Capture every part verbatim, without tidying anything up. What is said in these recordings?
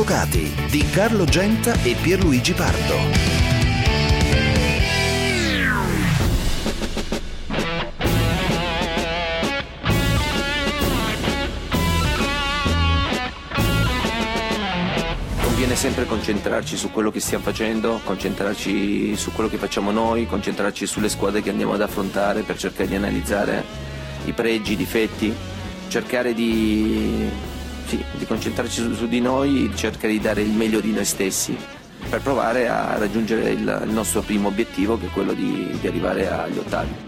Convocati di Carlo Genta e Pierluigi Pardo. Conviene sempre concentrarci su quello che stiamo facendo, concentrarci su quello che facciamo noi, concentrarci sulle squadre che andiamo ad affrontare per cercare di analizzare i pregi, i difetti, cercare di, sì, di concentrarci su, su di noi, cercare di dare il meglio di noi stessi per provare a raggiungere il, il nostro primo obiettivo, che è quello di, di arrivare agli ottavi.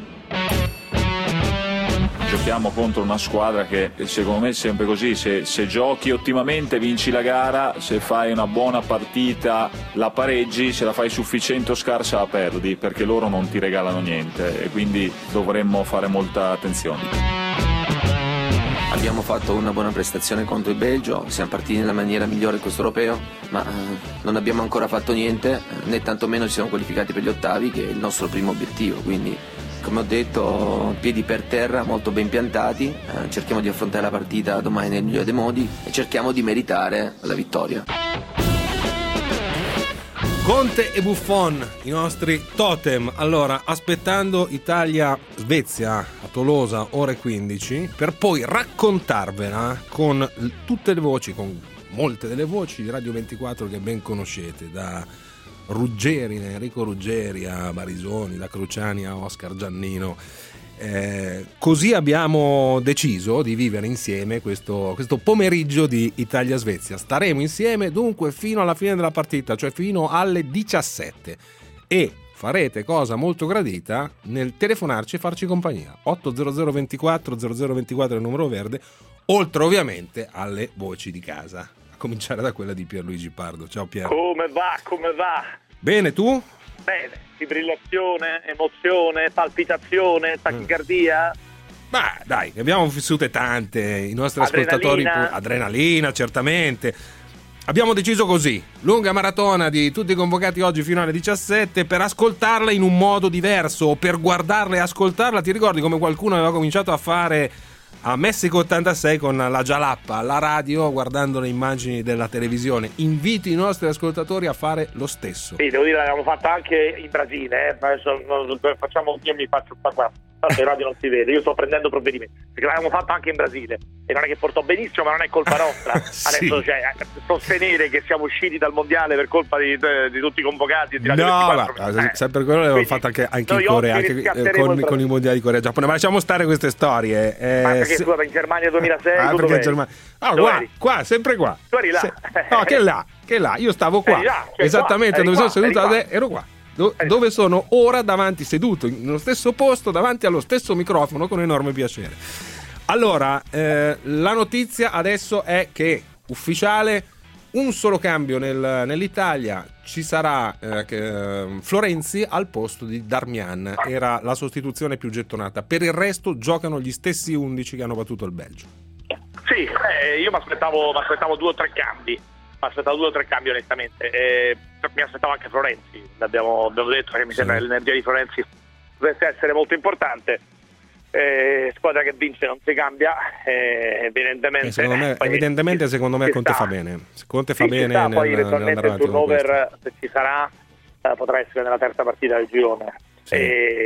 Giochiamo contro una squadra che secondo me è sempre così, se, se giochi ottimamente vinci la gara, se fai una buona partita la pareggi, se la fai sufficiente o scarsa la perdi, perché loro non ti regalano niente e quindi dovremmo fare molta attenzione. Abbiamo fatto una buona prestazione contro il Belgio, siamo partiti nella maniera migliore questo europeo, ma eh, non abbiamo ancora fatto niente, né tantomeno ci siamo qualificati per gli ottavi, che è il nostro primo obiettivo, quindi come ho detto, piedi per terra, molto ben piantati, eh, cerchiamo di affrontare la partita domani nel migliore dei modi e cerchiamo di meritare la vittoria. Conte e Buffon, i nostri totem. Allora, aspettando Italia-Svezia a Tolosa, ore quindici, per poi raccontarvela con tutte le voci, con molte delle voci di Radio ventiquattro che ben conoscete, da Ruggeri, Enrico Ruggeri a Barisoni, da Cruciani a Oscar Giannino. Eh, così abbiamo deciso di vivere insieme questo, questo pomeriggio di Italia-Svezia. Staremo insieme dunque fino alla fine della partita, cioè fino alle diciassette, e farete cosa molto gradita nel telefonarci e farci compagnia. otto zero zero ventiquattro zero zero ventiquattro è il numero verde, oltre ovviamente alle voci di casa, a cominciare da quella di Pierluigi Pardo. Ciao Pier. Come va, come va? Bene, tu? Bene, fibrillazione, emozione, palpitazione, tachicardia? Ma dai, ne abbiamo vissute tante, i nostri Adrenalina. ascoltatori, adrenalina certamente. Abbiamo deciso così, lunga maratona di tutti i convocati oggi fino alle diciassette, per ascoltarla in un modo diverso, o per guardarla e ascoltarla. Ti ricordi come qualcuno aveva cominciato a fare a Messico ottantasei con la Jalappa alla radio, guardando le immagini della televisione? Invito i nostri ascoltatori a fare lo stesso. Sì, devo dire, l'abbiamo fatto anche in Brasile, eh. Adesso non, facciamo, io mi faccio qua, tanto in radio non si vede, io sto prendendo provvedimenti, perché l'abbiamo fatto anche in Brasile e non è che portò benissimo, ma non è colpa nostra. Sì. Adesso, cioè, sostenere che siamo usciti dal mondiale per colpa di, di tutti i convocati di Radio No, ventiquattro, ma eh. sempre quello l'abbiamo fatto anche, anche in Corea, anche eh, con, con i mondiali di Corea e Giappone. Ma lasciamo stare queste storie. Eh, Ma perché se... tu eri in Germania duemilasei? Ah, tu perché in dov'eri? Germania. Ah, Dove qua, eri? qua, sempre qua. Tu eri là. Se... No, che là, che là. Io stavo qua. Eri là, cioè esattamente qua, dove eri sono qua, seduto, eri ade- ero qua. Do- Eri dove sono ora, davanti, seduto nello stesso posto, davanti allo stesso microfono, con enorme piacere. Allora, eh, la notizia adesso è che ufficiale, un solo cambio nel, nell'Italia, ci sarà eh, che, eh, Florenzi al posto di Darmian, era la sostituzione più gettonata. Per il resto giocano gli stessi undici che hanno battuto il Belgio. Sì, eh, io mi aspettavo, mi aspettavo due o tre cambi, mi aspettavo due o tre cambi onestamente, eh, mi aspettavo anche Florenzi, abbiamo, abbiamo detto che mi Sì. sembra che l'energia di Florenzi dovesse essere molto importante. Eh, squadra che vince non si cambia, eh, evidentemente, Eh, secondo me, poi, evidentemente secondo me ci Conte sta. fa bene. Conte fa Sì, ci bene sta, nel, poi eventualmente nell'andare il avanti con questo. turnover, se ci sarà, eh, potrà essere nella terza partita del girone. Sì.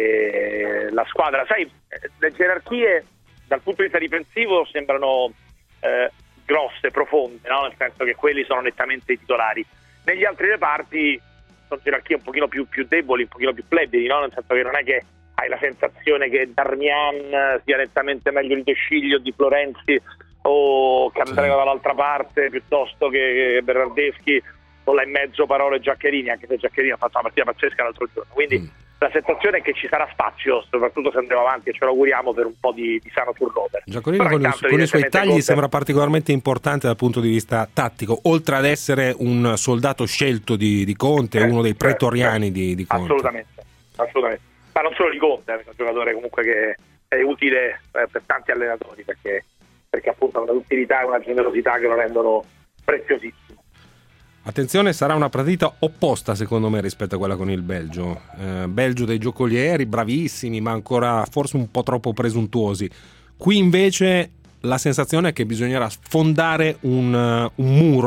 E la squadra, sai, le gerarchie dal punto di vista difensivo sembrano eh, grosse, profonde, no? Nel senso che quelli sono nettamente i titolari. Negli altri reparti sono gerarchie un pochino più, più deboli, un pochino più flebili, no? Nel senso che non è che hai la sensazione che Darmian sia nettamente meglio di De Sciglio, di Florenzi, o che andrà Sì. dall'altra parte piuttosto che Berardeschi, o là in mezzo Parolo e Giaccherini, anche se Giaccherini ha fatto una partita pazzesca l'altro giorno. Quindi Mm. la sensazione è che ci sarà spazio, soprattutto se andremo avanti, e ce lo auguriamo, per un po' di, di sano turnover. Giacolino Però con, i, intanto, con i suoi evidentemente, tagli Conte- sembra particolarmente importante dal punto di vista tattico, oltre ad essere un soldato scelto di, di Conte, Eh, uno dei certo, pretoriani certo. di, di Conte. Assolutamente, assolutamente. Ma non solo di Conte, è un giocatore comunque che è utile eh, per tanti allenatori, perché, perché appunto ha una duttilità e una generosità che lo rendono preziosissimo. Attenzione, sarà una partita opposta secondo me rispetto a quella con il Belgio. Eh, Belgio dei giocolieri, bravissimi, ma ancora forse un po' troppo presuntuosi. Qui invece la sensazione è che bisognerà sfondare un, un muro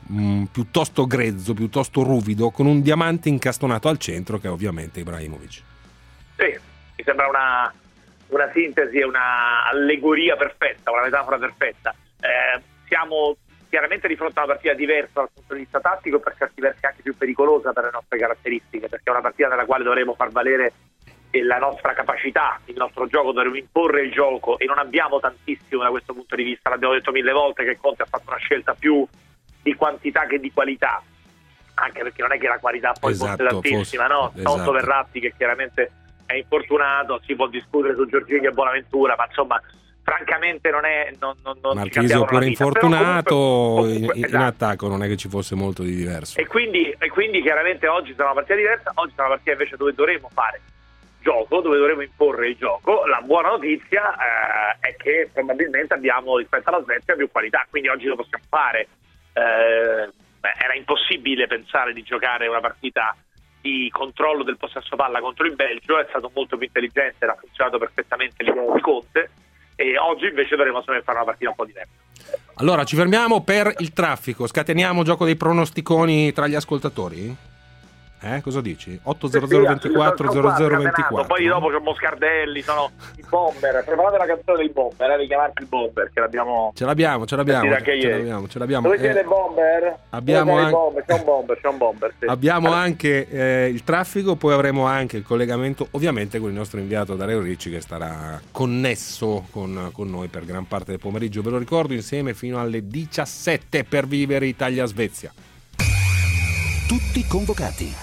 mh, piuttosto grezzo, piuttosto ruvido, con un diamante incastonato al centro che è ovviamente Ibrahimovic. Sì, mi sembra una, una sintesi e una allegoria perfetta, una metafora perfetta. Eh, siamo chiaramente di fronte a una partita diversa dal punto di vista tattico e per certi versi anche più pericolosa per le nostre caratteristiche, perché è una partita nella quale dovremo far valere la nostra capacità, il nostro gioco, dovremo imporre il gioco e non abbiamo tantissimo da questo punto di vista. L'abbiamo detto mille volte che Conte ha fatto una scelta più di quantità che di qualità, anche perché non è che la qualità poi esatto, fosse tantissima, fosse, no? esatto. Otto Verratti che chiaramente è infortunato, si può discutere su Jorginho e Bonaventura, ma insomma francamente non è non, non, non Marchisio pure infortunato, comunque, comunque, in, esatto. in attacco non è che ci fosse molto di diverso, e quindi, e quindi chiaramente oggi sarà una partita diversa. Oggi sarà una partita invece dove dovremo fare gioco, dove dovremo imporre il gioco. La buona notizia eh, è che probabilmente abbiamo rispetto alla Svezia più qualità, quindi oggi lo possiamo fare. Eh, beh, era impossibile pensare di giocare una partita di controllo del possesso palla contro il Belgio, è stato molto più intelligente, era funzionato perfettamente l'idea di Conte, e oggi invece dovremo fare una partita un po' diversa. Allora ci fermiamo per il traffico, scateniamo gioco dei pronosticoni tra gli ascoltatori? Eh, cosa dici? otto zero zero ventiquattro zero zero ventiquattro. Poi dopo c'è Moscardelli, sono i Bomber. Preparate la canzone dei Bomber, eh, richiamarti il Bomber, che l'abbiamo. Ce l'abbiamo, ce l'abbiamo. Anche ce ieri. l'abbiamo, ce l'abbiamo. Dove siete eh, Bomber? Abbiamo Dove anche... bomber? C'è un Bomber, c'è un Bomber. Sì. Abbiamo anche eh, il traffico, poi avremo anche il collegamento, ovviamente con il nostro inviato Dario Ricci che starà connesso con, con noi per gran parte del pomeriggio. Ve lo ricordo, insieme fino alle diciassette per vivere Italia-Svezia. Tutti convocati.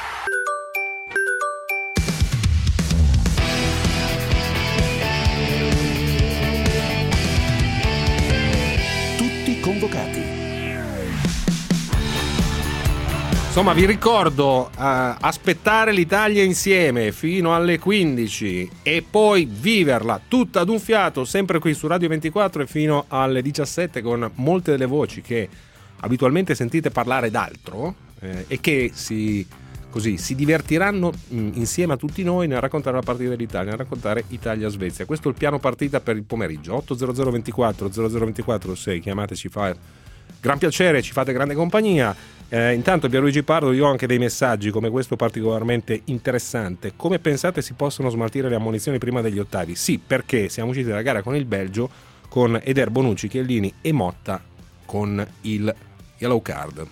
Convocati. Insomma, vi ricordo uh, aspettare l'Italia insieme fino alle quindici e poi viverla tutta ad un fiato sempre qui su Radio ventiquattro e fino alle diciassette con molte delle voci che abitualmente sentite parlare d'altro eh, e che si così si divertiranno mh, insieme a tutti noi nel raccontare la partita dell'Italia, nel raccontare Italia-Svezia. Questo è il piano partita per il pomeriggio. Otto zero zero ventiquattro zero zero ventiquattro sei, chiamateci, fa gran piacere, ci fate grande compagnia. Eh, intanto Pierluigi Pardo, io ho anche dei messaggi come questo particolarmente interessante. Come pensate si possono smaltire le ammonizioni prima degli ottavi? Sì, perché siamo usciti dalla gara con il Belgio con Eder, Bonucci, Chiellini e Motta con il yellow card.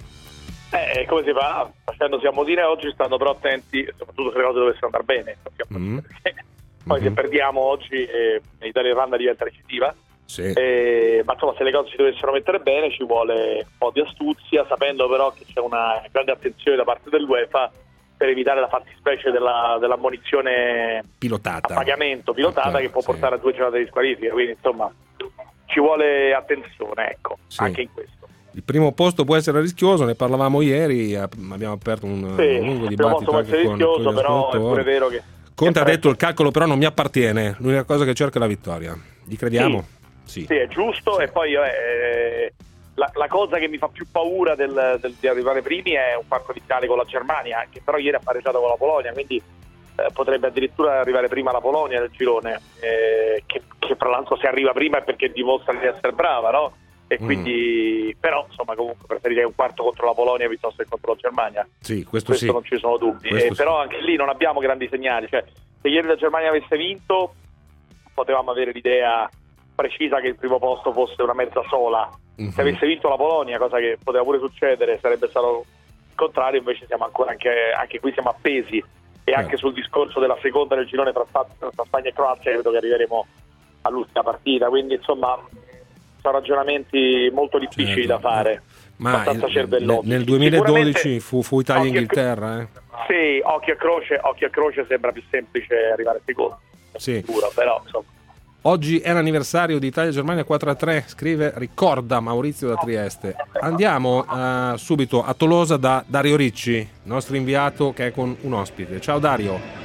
Eh, come si fa? Facendosi a modine oggi, stando però attenti, soprattutto se le cose dovessero andare bene. Mm. Poi mm-hmm. se perdiamo oggi eh, Italia-Irlanda diventa decisiva. Sì. Eh, ma insomma, se le cose si dovessero mettere bene ci vuole un po' di astuzia, sapendo però che c'è una grande attenzione da parte dell'UEFA per evitare la fattispecie della, dell'ammonizione pilotata a pagamento pilotata, okay, che può sì. portare a due giornate di squalifica, quindi insomma ci vuole attenzione, ecco, sì. anche in questo. Il primo posto può essere rischioso, ne parlavamo ieri, abbiamo aperto un, sì, un lungo il primo dibattito posto può anche essere con, rischioso, con gli però è pure vero che Conte che ha detto il calcolo però non mi appartiene, l'unica cosa che cerca è la vittoria. Gli crediamo? Sì, sì. sì è giusto, sì. E poi eh, la, la cosa che mi fa più paura del, del, di arrivare primi è un quarto di finale con la Germania, che però ieri ha pareggiato con la Polonia, quindi eh, potrebbe addirittura arrivare prima la Polonia del girone, eh, che, che tra l'altro se arriva prima è perché dimostra di essere brava, no? E quindi mm. però insomma comunque preferirei un quarto contro la Polonia piuttosto che contro la Germania. Sì, questo, questo sì. non ci sono dubbi, eh, sì. Però sì. anche lì non abbiamo grandi segnali, cioè se ieri la Germania avesse vinto potevamo avere l'idea precisa che il primo posto fosse una mezza sola. Mm-hmm. Se avesse vinto la Polonia, cosa che poteva pure succedere, sarebbe stato il contrario. Invece siamo ancora anche, anche qui siamo appesi, e eh. anche sul discorso della seconda del girone tra, tra Spagna e Croazia credo che arriveremo all'ultima partita, quindi insomma sono ragionamenti molto difficili certo. da fare, ma abbastanza il, cervellosi. Nel duemiladodici fu, fu Italia-Inghilterra eh? Sì, occhio a croce, occhio a croce sembra più semplice arrivare secondo, sì. sicuro, però insomma. Oggi è l'anniversario di Italia-Germania quattro a tre, scrive ricorda Maurizio da Trieste. Andiamo uh, subito a Tolosa da Dario Ricci, nostro inviato che è con un ospite. Ciao Dario.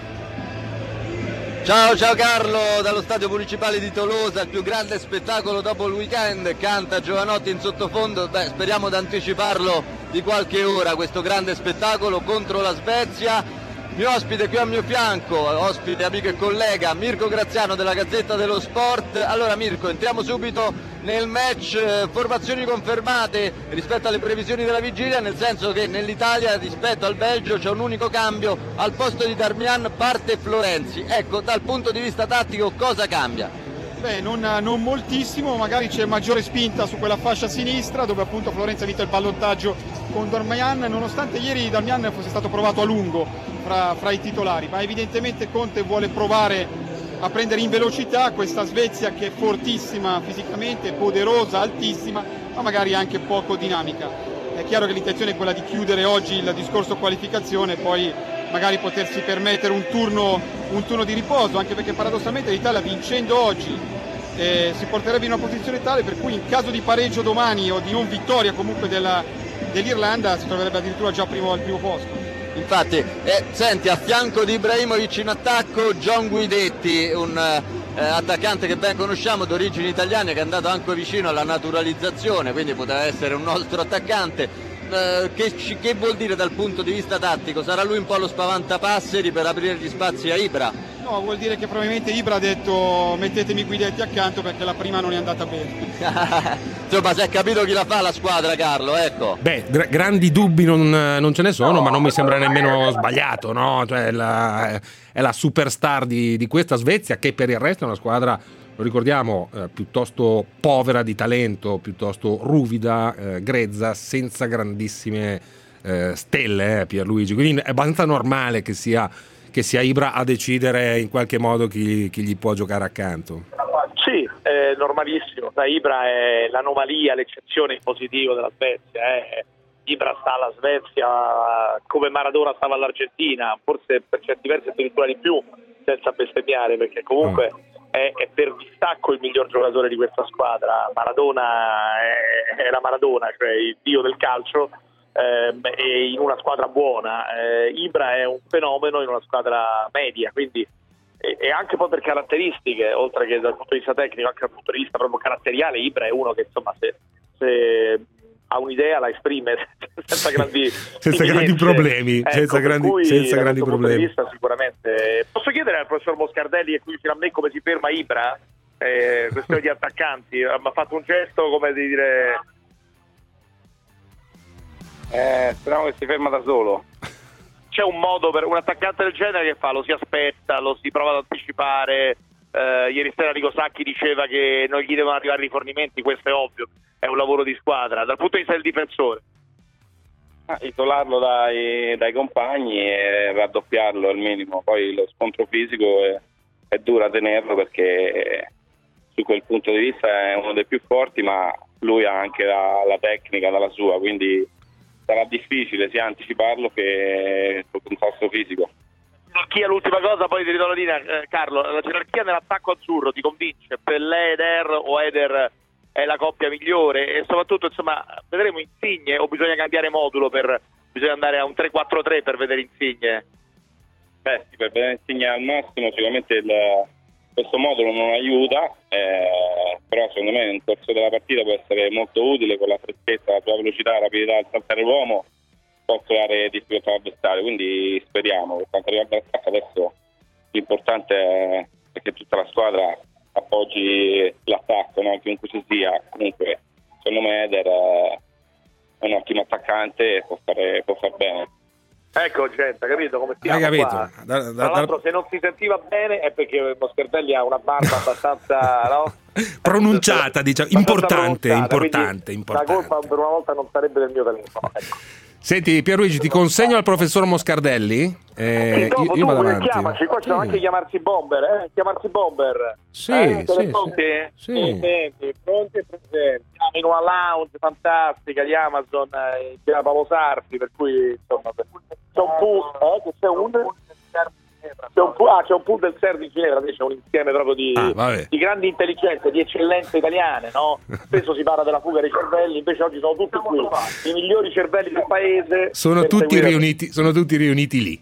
Ciao, ciao Carlo, dallo stadio municipale di Tolosa, il più grande spettacolo dopo il weekend, canta Giovanotti in sottofondo. Beh, speriamo di anticiparlo di qualche ora, questo grande spettacolo contro la Svezia. mio ospite qui a mio fianco, ospite, amico e collega Mirko Graziano della Gazzetta dello Sport. Allora Mirko, entriamo subito nel match, eh, formazioni confermate rispetto alle previsioni della vigilia, nel senso che nell'Italia rispetto al Belgio c'è un unico cambio, al posto di Darmian parte Florenzi. Ecco, dal punto di vista tattico cosa cambia? Beh, non, non moltissimo, magari c'è maggiore spinta su quella fascia sinistra dove appunto Florenzi ha vinto il ballottaggio con Darmian, nonostante ieri Darmian fosse stato provato a lungo fra, fra i titolari, ma evidentemente Conte vuole provare a prendere in velocità questa Svezia che è fortissima fisicamente, poderosa, altissima, ma magari anche poco dinamica. È chiaro che l'intenzione è quella di chiudere oggi il discorso qualificazione e poi magari potersi permettere un turno, un turno di riposo, anche perché paradossalmente l'Italia vincendo oggi eh, si porterebbe in una posizione tale per cui in caso di pareggio domani o di non vittoria comunque della, dell'Irlanda si troverebbe addirittura già primo, al primo posto. Infatti, eh, senti, a fianco di Ibrahimovic in attacco John Guidetti, un eh, attaccante che ben conosciamo, d'origini italiane, che è andato anche vicino alla naturalizzazione, quindi poteva essere un nostro attaccante. Eh, che, che vuol dire dal punto di vista tattico? Sarà lui un po' lo spavantapasseri per aprire gli spazi a Ibra? No, vuol dire che probabilmente Ibra ha detto mettetemi Guidetti accanto perché la prima non è andata bene. Insomma, si è capito chi la fa la squadra, Carlo, ecco. Beh, gra- grandi dubbi non, non ce ne sono, no, ma non mi sembra nemmeno sbagliato, no? Cioè, la, è la superstar di, di questa Svezia, che per il resto è una squadra, lo ricordiamo, eh, piuttosto povera di talento, piuttosto ruvida, eh, grezza, senza grandissime eh, stelle, eh, Pierluigi. Quindi è abbastanza normale che sia, che sia Ibra a decidere in qualche modo chi, chi gli può giocare accanto. Sì, è normalissimo. Da Ibra è l'anomalia, l'eccezione in positivo della Svezia. Eh. Ibra sta alla Svezia come Maradona stava all'Argentina, forse per certi versi addirittura di più, senza bestemmiare, perché comunque... Mm. È, è per distacco il miglior giocatore di questa squadra. Maradona è, era Maradona, cioè il dio del calcio, eh, e in una squadra buona. eh, Ibra è un fenomeno in una squadra media, quindi e, e anche poi per caratteristiche, oltre che dal punto di vista tecnico, anche dal punto di vista proprio caratteriale. Ibra è uno che insomma se, se ha un'idea la esprime senza grandi senza grandi problemi, ecco, senza grandi, cui, senza grandi problemi. Vista, sicuramente. Posso chiedere al professor Moscardelli, che qui vicino a me, come si ferma Ibra? Eh, questione di attaccanti, mi ha fatto un gesto come di dire eh, speriamo che si ferma da solo. C'è un modo per un attaccante del genere che fa? Lo si aspetta, lo si prova ad anticipare. Eh, ieri sera Rico Sacchi diceva che non gli devono arrivare rifornimenti, questo è ovvio, è un lavoro di squadra. Dal punto di vista del difensore, ah, isolarlo dai, dai compagni e raddoppiarlo al minimo. Poi lo scontro fisico è, è duro a tenerlo, perché su quel punto di vista è uno dei più forti, ma lui ha anche la, la tecnica dalla sua, quindi sarà difficile sia anticiparlo che sul contesto fisico. Gerarchia, l'ultima cosa, poi ti ridò la linea, eh, Carlo. La gerarchia nell'attacco azzurro ti convince? Pellè, Eder o Eder è la coppia migliore? E soprattutto, insomma, vedremo Insigne o bisogna cambiare modulo, per bisogna andare a un tre quattro tre per vedere Insigne? Beh sì, per vedere Insigne al massimo sicuramente il, questo modulo non aiuta, eh, però secondo me nel corso della partita può essere molto utile, con la freschezza, la sua velocità, la rapidità al saltare l'uomo può creare difficoltà all'avversario, quindi speriamo. Per quanto riguarda l'attacco adesso l'importante è che tutta la squadra appoggi l'attacco, no? Chiunque ci sia. Comunque secondo me Eder è un ottimo attaccante e può fare, può far bene. Ecco gente, capito come stiamo? Hai capito? Qua? Da, da, Tra l'altro, se non si sentiva bene è perché Moscardelli ha una barba abbastanza no? pronunciata, diciamo, importante, importante, importante. La colpa per una volta non sarebbe del mio telefono, ecco. Senti Pierluigi, ti consegno al professor Moscardelli. Eh, sì, dopo, io, io vado avanti. Chiamaci, qua sì. c'è anche chiamarsi Bomber, eh? Chiamarsi Bomber. Sì, eh, sì, pronti? sì. Presenti, pronti e presenti. Siamo in una lounge fantastica di Amazon, eh, in via Paolo Sarpi, per cui insomma c'è un pool, eh, che c'è un c'è un, pool, ah, c'è un pool del Ser di Ginevra, c'è un insieme proprio di, ah, di grandi intelligenze, di eccellenze italiane, no? Spesso si parla della fuga dei cervelli, invece oggi sono tutti qui, i migliori cervelli del paese. Sono tutti riuniti, sono tutti riuniti lì.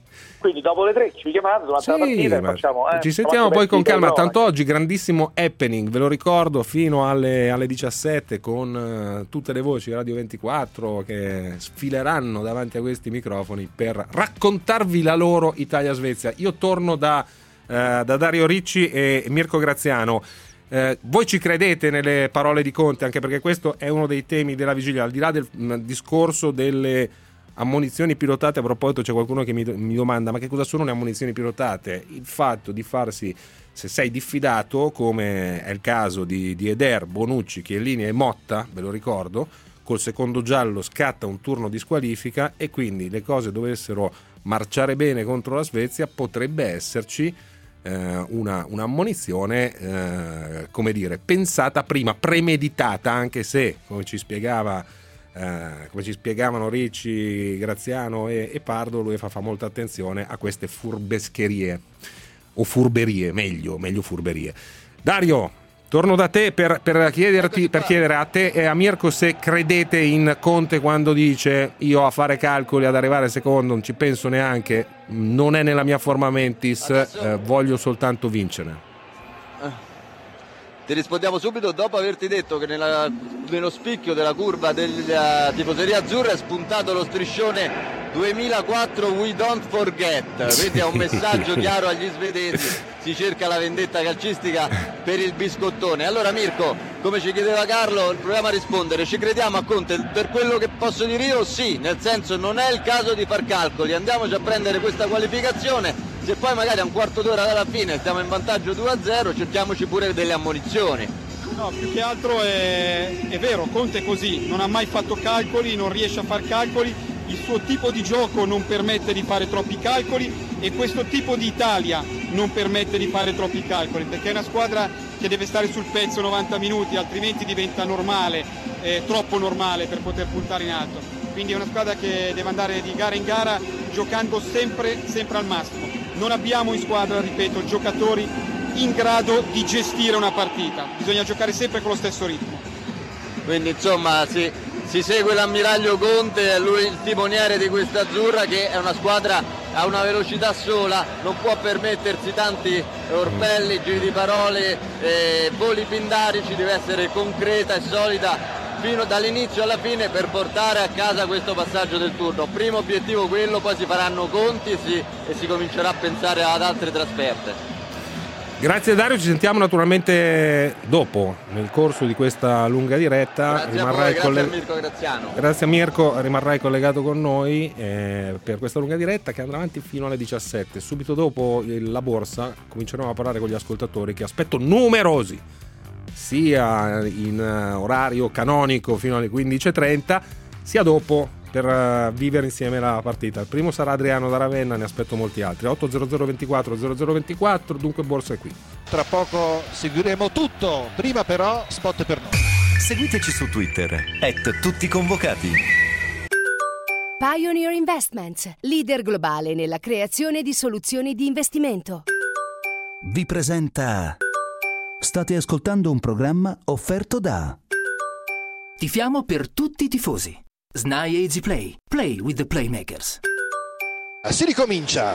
quindi dopo le tre ci chiamate durante Sì, la partita e ma facciamo, eh, ci sentiamo poi con calma. però, Tanto anche. oggi grandissimo happening, ve lo ricordo, fino alle, alle diciassette con uh, tutte le voci Radio ventiquattro che sfileranno davanti a questi microfoni per raccontarvi la loro Italia-Svezia. Io torno da, uh, da Dario Ricci e Mirko Graziano. Uh, voi ci credete nelle parole di Conte, anche perché questo è uno dei temi della vigilia, al di là del mh, discorso delle ammonizioni pilotate. A proposito, c'è qualcuno che mi, mi domanda ma che cosa sono le ammonizioni pilotate? Il fatto di farsi, se sei diffidato, come è il caso di, di Eder, Bonucci, Chiellini e Motta, ve lo ricordo, col secondo giallo scatta un turno di squalifica e quindi le cose dovessero marciare bene contro la Svezia, potrebbe esserci eh, una, un'ammonizione eh, come dire, pensata prima, premeditata, anche se, come ci spiegava Uh, come ci spiegavano Ricci, Graziano e, e Pardo, l'UEFA fa molta attenzione a queste furbescherie o furberie, meglio, meglio furberie. Dario, torno da te per, per, chiederti, per chiedere a te e a Mirko se credete in Conte quando dice io a fare calcoli, ad arrivare secondo, non ci penso neanche, non è nella mia forma mentis, eh, voglio soltanto vincere. Ti rispondiamo subito dopo averti detto che nella, nello spicchio della curva della tifoseria azzurra è spuntato lo striscione duemilaquattro We Don't Forget. Vedi, è un messaggio chiaro agli svedesi, si cerca la vendetta calcistica per il biscottone. Allora Mirko, come ci chiedeva Carlo, il problema è rispondere, ci crediamo a Conte? Per quello che posso dire io sì, nel senso non è il caso di far calcoli, andiamoci a prendere questa qualificazione. Se poi magari a un quarto d'ora dalla fine stiamo in vantaggio due a zero, cerchiamoci pure delle ammonizioni. No, più che altro è, è vero, Conte è così, non ha mai fatto calcoli, non riesce a far calcoli, il suo tipo di gioco non permette di fare troppi calcoli e questo tipo di Italia non permette di fare troppi calcoli, perché è una squadra che deve stare sul pezzo novanta minuti, altrimenti diventa normale, eh, troppo normale per poter puntare in alto. Quindi è una squadra che deve andare di gara in gara giocando sempre, sempre al massimo. Non abbiamo in squadra, ripeto, giocatori in grado di gestire una partita, bisogna giocare sempre con lo stesso ritmo. Quindi insomma si, si segue l'ammiraglio Conte, è lui il timoniere di questa azzurra che è una squadra a una velocità sola, non può permettersi tanti orpelli, giri di parole, eh, voli pindarici, deve essere concreta e solida fino dall'inizio alla fine per portare a casa questo passaggio del turno. Primo obiettivo quello, poi si faranno conti e si, e si comincerà a pensare ad altre trasferte. Grazie Dario, ci sentiamo naturalmente dopo, nel corso di questa lunga diretta. Grazie rimarrai a voi, grazie coll- a Mirko Graziano. Grazie a Mirko, rimarrai collegato con noi eh, per questa lunga diretta che andrà avanti fino alle diciassette. Subito dopo il, la borsa cominceremo a parlare con gli ascoltatori, che aspetto numerosi, sia in uh, orario canonico fino alle quindici e trenta, sia dopo per uh, vivere insieme la partita. Il primo sarà Adriano da Ravenna, ne aspetto molti altri. otto zero zero ventiquattro zero zero ventiquattro, dunque borsa è qui. Tra poco seguiremo tutto, prima però spot per noi. Seguiteci su Twitter at tutti convocati. Pioneer Investments, leader globale nella creazione di soluzioni di investimento. Vi presenta. State ascoltando un programma offerto da Tifiamo per tutti i tifosi. S N A I Easy Play. Play with the Playmakers. Si ricomincia.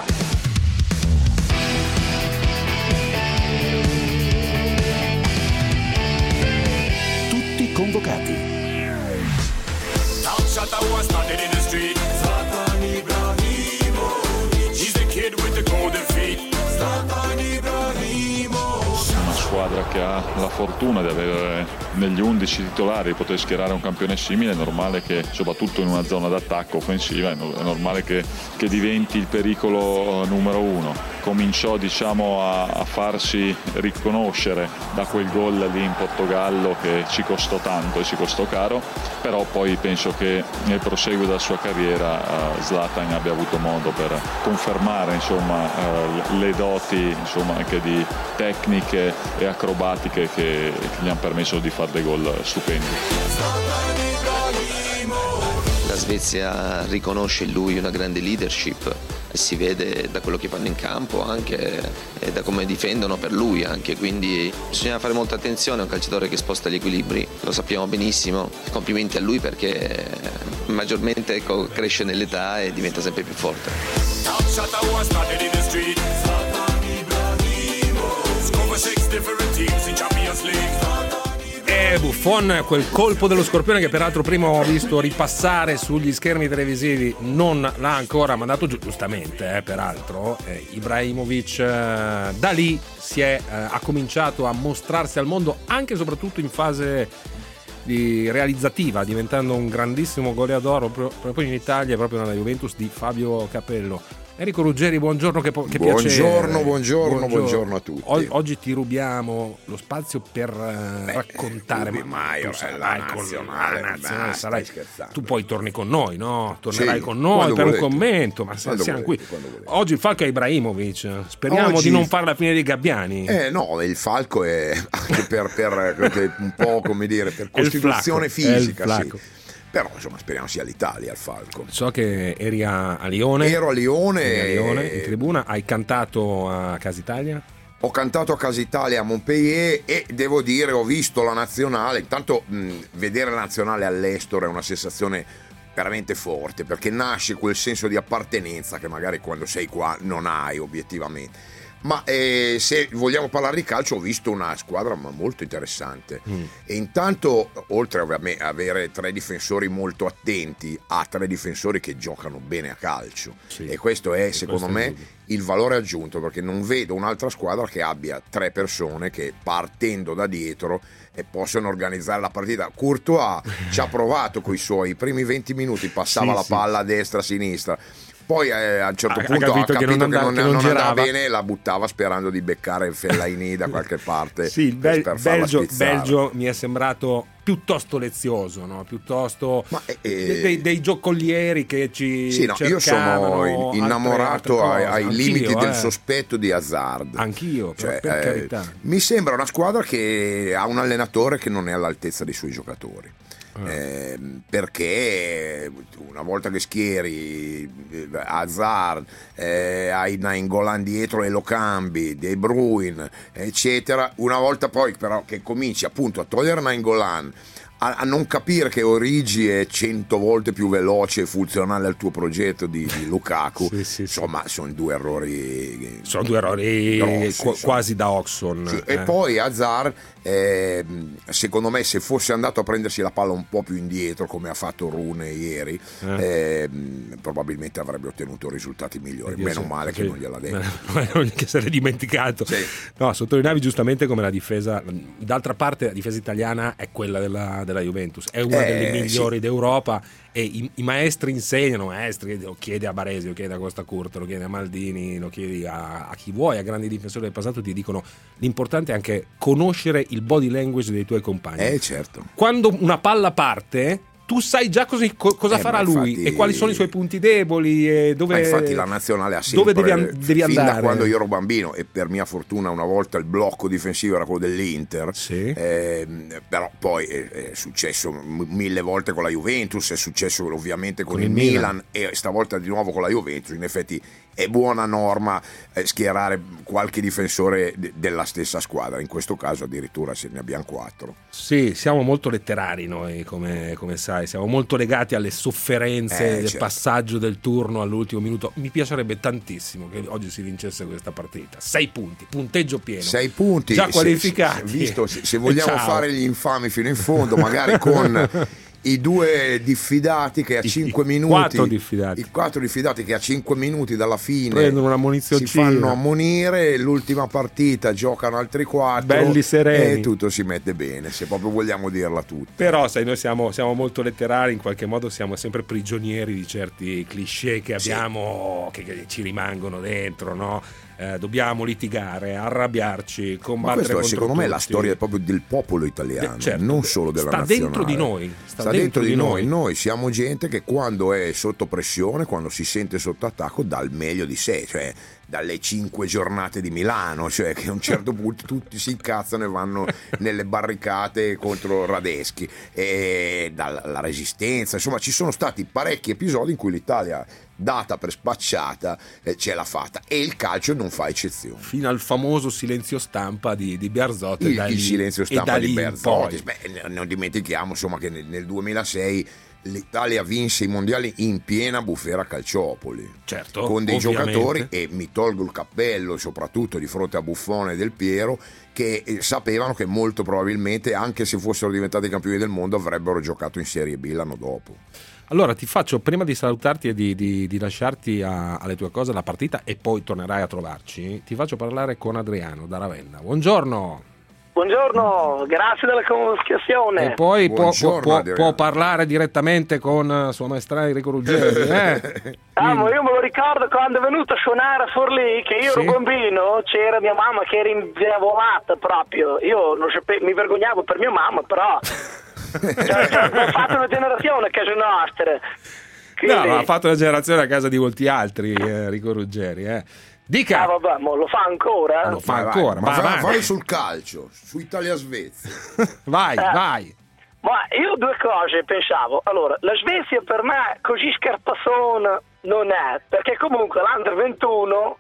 Tutti convocati. Una squadra che ha la fortuna di avere negli undici titolari, di poter schierare un campione simile, è normale che, soprattutto in una zona d'attacco offensiva, è normale che, che diventi il pericolo numero uno. Cominciò diciamo a, a farsi riconoscere da quel gol lì in Portogallo che ci costò tanto e ci costò caro, però poi penso che nel proseguo della sua carriera uh, Zlatan abbia avuto modo per confermare insomma uh, le doti insomma anche di tecniche e acrobatiche che, che gli hanno permesso di fare dei gol stupendi. La Svezia riconosce in lui una grande leadership, si vede da quello che fanno in campo anche e da come difendono per lui anche, quindi bisogna fare molta attenzione, è un calciatore che sposta gli equilibri, lo sappiamo benissimo, complimenti a lui perché maggiormente cresce nell'età e diventa sempre più forte. shot I was started in the street. Zlatan Ibrahimovic. Scored for six different teams in Champions League. E Buffon, quel colpo dello scorpione che peraltro prima ho visto ripassare sugli schermi televisivi, non l'ha ancora mandato giù, giustamente, eh, peraltro. Eh, Ibrahimovic eh, da lì si è, eh, ha cominciato a mostrarsi al mondo anche e soprattutto in fase di realizzativa, diventando un grandissimo goleador proprio in Italia, proprio nella Juventus di Fabio Capello. Enrico Ruggeri, buongiorno, che, che buongiorno, piacere. Buongiorno, buongiorno, buongiorno a tutti. O- oggi ti rubiamo lo spazio per uh, Beh, raccontare, ma mai tu sarai la con nazionale, la nazionale sarai, scherzando. Tu poi torni con noi, no? Tornerai sì, con noi per volete. un commento, ma se siamo volete, qui. Oggi il Falco è Ibrahimovic, speriamo oggi... di non fare la fine dei Gabbiani. Eh no, il Falco è anche per, per un po', come dire, per costituzione fisica, sì. Però insomma speriamo sia l'Italia il Falco. So che eri a, a Lione. Ero a Lione, a Lione in tribuna. Hai cantato a Casa Italia? Ho cantato a Casa Italia a Montpellier e devo dire ho visto la nazionale. Intanto mh, vedere la nazionale all'estero è una sensazione veramente forte, perché nasce quel senso di appartenenza che magari quando sei qua non hai obiettivamente. Ma eh, se vogliamo parlare di calcio, ho visto una squadra molto interessante mm. e intanto, oltre a avere tre difensori molto attenti, ha tre difensori che giocano bene a calcio, sì. E questo è, e secondo questo me, è il valore aggiunto, perché non vedo un'altra squadra che abbia tre persone che, partendo da dietro, e possono organizzare la partita. Courtois ci ha provato con i suoi primi venti minuti, passava sì, la palla sì. a destra, a sinistra. Poi eh, a un certo ha, punto ha capito, ha capito che non, andava, che non, che non, non andava bene e la buttava sperando di beccare Fellaini da qualche parte. Sì, il Bel- per Belgio, Belgio mi è sembrato piuttosto lezioso, no? Piuttosto Ma, eh, dei, dei, dei giocolieri che ci sì, no, io sono innamorato altre, altre ai, ai limiti del eh. sospetto di Hazard. Anch'io, cioè, per eh, carità. Mi sembra una squadra che ha un allenatore che non è all'altezza dei suoi giocatori. Eh, perché una volta che schieri Hazard, eh, hai Nainggolan dietro e lo cambi, De Bruyne eccetera, una volta poi però che cominci appunto a togliere Nainggolan, a, a non capire che Origi è cento volte più veloce e funzionale al tuo progetto di, di Lukaku, sì, sì, insomma sì. sono due errori sono due errori grossi, qu- quasi da Oxon sì, eh. E poi Hazard eh, secondo me se fosse andato a prendersi la palla un po' più indietro come ha fatto Rune ieri eh. Eh, probabilmente avrebbe ottenuto risultati migliori. Perché meno sì, male che sì. non gliel'ha detto, che se l'è dimenticato sì. No, sottolineavi giustamente come la difesa, d'altra parte la difesa italiana è quella della, della Juventus, è una eh, delle migliori sì. d'Europa, e i, i maestri insegnano, maestri, lo chiede a Baresi, lo chiede a Costa Curta, lo chiede a Maldini, lo chiedi a, a chi vuoi, a grandi difensori del passato, ti dicono l'importante è anche conoscere il body language dei tuoi compagni. Eh certo. Quando una palla parte, tu sai già cosa, cosa eh, farà infatti, lui e quali sono i suoi punti deboli e dove. Ma infatti la nazionale ha sempre, dove devi, devi fin andare. Da quando io ero bambino, e per mia fortuna una volta il blocco difensivo era quello dell'Inter, sì. eh, però poi è, è successo mille volte con la Juventus, è successo ovviamente con, con il, il Milan, Milan e stavolta di nuovo con la Juventus. In effetti è buona norma eh, schierare qualche difensore de- della stessa squadra, in questo caso addirittura se ne abbiamo quattro. Sì, siamo molto letterari noi, come, come sai, siamo molto legati alle sofferenze eh, del certo. passaggio del turno all'ultimo minuto. Mi piacerebbe tantissimo che oggi si vincesse questa partita. Sei punti, punteggio pieno, sei punti già qualificati. Se, se, visto, se, se vogliamo fare gli infami fino in fondo, magari con i due diffidati che a cinque minuti, quattro diffidati. i quattro diffidati che a cinque minuti dalla fine prendono una munizione, si fanno ammonire, l'ultima partita giocano altri quattro, belli sereni, e tutto si mette bene, se proprio vogliamo dirla tutta. Però sai, noi siamo, siamo molto letterari, in qualche modo siamo sempre prigionieri di certi cliché che abbiamo, sì. che, che ci rimangono dentro, no? Eh, dobbiamo litigare, arrabbiarci, combattere Ma questo contro secondo tutti. me è la storia proprio del popolo italiano, certo, non solo della sta nazionale. Dentro di noi, sta, sta dentro, dentro di, di noi. noi. Noi siamo gente che quando è sotto pressione, quando si sente sotto attacco, dà il meglio di sé, cioè dalle cinque giornate di Milano, cioè che a un certo punto tutti si incazzano e vanno nelle barricate contro Radeschi, e dalla resistenza, insomma ci sono stati parecchi episodi in cui l'Italia, data per spacciata, eh, ce l'ha fatta, e il calcio non fa eccezione. Fino al famoso silenzio stampa di, di Bearzot, il, da il lì, silenzio stampa di Bearzot. Beh, non dimentichiamo insomma che nel, nel duemilasei l'Italia vinse i mondiali in piena bufera Calciopoli, certo, con dei ovviamente. giocatori, e mi tolgo il cappello soprattutto di fronte a Buffon e Del Piero, che eh, sapevano che molto probabilmente, anche se fossero diventati campioni del mondo, avrebbero giocato in Serie B l'anno dopo. Allora ti faccio, prima di salutarti e di, di, di lasciarti a, alle tue cose la partita, e poi tornerai a trovarci, ti faccio parlare con Adriano da Ravenna. Buongiorno. Buongiorno, grazie della comunicazione. E poi può, può, può, può parlare direttamente con Sua Maestà Enrico Ruggeri. Eh? Ah, ma io me lo ricordo quando è venuto a suonare a Forlì, che io Sì. ero bambino, c'era mia mamma che era indiavolata proprio. Io non sapevo, mi vergognavo per mia mamma, però cioè, cioè, ho fatto una generazione a casa nostra. Quindi... No, ha fatto una generazione a casa di molti altri, eh, Enrico Ruggeri. Eh. Dica. Ah, vabbè, ma lo fa ancora? Lo fa Vai, vai, ancora, ma vai, vai, vai. vai sul calcio, su Italia-Svezia. Vai, Eh. vai. Ma io due cose pensavo. Allora, la Svezia per me così scarpazzona non è, perché comunque l'Under ventuno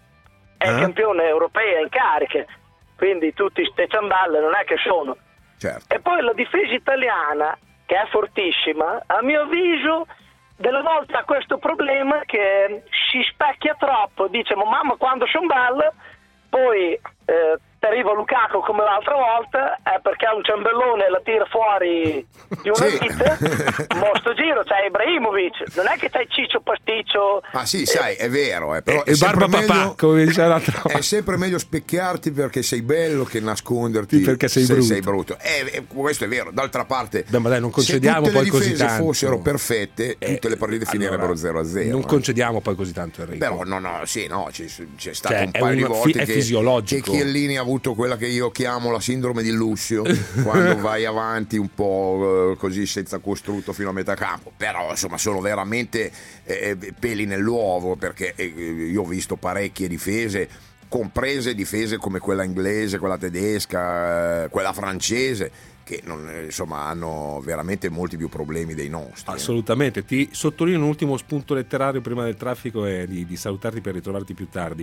è Eh? campione europea in carica, quindi tutti ste ciamballe non è che sono. Certo. E poi la difesa italiana, che è fortissima, a mio avviso delle volte ha questo problema che si specchia troppo, dice ma mamma quando sono bella, poi eh, ti arriva Lukaku come l'altra volta, è perché ha un ciambellone e la tira fuori di una Sì. vita, ma sto giro c'è Ibrahimovic, non è che c'è Ciccio Pasticcio. Ah sì, sai, è vero, eh, però E è sempre, barba papà, meglio, come diceva l'altra volta. è sempre meglio specchiarti perché sei bello che nasconderti Perché sei se brutto. sei brutto. Eh, eh, questo è vero, d'altra parte Beh, ma dai, non concediamo se tutte poi le così difese tanto. fossero perfette, tutte le partite allora, finirebbero zero a zero. Non eh. concediamo poi così tanto, Enrico. Però no, no, sì, no, c'è, c'è stato Cioè, un è paio di un- volte fi- è che, fisiologico. che Chiellini ha avuto quella che io chiamo la sindrome di Lussio, quando vai avanti un po' eh, così senza costrutto fino a metà campo. Però insomma sono veramente eh, peli nell'uovo, perché eh, io ho visto parecchie difese, comprese difese come quella inglese, quella tedesca, eh, quella francese, che non, eh, insomma hanno veramente molti più problemi dei nostri. eh. Assolutamente, ti sottolineo un ultimo spunto letterario prima del traffico e di, di salutarti per ritrovarti più tardi.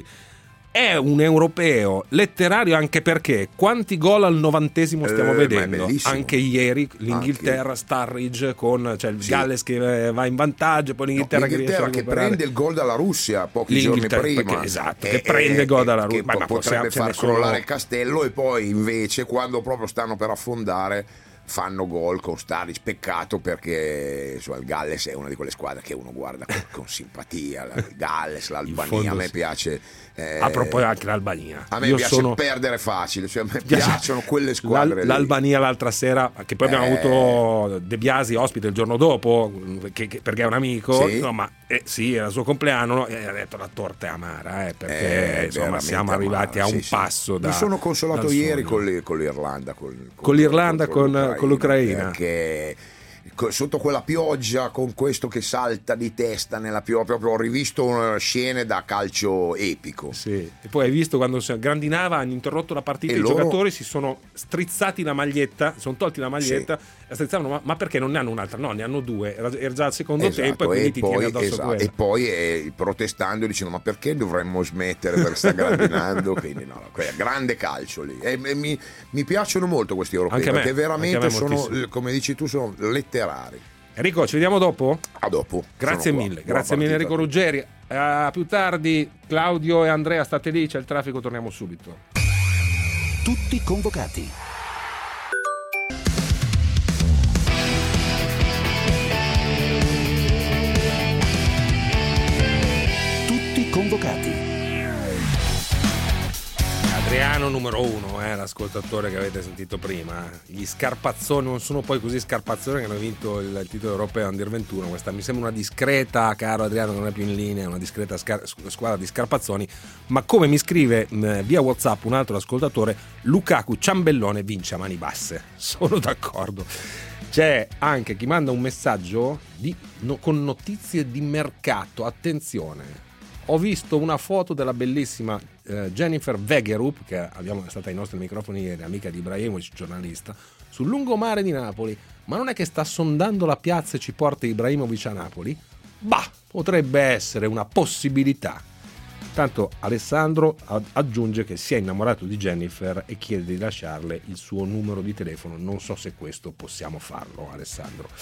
È un europeo letterario anche perché quanti gol al novantesimo stiamo Eh, ma è vedendo? bellissimo. Anche ieri l'Inghilterra, Sturridge con cioè il Sì. Galles che eh, va in vantaggio, poi l'Inghilterra, No, l'Inghilterra che, che, riesce a recuperare. prende il gol dalla Russia pochi giorni L'Inghilterra, prima, perché- esatto, E- che prende il gol dalla che Russia. Ma- po- ma potrebbe possiamo- ce far ne sono- crollare il castello, e poi invece quando proprio stanno per affondare fanno gol con Sturridge. Peccato, perché insomma, il Galles è una di quelle squadre che uno guarda con, con simpatia. La- Il Galles, l'Albania, fondo a me sì. piace. eh, A proposito anche l'Albania. a me Io piace sono- perdere facile, cioè a me Piace- piacciono quelle squadre. L'Al- lì. L'Albania l'altra sera, che poi abbiamo Eh. avuto De Biasi ospite il giorno dopo, che- che- perché è un amico, Sì. no, ma eh, sì, era il suo compleanno, no, e ha detto la torta è amara, eh, perché Eh, insomma veramente siamo arrivati amara, a un sì, sì. passo da... Mi sono consolato dal ieri sogno. con, le- con l'Irlanda. Con, Con l'Irlanda, contro con- con l'Ucraina. Perché co- sotto quella pioggia, con questo che salta di testa nella pioggia, proprio ho rivisto una scene da calcio epico. Sì. E poi hai visto quando si grandinava, hanno interrotto la partita, E i loro- giocatori si sono strizzati la maglietta, sono tolti la maglietta, la strizzavano, ma, ma perché non ne hanno un'altra? No, ne hanno due, era, era già il secondo Esatto, tempo e quindi ti tieni addosso esatto, quella. e poi eh, protestando dicendo ma perché dovremmo smettere perché sta grandinando. Quindi no, no, que- grande calcio lì, e, e mi, mi piacciono molto questi europei, Anche a me, perché veramente anche a me sono, moltissimo. come dici tu, sono letterari. Enrico, ci vediamo dopo? A dopo. Grazie Sono qua. mille, Buona grazie mille partita. Enrico Ruggeri. A più tardi, Claudio e Andrea, state lì, c'è il traffico, torniamo subito. Tutti convocati. Tutti convocati. Adriano numero uno, eh, l'ascoltatore che avete sentito prima. Gli scarpazzoni non sono poi così scarpazzoni che hanno vinto il titolo europeo Under ventuno. Questa mi sembra una discreta, caro Adriano, non è più in linea, una discreta scar- squadra di scarpazzoni. Ma come mi scrive mh, via WhatsApp un altro ascoltatore, Lukaku Ciambellone vince a mani basse. Sono d'accordo. C'è anche chi manda un messaggio di, no, con notizie di mercato. Attenzione. Ho visto una foto della bellissima eh, Jennifer Wegerup, che abbiamo, è stata ai nostri microfoni ieri, amica di Ibrahimovic, giornalista, sul lungomare di Napoli. Ma non è che sta sondando la piazza e ci porta Ibrahimovic a Napoli? Bah, potrebbe essere una possibilità. Tanto Alessandro aggiunge che si è innamorato di Jennifer e chiede di lasciarle il suo numero di telefono. Non so se questo possiamo farlo, Alessandro.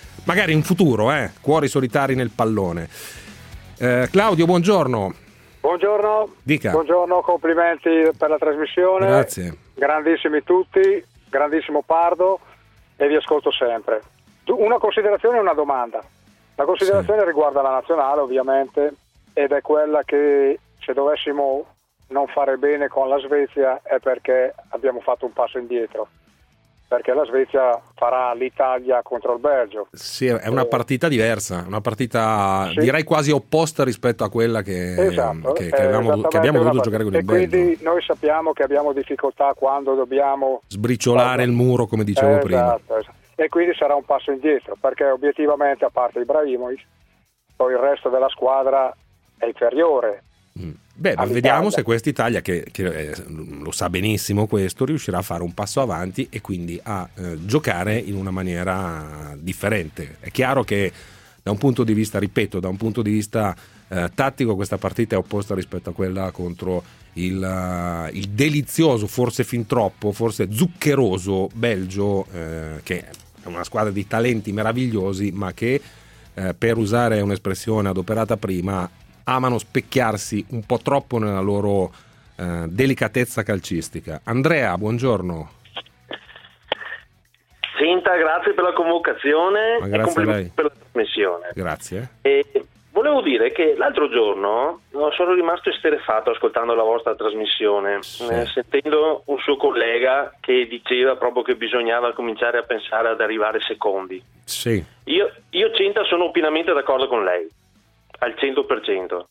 magari in futuro, eh, cuori solitari nel pallone. Eh, Claudio, buongiorno. Buongiorno. Dica. Buongiorno, complimenti per la trasmissione. Grazie. Grandissimi tutti, grandissimo Pardo, e vi ascolto sempre. Una considerazione e una domanda. La considerazione sì. riguarda la nazionale, ovviamente, ed è quella che se dovessimo non fare bene con la Svezia è perché abbiamo fatto un passo indietro, perché la Svezia farà l'Italia contro il Belgio. Sì, è una partita diversa, una partita sì. direi quasi opposta rispetto a quella che, esatto, che, che abbiamo, che abbiamo dovuto giocare con il Belgio. E quindi noi sappiamo che abbiamo difficoltà quando dobbiamo sbriciolare il muro, come dicevo esatto, prima. Esatto. E quindi sarà un passo indietro, perché obiettivamente, a parte Ibrahimovic, poi il resto della squadra è inferiore. Mm. Beh, ma vediamo se questa Italia, che, che eh, lo sa benissimo questo, riuscirà a fare un passo avanti e quindi a eh, giocare in una maniera differente. È chiaro che da un punto di vista, ripeto, da un punto di vista eh, tattico questa partita è opposta rispetto a quella contro il, uh, il delizioso, forse fin troppo, forse zuccheroso Belgio, eh, che è una squadra di talenti meravigliosi, ma che eh, per usare un'espressione adoperata prima amano specchiarsi un po' troppo nella loro eh, delicatezza calcistica. Andrea, buongiorno. Finta, grazie per la convocazione Ma e grazie complimenti a lei. per la trasmissione. Grazie. E volevo dire che l'altro giorno sono rimasto esterrefatto ascoltando la vostra trasmissione, sì. eh, sentendo un suo collega che diceva proprio che bisognava cominciare a pensare ad arrivare secondi. Sì. Io, io Cinta, sono pienamente d'accordo con lei, al cento per cento.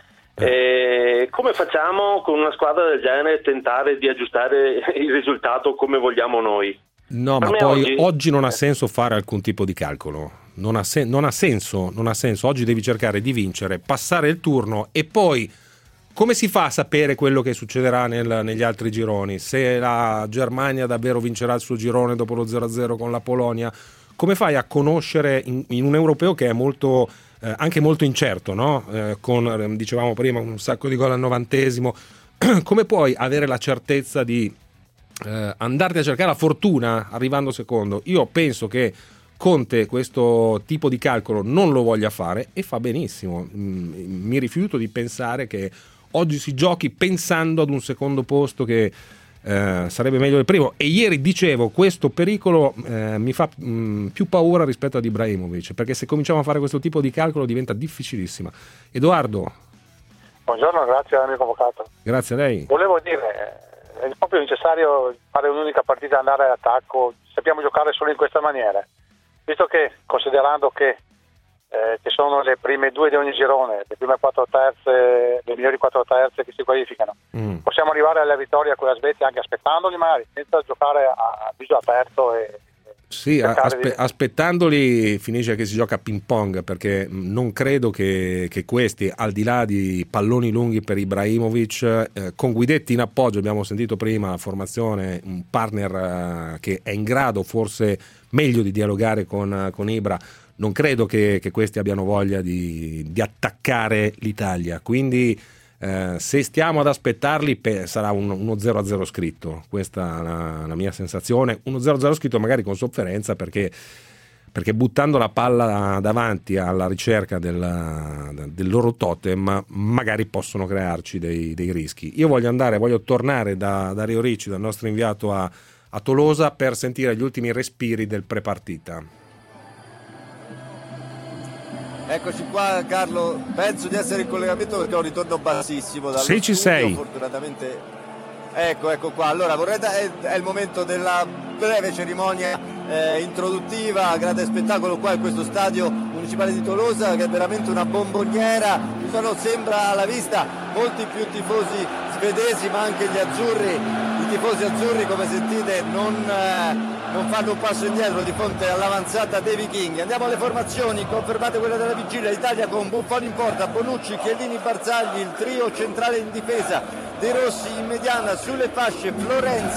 Eh, come facciamo con una squadra del genere tentare di aggiustare il risultato come vogliamo noi? No, Per ma me poi oggi... oggi non ha senso fare alcun tipo di calcolo. Non ha, sen- non ha senso, non ha senso. Oggi devi cercare di vincere, passare il turno e poi come si fa a sapere quello che succederà nel, negli altri gironi? Se la Germania davvero vincerà il suo girone dopo lo zero a zero con la Polonia, come fai a conoscere in, in un europeo che è molto eh, anche molto incerto, no? Eh, con, dicevamo prima, un sacco di gol al novantesimo, come puoi avere la certezza di eh, andarti a cercare la fortuna arrivando secondo? Io penso che Conte questo tipo di calcolo non lo voglia fare e fa benissimo. Mi rifiuto di pensare che oggi si giochi pensando ad un secondo posto che eh, sarebbe meglio del primo, e ieri dicevo questo pericolo eh, mi fa mh, più paura rispetto ad Ibrahimovic, perché se cominciamo a fare questo tipo di calcolo diventa difficilissima. Edoardo. Buongiorno, grazie al mio convocato. Grazie a lei. Volevo dire, è proprio necessario fare un'unica partita e andare all'attacco, sappiamo giocare solo in questa maniera. Visto che, considerando che eh, che sono le prime due di ogni girone, le prime quattro terze, le migliori quattro terze che si qualificano, mm. possiamo arrivare alla vittoria con la Svezia anche aspettandoli magari, senza giocare a, a viso aperto e sì, aspe- di... aspettandoli finisce che si gioca a ping pong, perché non credo che, che questi, al di là di palloni lunghi per Ibrahimovic, eh, con Guidetti in appoggio, abbiamo sentito prima la formazione, un partner eh, che è in grado forse meglio di dialogare con, con Ibra, non credo che, che questi abbiano voglia di, di attaccare l'Italia, quindi eh, se stiamo ad aspettarli pe- sarà un, uno zero a zero scritto, questa è la, la mia sensazione, uno zero a zero scritto magari con sofferenza, perché, perché buttando la palla davanti alla ricerca del, del loro totem magari possono crearci dei, dei rischi. Io voglio andare, voglio tornare da Dario Ricci, dal nostro inviato a, a Tolosa, per sentire gli ultimi respiri del prepartita. Eccoci qua Carlo, penso di essere in collegamento perché ho un ritorno bassissimo dallo sì, ci studio, sei. Fortunatamente ecco, ecco qua. Allora vorrei da- è, è il momento della breve cerimonia eh, introduttiva, grande spettacolo qua in questo stadio municipale di Tolosa, che è veramente una bomboniera. Ci sono, sembra alla vista, molti più tifosi svedesi, ma anche gli azzurri. I tifosi azzurri, come sentite, non eh, non fanno un passo indietro di fronte all'avanzata dei vichinghi. Andiamo alle formazioni, confermate quelle della vigilia. Italia con Buffon in porta, Bonucci, Chiellini, Barzagli, il trio centrale in difesa, De Rossi in mediana, sulle fasce Florenzi,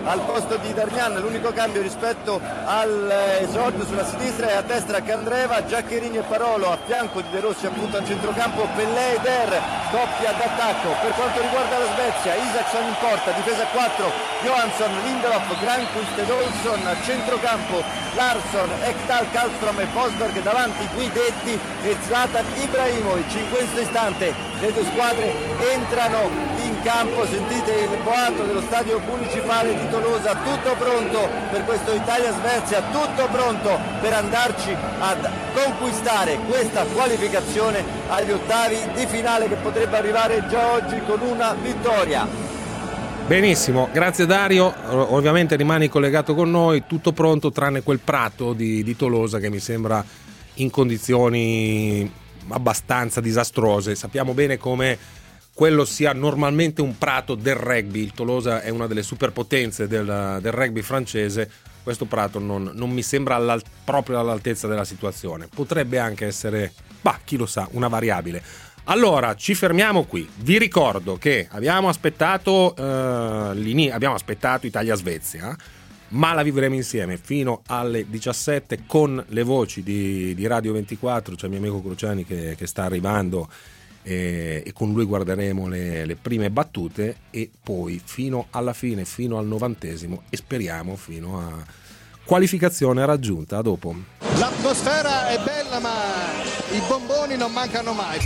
al posto di Darmian. L'unico cambio rispetto all'esordio sulla sinistra è a destra Candreva, Giaccherini e Parolo a fianco di De Rossi appunto al centrocampo, Pellè e Der, coppia d'attacco. Per quanto riguarda la Svezia, Isaacson in porta, difesa quattro, Johansson, Lindelof, Granqvist ed Olsson, centrocampo Larsson, Ekdal, Kallström e Forsberg davanti, Guidetti e Zlatan Ibrahimovic. In questo istante le due squadre entrano in campo, sentite il boato dello stadio municipale di Tolosa, tutto pronto per questo Italia-Svezia, tutto pronto per andarci ad conquistare questa qualificazione agli ottavi di finale che potrebbe arrivare già oggi con una vittoria. Benissimo, grazie Dario, ovviamente rimani collegato con noi, tutto pronto tranne quel prato di, di Tolosa che mi sembra in condizioni abbastanza disastrose. Sappiamo bene come quello sia normalmente un prato del rugby, il Tolosa è una delle superpotenze del, del rugby francese, questo prato non, non mi sembra all'al- proprio all'altezza della situazione, potrebbe anche essere, bah, chi lo sa, una variabile. Allora, ci fermiamo qui. Vi ricordo che abbiamo aspettato eh, abbiamo aspettato Italia-Svezia, ma la vivremo insieme fino alle diciassette con le voci di, di Radio ventiquattro. C'è il mio amico Cruciani che, che sta arrivando e, e con lui guarderemo le, le prime battute e poi fino alla fine, fino al novantesimo e speriamo fino a qualificazione raggiunta. A dopo. L'atmosfera è bella ma i bomboni non mancano mai.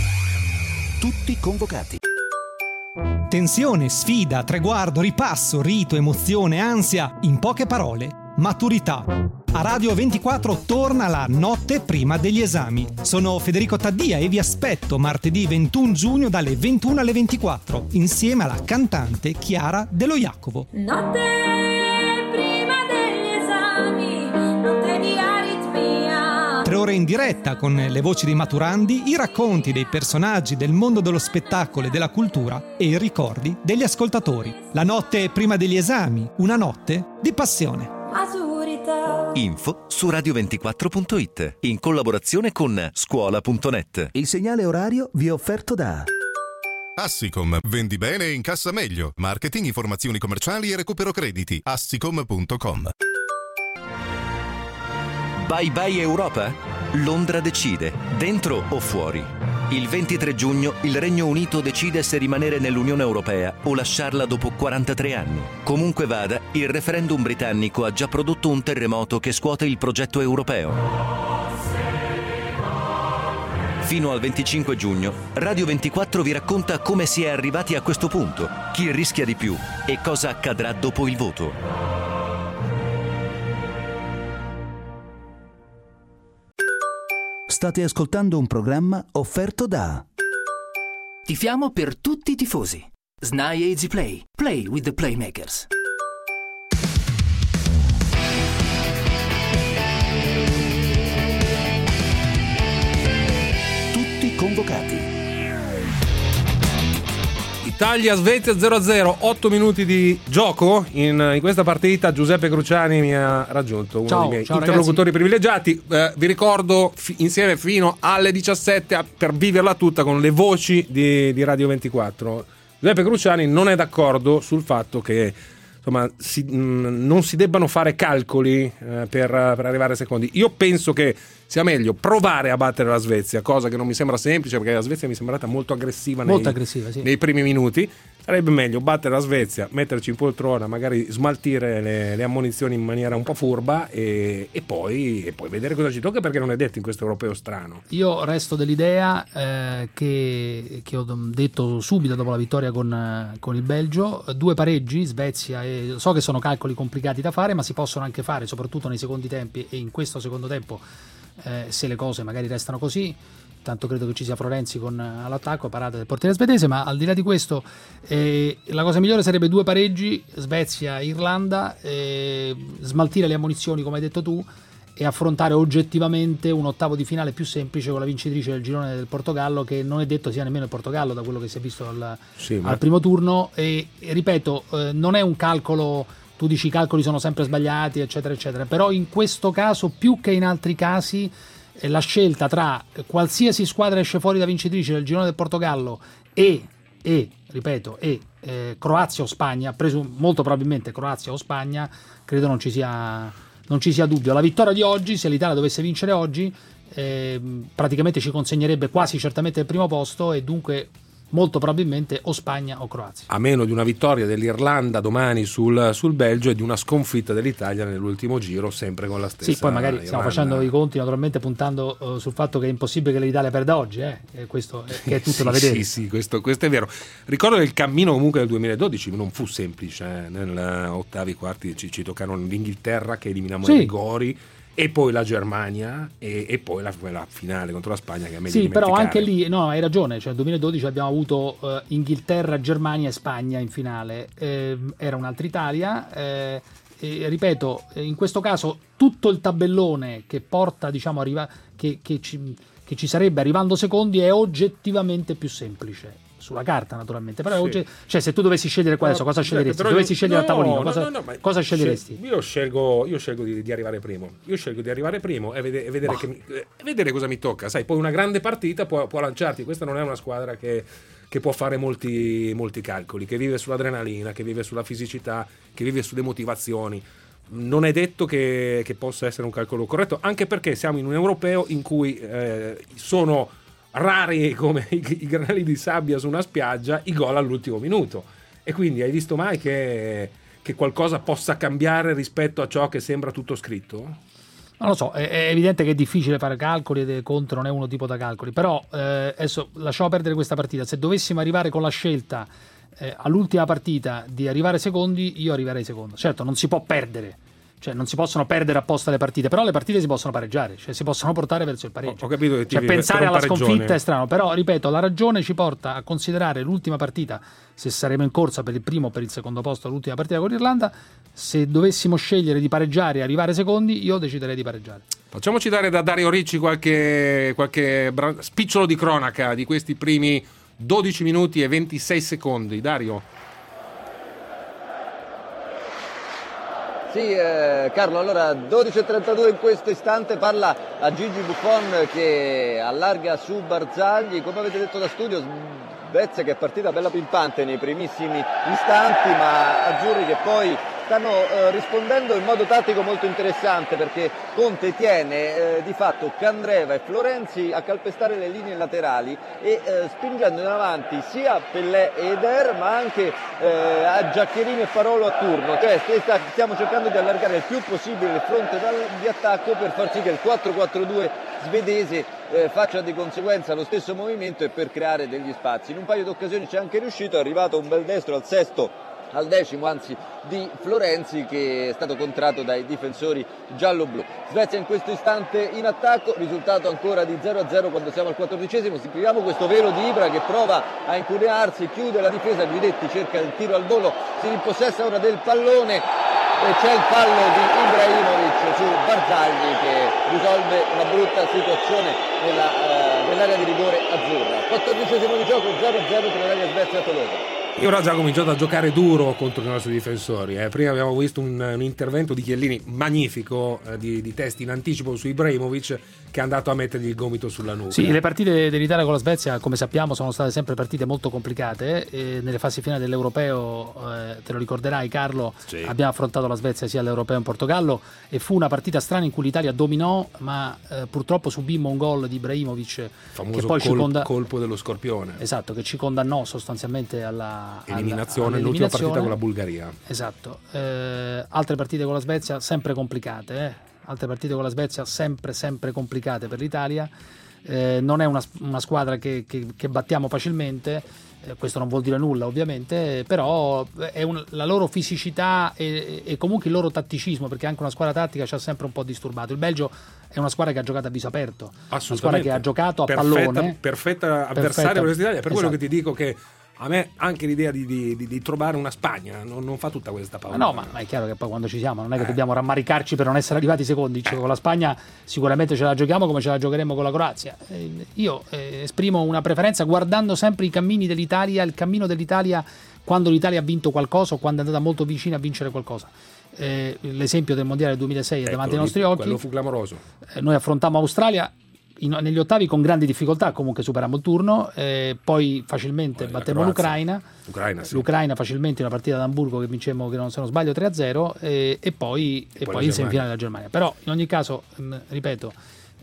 Tutti convocati. Tensione, sfida, traguardo, ripasso, rito, emozione, ansia, in poche parole, maturità. A Radio ventiquattro torna la notte prima degli esami. Sono Federico Taddia e vi aspetto martedì ventuno giugno dalle ventuno alle ventiquattro insieme alla cantante Chiara Dello Jacopo. Notte prima degli esami, notte di aritmia. Tre ore in diretta con le voci dei maturandi, i racconti dei personaggi del mondo dello spettacolo e della cultura e i ricordi degli ascoltatori. La notte prima degli esami, una notte di passione. Maturità. Info su radio ventiquattro punto it in collaborazione con scuola punto net. Il segnale orario vi è offerto da Assicom, vendi bene e incassa meglio. Marketing, informazioni commerciali e recupero crediti. assicom punto com. Bye bye Europa? Londra decide, dentro o fuori. Il ventitré giugno il Regno Unito decide se rimanere nell'Unione Europea o lasciarla dopo quarantatré anni. Comunque vada, il referendum britannico ha già prodotto un terremoto che scuote il progetto europeo. Fino al venticinque giugno, Radio ventiquattro vi racconta come si è arrivati a questo punto, chi rischia di più e cosa accadrà dopo il voto. State ascoltando un programma offerto da Tifiamo per tutti i tifosi. S N A I Easy Play. Play with the Playmakers. Tutti convocati. Italia-Svezia zero a zero, otto minuti di gioco in, in questa partita. Giuseppe Cruciani mi ha raggiunto, uno ciao, dei miei ciao, interlocutori ragazzi. privilegiati. Eh, vi ricordo fi, insieme fino alle diciassette a, per viverla tutta con le voci di, di Radio ventiquattro. Giuseppe Cruciani non è d'accordo sul fatto che insomma si, mh, non si debbano fare calcoli eh, per, per arrivare ai secondi. Io penso che sia meglio provare a battere la Svezia, cosa che non mi sembra semplice perché la Svezia mi è sembrata molto aggressiva, Molto nei, aggressiva, sì. nei primi minuti. Sarebbe meglio battere la Svezia, metterci in poltrona, magari smaltire le, le ammonizioni in maniera un po' furba e, e, poi, e poi vedere cosa ci tocca, perché non è detto in questo europeo strano. Io resto dell'idea eh, che, che ho detto subito dopo la vittoria con, con il Belgio, due pareggi, Svezia, e so che sono calcoli complicati da fare, ma si possono anche fare, soprattutto nei secondi tempi e in questo secondo tempo, eh, se le cose magari restano così. Tanto credo che ci sia Florenzi con all'attacco, parata del portiere svedese, ma al di là di questo eh, la cosa migliore sarebbe due pareggi, Svezia, Irlanda, eh, smaltire le ammonizioni come hai detto tu e affrontare oggettivamente un ottavo di finale più semplice con la vincitrice del girone del Portogallo, che non è detto sia nemmeno il Portogallo da quello che si è visto al, sì, ma... al primo turno e, e ripeto, eh, non è un calcolo, tu dici i calcoli sono sempre sbagliati eccetera eccetera, però in questo caso più che in altri casi la scelta tra qualsiasi squadra esce fuori da vincitrice del girone del Portogallo e, e ripeto, e eh, Croazia o Spagna, preso, molto probabilmente Croazia o Spagna, credo non ci sia, non ci sia dubbio. La vittoria di oggi, se l'Italia dovesse vincere oggi, eh, praticamente ci consegnerebbe quasi certamente il primo posto e dunque molto probabilmente o Spagna o Croazia. A meno di una vittoria dell'Irlanda domani sul, sul Belgio e di una sconfitta dell'Italia nell'ultimo giro, sempre con la stessa Sì, poi magari Irlanda. stiamo facendo i conti naturalmente puntando uh, sul fatto che è impossibile che l'Italia perda oggi, eh? E questo è, che è tutto sì, da vedere. Sì, sì, questo, questo è vero. Ricordo che il cammino comunque del duemiladodici non fu semplice, eh? Nel ottavi, quarti ci, ci toccarono l'Inghilterra che eliminammo Sì. ai rigori, e poi la Germania e, e poi la, la finale contro la Spagna che è meglio Sì, però dimenticare. anche lì, no, hai ragione, cioè nel duemiladodici abbiamo avuto uh, Inghilterra, Germania e Spagna in finale, eh, era un'altra Italia, eh, e, ripeto, in questo caso tutto il tabellone che porta, diciamo, arriva, che, che, ci, che ci sarebbe arrivando secondi è oggettivamente più semplice. Sulla carta naturalmente, però Sì. oggi, cioè se tu dovessi scegliere qua adesso, No, cosa sceglieresti? però Se dovessi io- scegliere no, a tavolino, no, cosa, no, no, ma cosa sceglieresti? scel- Io scelgo, io scelgo di, di arrivare primo. Io scelgo di arrivare primo e vedere, e vedere, che mi- e vedere cosa mi tocca. Sai, poi una grande partita può, può lanciarti. Questa non è una squadra che, che può fare molti, molti calcoli, che vive sull'adrenalina, che vive sulla fisicità, che vive sulle motivazioni. Non è detto che, che possa essere un calcolo corretto, anche perché siamo in un europeo in cui eh, sono rari come i, i granelli di sabbia su una spiaggia i gol all'ultimo minuto, e quindi hai visto mai che, che qualcosa possa cambiare rispetto a ciò che sembra tutto scritto? Non lo so, è, è evidente che è difficile fare calcoli ed Conte non è uno tipo da calcoli, però eh, adesso lasciamo perdere questa partita. Se dovessimo arrivare con la scelta eh, all'ultima partita di arrivare secondi, io arriverei secondo. Certo, non si può perdere, cioè non si possono perdere apposta le partite, però le partite si possono pareggiare, cioè si possono portare verso il pareggio. Ho capito che ti Cioè vive pensare per un alla pareggione. sconfitta è strano, però ripeto, la ragione ci porta a considerare l'ultima partita, se saremo in corsa per il primo o per il secondo posto, l'ultima partita con l'Irlanda, se dovessimo scegliere di pareggiare e arrivare secondi, io deciderei di pareggiare. Facciamoci dare da Dario Ricci qualche, qualche bra- spicciolo di cronaca di questi primi dodici minuti e ventisei secondi. Dario. Sì, eh, Carlo, allora dodici e trentadue in questo istante, parla a Gigi Buffon che allarga su Barzagli. Come avete detto da studio, Svezia che è partita bella pimpante nei primissimi istanti, ma azzurri che poi stanno eh, rispondendo in modo tattico molto interessante, perché Conte tiene eh, di fatto Candreva e Florenzi a calpestare le linee laterali e eh, spingendo in avanti sia Pellè e Eder, ma anche eh, a Giaccherini e Parolo a turno. Cioè st- stiamo cercando di allargare il più possibile il fronte dal- di attacco per far sì che il quattro quattro due svedese eh, faccia di conseguenza lo stesso movimento e per creare degli spazi. In un paio di occasioni ci è anche riuscito, è arrivato un bel destro al sesto, al decimo anzi, di Florenzi, che è stato contratto dai difensori giallo-blu. Svezia in questo istante in attacco, risultato ancora di zero a zero quando siamo al quattordicesimo. Seguiamo questo velo di Ibra che prova a incuriarsi, chiude la difesa, Guidetti cerca il tiro al volo, si ripossessa ora del pallone e c'è il fallo di Ibrahimovic su Barzagli che risolve una brutta situazione nella, eh, nell'area di rigore azzurra. quattordicesimo di gioco, zero a zero tra l'area Svezia e Tolosa. Io ora già ho cominciato a giocare duro contro i nostri difensori. Eh. Prima abbiamo visto un, un intervento di Chiellini magnifico eh, di, di testi in anticipo su Ibrahimovic, che è andato a mettergli il gomito sulla nuca. Sì, le partite dell'Italia con la Svezia, come sappiamo, sono state sempre partite molto complicate. E nelle fasi finali dell'Europeo, eh, te lo ricorderai Carlo, Sì. abbiamo affrontato la Svezia sia all'Europeo in Portogallo e fu una partita strana in cui l'Italia dominò, ma eh, purtroppo subimmo un gol di Ibrahimovic Il famoso che poi col- ci conda- colpo dello scorpione. Esatto, che ci condannò sostanzialmente alla Eliminazione, alla- l'ultima all'eliminazione. partita con la Bulgaria. Esatto. Eh, altre partite con la Svezia sempre complicate, eh? altre partite con la Svezia sempre sempre complicate per l'Italia. Eh, non è una, una squadra che, che, che battiamo facilmente, eh, questo non vuol dire nulla ovviamente, però è un, la loro fisicità e, e comunque il loro tatticismo, perché anche una squadra tattica ci ha sempre un po' disturbato. Il Belgio è una squadra che ha giocato a viso aperto, una squadra che ha giocato a perfetta, pallone, perfetta avversaria Perfetta. per l'Italia, per quello Esatto. che ti dico che a me anche l'idea di, di, di, di trovare una Spagna non, non fa tutta questa paura. Ma no, ma, ma è chiaro che poi quando ci siamo non è che dobbiamo rammaricarci per non essere arrivati secondi. Cioè, con la Spagna sicuramente ce la giochiamo come ce la giocheremo con la Croazia. Eh, io eh, esprimo una preferenza guardando sempre i cammini dell'Italia, il cammino dell'Italia quando l'Italia ha vinto qualcosa o quando è andata molto vicina a vincere qualcosa. Eh, l'esempio del mondiale duemilasei è Ecco, davanti ai lì nostri fu- occhi. quello fu clamoroso. Eh, noi affrontammo Australia in, negli ottavi con grandi difficoltà comunque superammo il turno, eh, poi facilmente Poi battemmo la l'Ucraina, L'Ucraina, sì. l'Ucraina facilmente in una partita ad Amburgo che vincemmo, che non se non sbaglio, tre a zero, e, e poi, e poi poi la in semifinale la Germania. Però in ogni caso, mh, ripeto,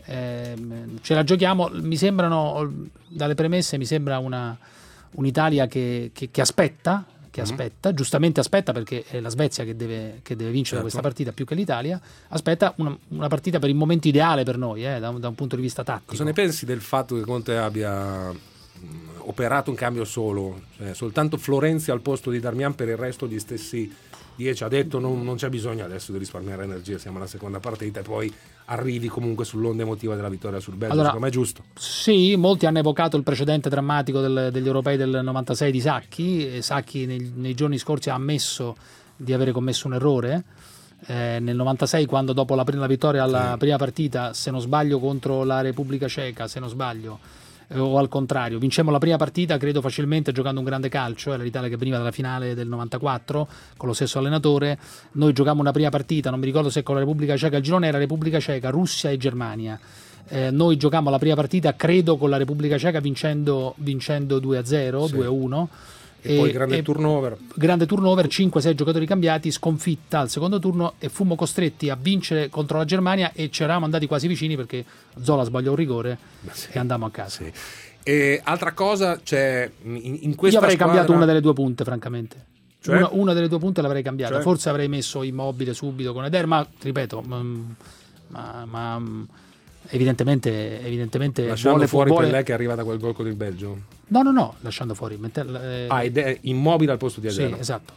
ehm, ce la giochiamo. Mi sembrano, dalle premesse, mi sembra una un'Italia che, che, che aspetta, che Mm-hmm. aspetta, giustamente aspetta, perché è la Svezia che deve, che deve vincere Certo. questa partita più che l'Italia. Aspetta una, una partita per il momento ideale per noi, eh, da, un, da un punto di vista tattico. Cosa ne pensi del fatto che Conte abbia mh, operato un cambio solo, cioè soltanto Florenzi al posto di Darmian, per il resto gli stessi dieci? Ha detto non, non c'è bisogno adesso di risparmiare energia, siamo alla seconda partita, e poi arrivi comunque sull'onda emotiva della vittoria sul Belgio. Allora, Secondo me è giusto. Sì, molti hanno evocato il precedente drammatico del- degli europei del novantasei di Sacchi, e Sacchi nei, nei giorni scorsi ha ammesso di avere commesso un errore. Eh, nel novantasei, quando dopo la prima vittoria alla Sì. prima partita, se non sbaglio contro la Repubblica Ceca, se non sbaglio, eh, o al contrario, vincemmo la prima partita credo facilmente giocando un grande calcio. Era l'Italia che veniva dalla finale del novantaquattro con lo stesso allenatore. Noi giocammo una prima partita, non mi ricordo se con la Repubblica Ceca, il girone era Repubblica Ceca, Russia e Germania. Eh, noi giocammo la prima partita credo con la Repubblica Ceca vincendo, vincendo due a zero, Sì. due a uno. E, poi grande turnover. Grande turnover, cinque sei giocatori cambiati, sconfitta al secondo turno, e fummo costretti a vincere contro la Germania, e ci eravamo andati quasi vicini perché Zola sbagliò un rigore sì. e andammo a casa. Sì. E altra cosa, c'è in, in questa Io avrei squadra... cambiato una delle due punte, francamente. Cioè? Una, una delle due punte l'avrei cambiata. Cioè? Forse avrei messo Immobile subito con Eder, ma ripeto, mm, ma, ma, mm, evidentemente, evidentemente Lasciando vuole, fuori vuole... Pellè che arriva da quel gol con il Belgio. No, no, no, lasciando fuori. Mette- eh, Ah, ed è Immobile al posto di Sì, Adriano. esatto.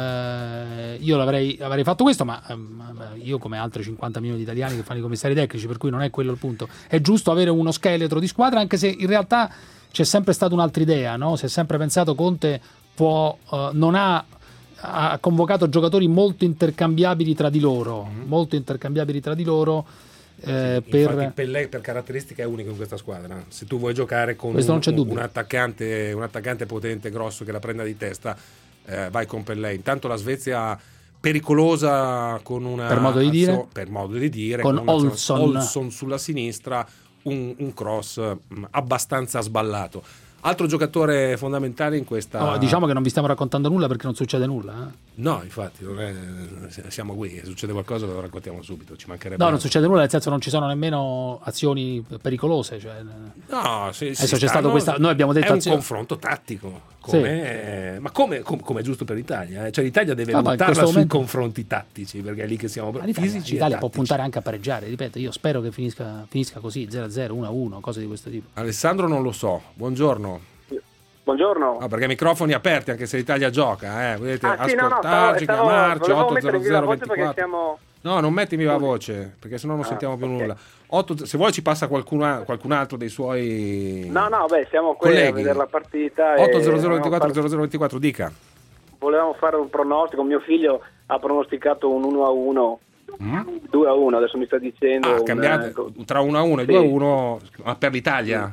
Eh, io l'avrei, avrei fatto questo, ma ehm, io, come altri cinquanta milioni di italiani che fanno i commissari tecnici, per cui non è quello il punto. È giusto avere uno scheletro di squadra, anche se in realtà c'è sempre stata un'altra idea, no? Si è sempre pensato Conte può, eh, non ha, ha convocato giocatori molto intercambiabili tra di loro, Mm-hmm. molto intercambiabili tra di loro. Eh, Infatti per... Pellè per caratteristica è unico in questa squadra. Se tu vuoi giocare con Questo un, non c'è dubbio. un attaccante, un attaccante potente, grosso, che la prenda di testa, eh, vai con Pellè. Intanto la Svezia pericolosa con una Per modo di dire? per modo di dire Con una- Olsson. Olsson sulla sinistra, un, un cross mh, abbastanza sballato. Altro giocatore fondamentale in questa... Oh, diciamo che non vi stiamo raccontando nulla perché non succede nulla. Eh? No, infatti, non è- siamo qui, se succede qualcosa lo raccontiamo subito, ci mancherebbe. No, non succede nulla, nel senso non ci sono nemmeno azioni pericolose. Cioè, No, sì, adesso sì, c'è stato stanno- questa. Noi abbiamo detto è un azioni- confronto tattico, come, ma come, com- come è giusto per l'Italia, eh? Cioè l'Italia deve Ah, ma in buttarla questo sui momento- confronti tattici, perché è lì che siamo Ma l'Italia, fisici. l'Italia e può tattici. puntare anche a pareggiare, ripeto, io spero che finisca, finisca così, zero a zero, uno a uno, cose di questo tipo. Alessandro non lo so, buongiorno. Buongiorno. No, perché microfoni aperti anche se l'Italia gioca, eh? Potete Ah, sì, no, no, ascoltarci, stavo, stavo, chiamarci volevo otto mettere zero in viva zero voce perché ventiquattro. siamo... No, non metti viva voce, perché sennò non Ah, sentiamo più ok. nulla. Otto, se vuoi ci passa qualcun, qualcun altro dei suoi No, no, beh, siamo qui colleghi. a vedere la partita. e otto zero zero volevamo ventiquattro fare- zero zero ventiquattro, dica. Volevamo fare un pronostico. Mio figlio ha pronosticato un uno a uno, Mm? due a uno, adesso mi sta dicendo. Ah, un- cambiato tra uno a uno e Sì. due a uno, ma per l'Italia?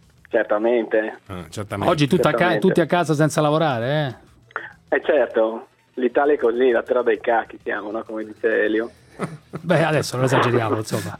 Certamente. Ah, certamente. Oggi tutta a ca- Certamente. tutti a casa senza lavorare, eh? Eh certo, l'Italia è così, la terra dei cacchi siamo, no? Come dice Elio. Beh, adesso non esageriamo, insomma.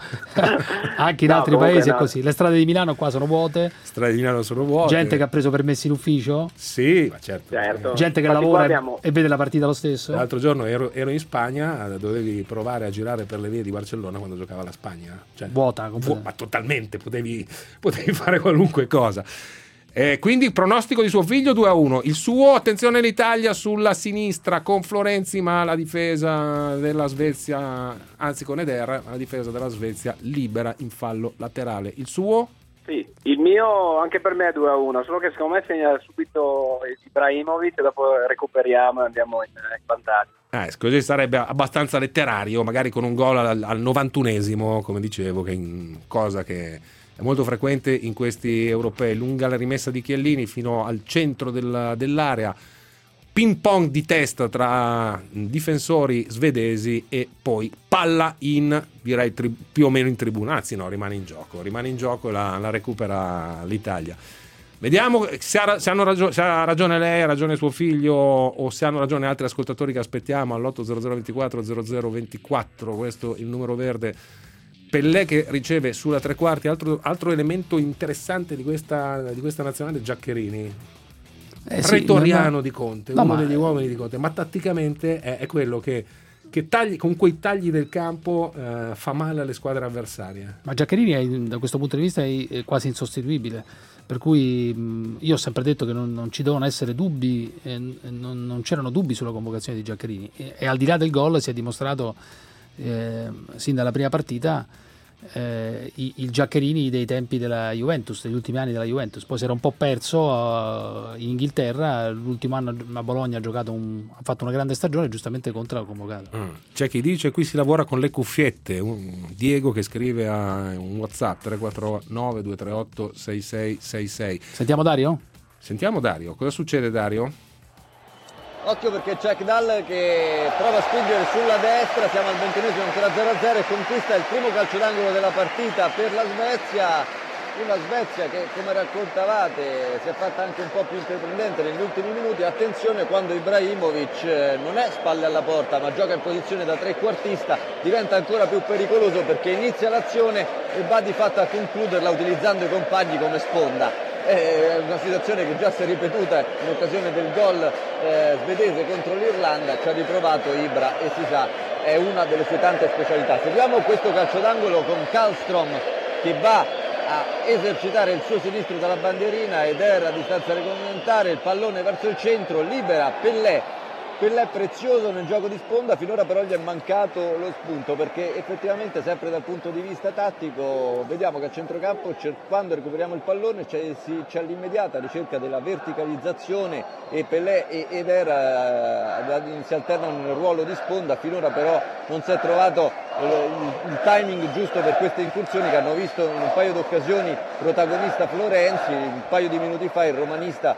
Anche in No, altri comunque paesi no. è così. Le strade di Milano qua sono vuote. Strade di Milano sono vuote. Gente che ha preso permessi in ufficio. Sì, ma certo. Certo. Gente che Infatti lavora qua e- abbiamo- e vede la partita lo stesso. L'altro giorno ero, ero in Spagna, dovevi provare a girare per le vie di Barcellona quando giocava la Spagna. Cioè, Vuota, vu- ma totalmente, potevi, potevi fare qualunque cosa. Eh, quindi pronostico di suo figlio due a uno. Il suo, attenzione, l'Italia sulla sinistra con Florenzi, ma la difesa della Svezia, anzi con Eder, la difesa della Svezia libera in fallo laterale. Il suo? Sì, il mio anche per me è due a uno, solo che secondo me segna subito Ibrahimovic e dopo recuperiamo e andiamo in, in vantaggio. Eh, così sarebbe abbastanza letterario, magari con un gol al, al novantunesimo, come dicevo, che in, cosa che è molto frequente in questi europei. Lunga la rimessa di Chiellini fino al centro del- dell'area, ping pong di testa tra difensori svedesi e poi palla in, direi tri- più o meno in tribuna, anzi no, rimane in gioco, rimane in gioco e la, la recupera l'Italia. Vediamo se ha, se hanno ragio- se ha ragione lei, ha ragione suo figlio, o se hanno ragione altri ascoltatori che aspettiamo all'otto zero zero ventiquattro zero zero ventiquattro, questo il numero verde Pellè che riceve sulla tre quarti, altro, altro elemento interessante di questa, di questa nazionale, Giaccherini. Eh sì, pretoriano ma- di Conte, no, uno ma- degli uomini di Conte, ma tatticamente è, è quello che, che tagli, con quei tagli del campo eh, fa male alle squadre avversarie. Ma Giaccherini è, da questo punto di vista è, è quasi insostituibile, per cui mh, io ho sempre detto che non, non ci devono essere dubbi, eh, non, non c'erano dubbi sulla convocazione di Giaccherini e, e al di là del gol si è dimostrato eh, sin dalla prima partita eh, i- il Giaccherini dei tempi della Juventus, degli ultimi anni della Juventus. Poi si era un po' perso eh, in Inghilterra, l'ultimo anno a Bologna ha giocato un, ha fatto una grande stagione, giustamente Conte l'ha convocato. Mm. C'è chi dice qui si lavora con le cuffiette. Un Diego che scrive a un WhatsApp tre quattro nove due tre otto sei sei sei sei. Sentiamo Dario? Sentiamo Dario. Cosa succede, Dario? Occhio perché Jack Dahl che prova a spingere sulla destra, siamo al ventunesimo, ancora zero a zero e conquista il primo calcio d'angolo della partita per la Svezia. Una Svezia che, come raccontavate, si è fatta anche un po' più intraprendente negli ultimi minuti. Attenzione quando Ibrahimovic non è spalle alla porta ma gioca in posizione da trequartista, diventa ancora più pericoloso perché inizia l'azione e va di fatto a concluderla utilizzando i compagni come sponda. È una situazione che già si è ripetuta in occasione del gol eh, svedese contro l'Irlanda, ci ha riprovato Ibra e si sa è una delle sue tante specialità. Seguiamo questo calcio d'angolo con Karlström che va a esercitare il suo sinistro dalla bandierina ed era a distanza regolamentare, il pallone verso il centro, libera Pellè. Pellè è prezioso nel gioco di sponda, finora però gli è mancato lo spunto perché effettivamente sempre dal punto di vista tattico vediamo che a centrocampo c'è, quando recuperiamo il pallone c'è, si, c'è l'immediata ricerca della verticalizzazione e Pellè e Eder eh, si alternano nel ruolo di sponda, finora però non si è trovato eh, il, il timing giusto per queste incursioni che hanno visto in un paio di occasioni protagonista Florenzi, un paio di minuti fa il romanista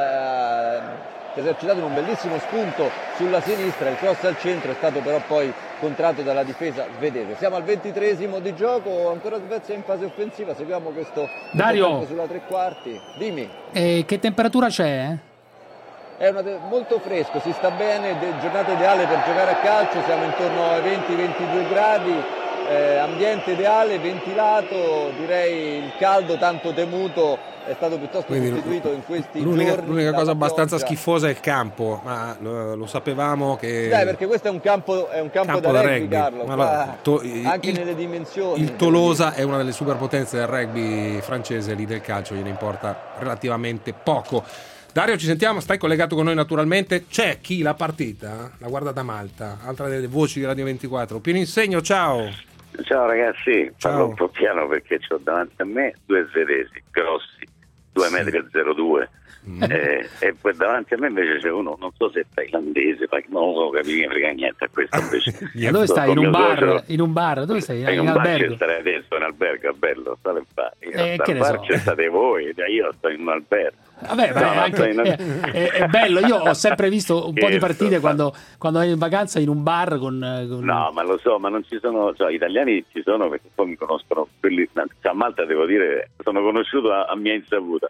eh, esercitato in un bellissimo spunto sulla sinistra, il cross al centro è stato però poi contratto dalla difesa svedese. Siamo al ventitreesimo di gioco, ancora Svezia in fase offensiva, seguiamo questo Dario sulla tre quarti. Dimmi. E che temperatura c'è? È una de- molto fresco, si sta bene, de- giornata ideale per giocare a calcio, siamo intorno ai venti ventidue gradi, eh, ambiente ideale, ventilato, direi il caldo tanto temuto è stato piuttosto Quindi sostituito in questi l'unica, giorni. l'unica cosa dalla abbastanza pioggia. schifosa è il campo, ma lo, lo sapevamo che Dai, perché questo è un campo, è un campo, campo da da rugby, rugby. Carlo, Ma allora, qua, to- anche il- nelle dimensioni. il Tolosa è una delle superpotenze del rugby francese, lì del calcio gliene importa relativamente poco. Dario, ci sentiamo, stai collegato con noi naturalmente. C'è chi la partita la guarda da Malta, altra delle voci di Radio ventiquattro. Pieno Insegno, ciao. Ciao ragazzi, parlo Ciao. un po' piano perché ho davanti a me due svedesi grossi, due metri e zero due, eh, e poi davanti a me invece c'è uno, non so se è thailandese, ma non lo capisco, non frega niente a questo invece. Dove stai? In Con un mio bar? suocero- In un bar? Dove stai? in In un bar albergo? ci starei adesso, in albergo, è bello, state in bar. Io Eh, sto che al ne bar so. ci state voi, cioè io sto in un albergo. Vabbè, ma No, è, no, anche- sto in- è- è- è bello. Io ho sempre visto un po' di Scherzo, partite ma- quando, quando eri in vacanza in un bar con, con- No, ma lo so, ma non ci sono, cioè, italiani ci sono perché poi mi conoscono, quelli, cioè, a Malta devo dire, sono conosciuto a, a mia insaputa.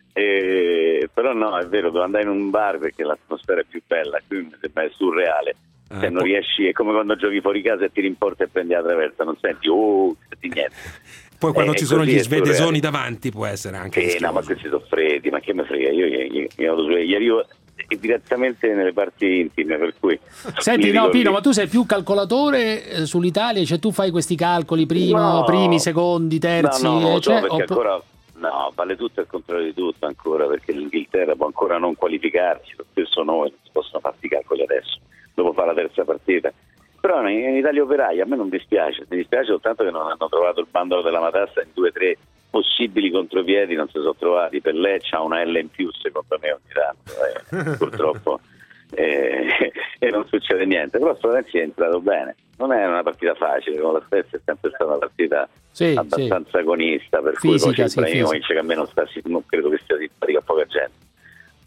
E, però no, è vero, devo andare in un bar perché l'atmosfera è più bella, qui mi sembra è surreale. Ah, Se non riesci, è come quando giochi fuori casa e tiri in porta e prendi la traversa, non senti, oh, non senti niente. Poi quando Eh, ci sono così gli è svedesoni surreale. davanti può essere anche Eh, no, ma rischioso. questi sono freddi, ma che me frega, io, io, io, io, io arrivo direttamente nelle parti intime, per cui Senti, mi no, ricordi- Pino, ma tu sei più calcolatore eh, sull'Italia, cioè tu fai questi calcoli primo, No. primi, secondi, terzi, no, no, non eh, lo so, cioè, perché oppo- ancora no, vale tutto il contrario di tutto ancora, perché l'Inghilterra può ancora non qualificarsi, lo stesso noi non si possono fare i calcoli adesso, dopo fare la terza partita. Però in, in Italia Operai a me non dispiace, mi dispiace soltanto che non hanno trovato il bandolo della matassa in due o tre possibili contropiedi, non si sono trovati. Per lei c'ha una L in più secondo me ogni tanto, eh, purtroppo, eh, e non succede niente. Però Florenzi è entrato bene, non è una partita facile, con la stessa è sempre stata una partita Sì, abbastanza sì. agonista, per Fisica, cui poi sì, c'è Ibrahimovic che a me non, sta, non credo che sia simpatico a poca gente.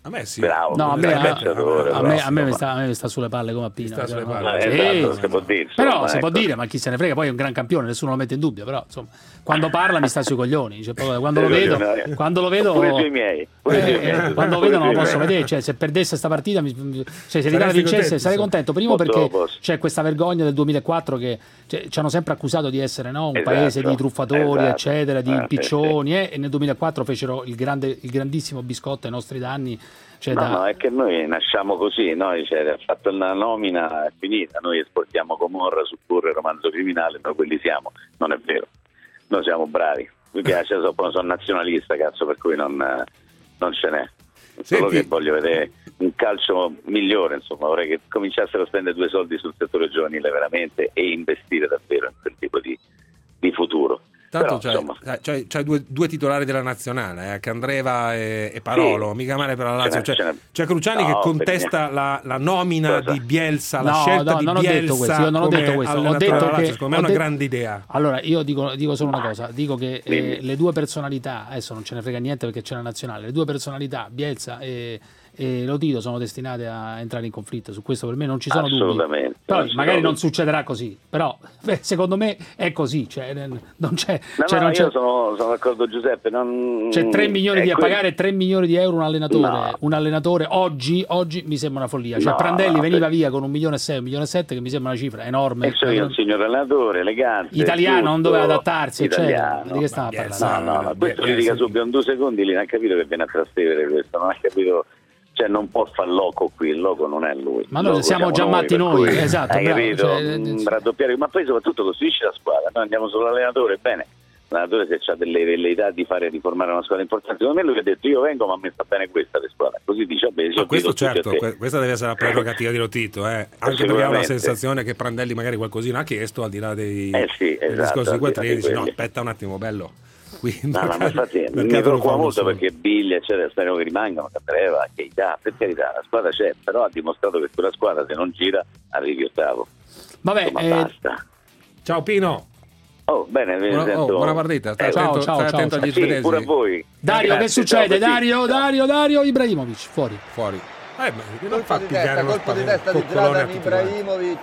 A me sì. Bravo, No, a me, a, calciatore, a me, però, a me mi, insomma. sta, a me mi sta sulle palle come a Pino. sta sulle cioè, palle. no, Eh, sì, esatto, si può dire, però insomma, si può ecco. dire, ma chi se ne frega, poi è un gran campione, nessuno lo mette in dubbio, però insomma, quando parla mi sta sui coglioni, cioè, proprio, quando lo vedo, quando lo vedo Pure sui miei, pure sui eh, miei. quando lo Pure vedo non lo sui posso miei. vedere, cioè se perdesse sta partita, mi, cioè, se l'Italia Saresti vincesse contento, sarei sì. contento, primo perché Purtroppo. c'è questa vergogna del duemilaquattro che cioè, ci hanno sempre accusato di essere no, un Esatto, paese di truffatori, esatto. eccetera, di Eh, impiccioni, eh, e nel duemilaquattro fecero il, grande, il grandissimo biscotto ai nostri danni. Cioè, No, da- no, è che noi nasciamo così, noi cioè, ha fatto una nomina è finita, noi esportiamo Gomorra, Supporre, Romanzo Criminale, noi quelli siamo, non è vero, noi siamo bravi, mi piace, so, sono nazionalista, cazzo, per cui non, non ce n'è, solo Senti- che voglio vedere un calcio migliore, insomma, vorrei che cominciassero a spendere due soldi sul settore giovanile veramente e investire davvero in quel tipo di, di futuro. Tanto Però, c'hai, insomma, c'hai- c'hai due, due titolari della nazionale, eh, Candreva e, e Parolo, Sì. mica male per la Lazio. Ce n'è- C'è, ce n'è- c'è Cruciani No, che per contesta la, la nomina Cosa? di Bielsa, la No, scelta no, di non ho detto Bielsa questo, io non ho come detto questo, ho allenatore detto della Lazio. che- Secondo me ho è una detto- grande idea. Allora, io dico, dico solo una cosa, dico che eh, Dimmi. le due personalità, adesso non ce ne frega niente perché c'è la nazionale, le due personalità, Bielsa e, e Lotito, sono destinate a entrare in conflitto, su questo per me non ci sono dubbi. Assolutamente. Poi Non ci magari sono non dubbi. succederà così, però beh, secondo me è così, cioè, non c'è, No, cioè, no, non c'è, io sono, sono d'accordo Giuseppe, non... c'è tre milioni è di a quello- pagare tre milioni di euro un allenatore, No. un allenatore oggi, oggi mi sembra una follia, cioè No, Prandelli no, veniva per- via con un milione e sei, un milione e sette che mi sembra una cifra enorme. E sono io un signor allenatore, elegante. Italiano, non giusto, doveva adattarsi, eccetera. italiano. Di che stiamo Bielsa, parlando? No, no, no, questo Bielsa- gli dica subito in due secondi, lì non ha capito che viene a trastevere questo, non ha capito, cioè non può far loco qui, il loco non è lui. Ma Il noi loco siamo già matti per noi, cui, esatto, hai bravo, capito? cioè, Mm, raddoppiare, ma poi soprattutto costruisci la squadra, noi andiamo sull'allenatore, bene, l'allenatore se ha delle velleità di fare di formare una squadra importante, secondo me lui ha detto io vengo ma a me sta bene questa le squadre, così dice vabbè, Ma questo tutti a certo, te. que- questa deve essere la prerogativa di Lotito, eh. Anche perché ha la Sicuramente. sensazione che Prandelli magari qualcosina ha chiesto al di là dei, Eh sì, dei esatto, discorsi al di là di quattredici. No, quelli. aspetta un attimo, bello. Qui il No, no, ma mercato- infatti il mi mercato lo preoccupa fanno molto solo. perché Biglia, eccetera, spero che rimangano, Candreva, che dà, per carità, la squadra c'è, però ha dimostrato che quella squadra se non gira arrivi ottavo. Vabbè, Insomma, eh, basta. Ciao Pino. Oh, bene, mi Buona- sento... oh, buona partita, stai Eh, ciao, attento, ciao, stai ciao, attento ciao. agli sì, svedesi. pure a voi. Dario, Grazie, che succede? ciao, Dario, ciao. Dario, Dario Ibrahimovic, fuori. Fuori. Eh, ma non Colpo fa di pigliare testa, uno colpo di spavento, testa di coccolone a Zlatan tutti quanti. Ibrahimovic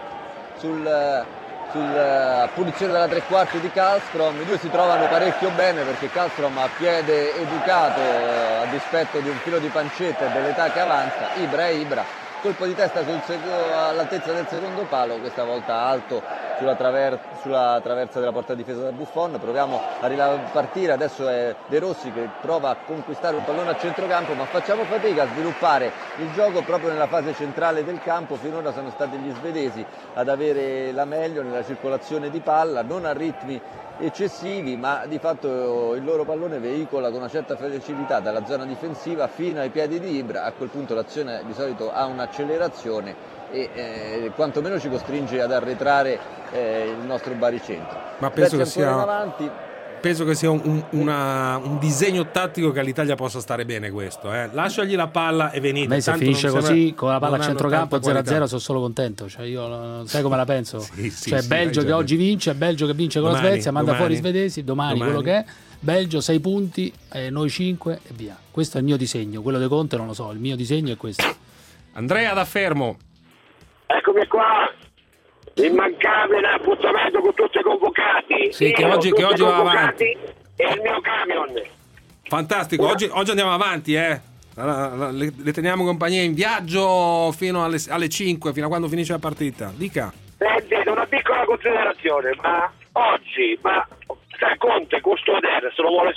sul, sulla punizione della tre quarti di Kallstrom. I due si trovano parecchio bene perché Kallstrom ha piede educato eh, a dispetto di un filo di pancetta e dell'età che avanza. Ibra e Ibra. Colpo di testa sul seco- all'altezza del secondo palo, questa volta alto sulla, traver- sulla traversa della porta difesa da Buffon. Proviamo a ripartire, adesso è De Rossi che prova a conquistare un pallone a centrocampo, ma facciamo fatica a sviluppare il gioco proprio nella fase centrale del campo. Finora sono stati gli svedesi ad avere la meglio nella circolazione di palla, non a ritmi eccessivi, ma di fatto il loro pallone veicola con una certa facilità dalla zona difensiva fino ai piedi di Ibra. A quel punto l'azione di solito ha un'accelerazione e eh, quantomeno ci costringe ad arretrare eh, il nostro baricentro. Ma penso Spezia che ancora sia- in avanti. Penso che sia un, un- una- un disegno tattico che all'Italia possa stare bene questo. Eh. Lasciagli la palla e venite. A me se tanto finisce non così sembra- con la palla non a hanno centrocampo tanta zero a zero qualità. sono solo contento, cioè io non sai come la penso. Sì, sì, cioè sì, Belgio hai che già oggi vince, Belgio che vince con Domani, la Svezia, manda domani. fuori i svedesi, domani, Domani. quello che è. Belgio sei punti, eh, noi cinque e via. Questo è il mio disegno, quello di Conte non lo so, il mio disegno è questo. Andrea da Fermo. Eccomi qua, immancabile appuntamento con tutti i convocati. Sì, che Io, oggi- tutti che oggi va convocati avanti. E il mio camion. Fantastico, oggi, oggi andiamo avanti, eh. Allora, Le, le teniamo compagnia in viaggio fino alle, alle cinque, fino a quando finisce la partita. Dica. Sentite, una piccola considerazione, ma oggi, ma sai, Conte, Custoder, se lo vuole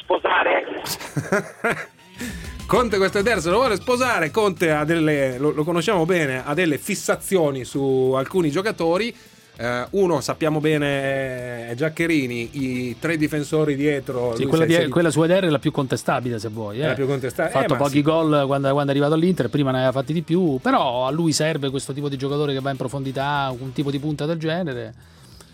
sposare? Conte questo idea se lo vuole sposare. Conte ha delle, lo, lo conosciamo bene, ha delle fissazioni su alcuni giocatori. Eh, uno sappiamo bene è Giaccherini, i tre difensori dietro. Sì, lui quella, si è- di, quella su Eder è la più contestabile se vuoi. È Eh. la più contestabile. Ha fatto Eh, ma pochi sì. gol quando, quando è arrivato all'Inter, prima ne aveva fatti di più, però a lui serve questo tipo di giocatore che va in profondità, un tipo di punta del genere.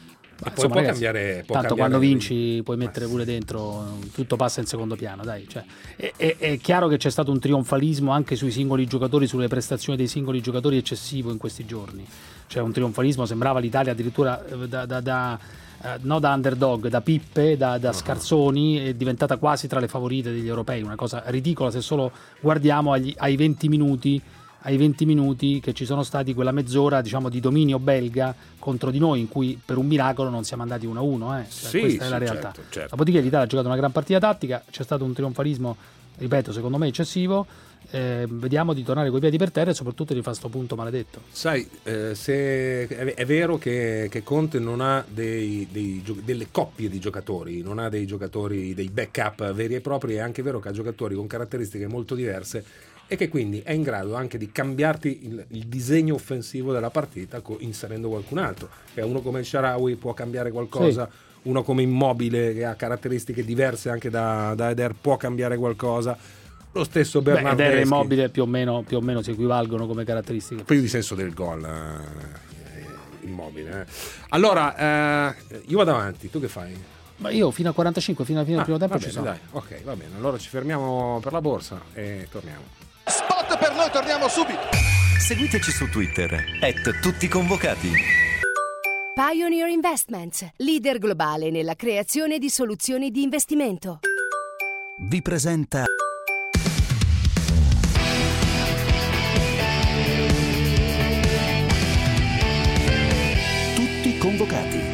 poi insomma, può ragazzi, cambiare, può tanto cambiare quando le- vinci puoi mettere pure dentro, tutto passa in secondo piano, dai. Cioè, è, è- è chiaro che c'è stato un trionfalismo anche sui singoli giocatori, sulle prestazioni dei singoli giocatori eccessivo in questi giorni. Cioè un trionfalismo, sembrava l'Italia addirittura eh, da, da, da eh, no da underdog, da pippe, da, da scarsoni, è diventata quasi tra le favorite degli europei, una cosa ridicola se solo guardiamo agli- ai venti minuti ai venti minuti che ci sono stati, quella mezz'ora diciamo di dominio belga contro di noi, in cui per un miracolo non siamo andati uno a uno, eh. Cioè, Sì, questa è sì, la realtà. certo, certo. Dopodiché l'Italia ha giocato una gran partita tattica, c'è stato un trionfalismo, ripeto, secondo me eccessivo. Eh, vediamo di tornare coi piedi per terra e soprattutto di fare sto punto maledetto. Sai, eh, se è, è vero che, che Conte non ha dei, dei gio- delle coppie di giocatori, non ha dei giocatori, dei backup veri e propri, è anche vero che ha giocatori con caratteristiche molto diverse e che quindi è in grado anche di cambiarti il, il disegno offensivo della partita co- inserendo qualcun altro. Cioè, uno come il Shaarawy può cambiare qualcosa, sì. Uno come Immobile che ha caratteristiche diverse anche da, da Eder può cambiare qualcosa. Lo stesso Bernardeschi. Beh, Eder e Immobile più o meno, più o meno si equivalgono come caratteristiche. Più di senso del gol eh, Immobile. Eh. Allora, eh, io vado avanti, tu che fai? Ma io fino a quarantacinque, fino alla fine Ah, del primo tempo va ci bene, sono. dai. Ok, va bene. Allora ci fermiamo per la borsa e torniamo. Spot per noi, torniamo subito. Seguiteci su Twitter, at tutti convocati. Pioneer Investments, leader globale nella creazione di soluzioni di investimento. Vi presenta Tutti convocati.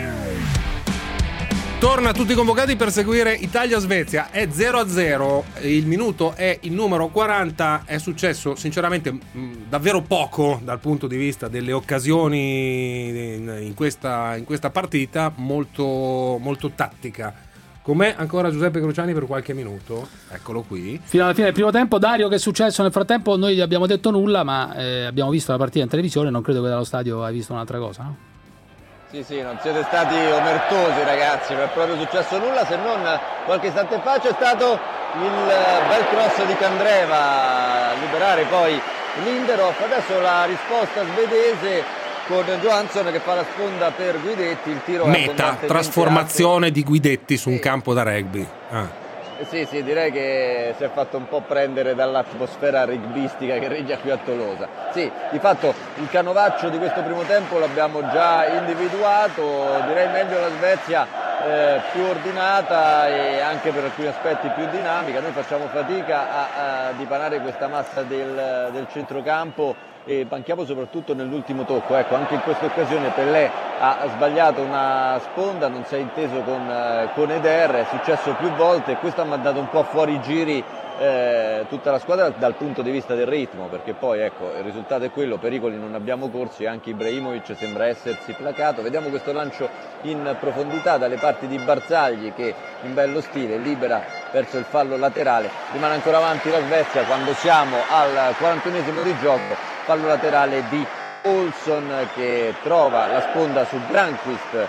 Torna tutti convocati per seguire Italia-Svezia. È zero a zero, il minuto è il numero quaranta. È successo sinceramente mh, davvero poco dal punto di vista delle occasioni in, in, questa, in questa partita, molto, molto tattica. Com'è ancora Giuseppe Cruciani per qualche minuto? Eccolo qui. Fino alla fine del primo tempo. Dario, che è successo nel frattempo? Noi gli abbiamo detto nulla, ma eh, abbiamo visto la partita in televisione, non credo che dallo stadio hai visto un'altra cosa, no? Sì, sì, non siete stati omertosi ragazzi, non è proprio successo nulla, se non qualche istante fa c'è stato il bel cross di Candreva a liberare poi Linderoth. Adesso la risposta svedese con Johansson che fa la sponda per Guidetti, il tiro è Meta, abbondantemente trasformazione di Guidetti su un campo da rugby. Ah. Eh Sì, sì, direi che si è fatto un po' prendere dall'atmosfera rugbistica che regna qui a Tolosa. Sì, di fatto il canovaccio di questo primo tempo l'abbiamo già individuato, direi meglio la Svezia eh, più ordinata e anche per alcuni aspetti più dinamica. Noi facciamo fatica a, a dipanare questa massa del, del centrocampo e manchiamo soprattutto nell'ultimo tocco. Ecco, anche in questa occasione Pellè ha sbagliato una sponda, non si è inteso con, eh, con Eder, è successo più volte e questo ha mandato un po' fuori giri eh, tutta la squadra dal punto di vista del ritmo, perché poi ecco il risultato è quello, pericoli non abbiamo corsi e anche Ibrahimovic sembra essersi placato. Vediamo questo lancio in profondità dalle parti di Barzagli che in bello stile libera verso il fallo laterale, rimane ancora avanti la Svezia quando siamo al quarantunesimo di gioco. Fallo laterale di Olsson che trova la sponda su Granqvist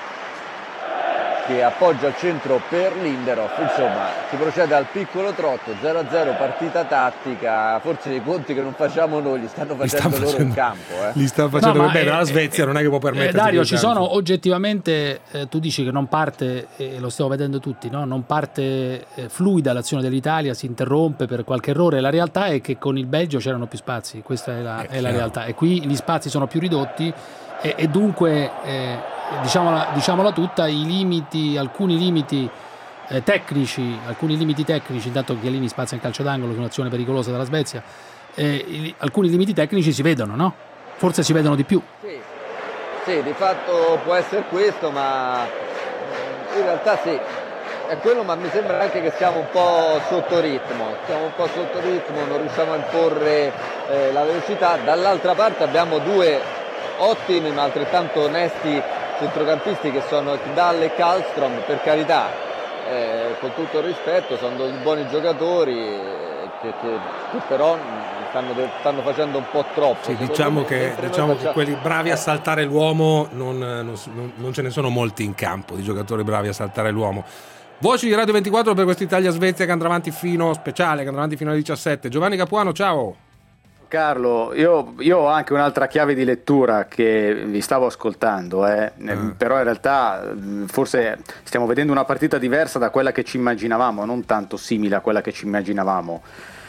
che appoggia al centro per Linderoth. Insomma, si procede al piccolo trotto, zero a zero, partita tattica. Forse i conti che non facciamo noi li stanno facendo loro facendo, in campo. Eh. Li stanno facendo No, bene, eh, la Svezia eh, non è che può permettersi. Eh, Dario, di ci tanto. sono oggettivamente, eh, tu dici che non parte, e eh, lo stiamo vedendo tutti, no? Non parte eh, fluida l'azione dell'Italia, si interrompe per qualche errore. La realtà è che con il Belgio c'erano più spazi, questa è la, Eh, è la chiaro. realtà. E qui gli spazi sono più ridotti e, e dunque, eh, diciamola, diciamola tutta, i limiti, alcuni limiti eh, tecnici, alcuni limiti tecnici, intanto Chiellini spazia in calcio d'angolo su un'azione pericolosa della Svezia, eh, i- alcuni limiti tecnici si vedono, no? Forse si vedono di più. Sì, sì, di fatto può essere questo, ma in realtà sì, è quello, ma mi sembra anche che siamo un po' sotto ritmo, siamo un po' sotto ritmo, non riusciamo a imporre eh, la velocità. Dall'altra parte abbiamo due ottimi ma altrettanto onesti centrocampisti che sono Kdal e Kallström, per carità, eh, con tutto il rispetto, sono dei buoni giocatori eh, che, che, che però stanno, stanno facendo un po' troppo. Sì, Secondo diciamo me, che, mentre diciamo noi che facciamo- quelli bravi a saltare l'uomo non, non, non ce ne sono molti in campo di giocatori bravi a saltare l'uomo. Voci di Radio ventiquattro per questa Italia-Svezia che andrà avanti fino speciale, che andrà avanti fino alle diciassette. Giovanni Capuano, ciao. Carlo, io, io ho anche un'altra chiave di lettura che vi stavo ascoltando, eh. Ah. Però in realtà forse stiamo vedendo una partita diversa da quella che ci immaginavamo, non tanto simile a quella che ci immaginavamo.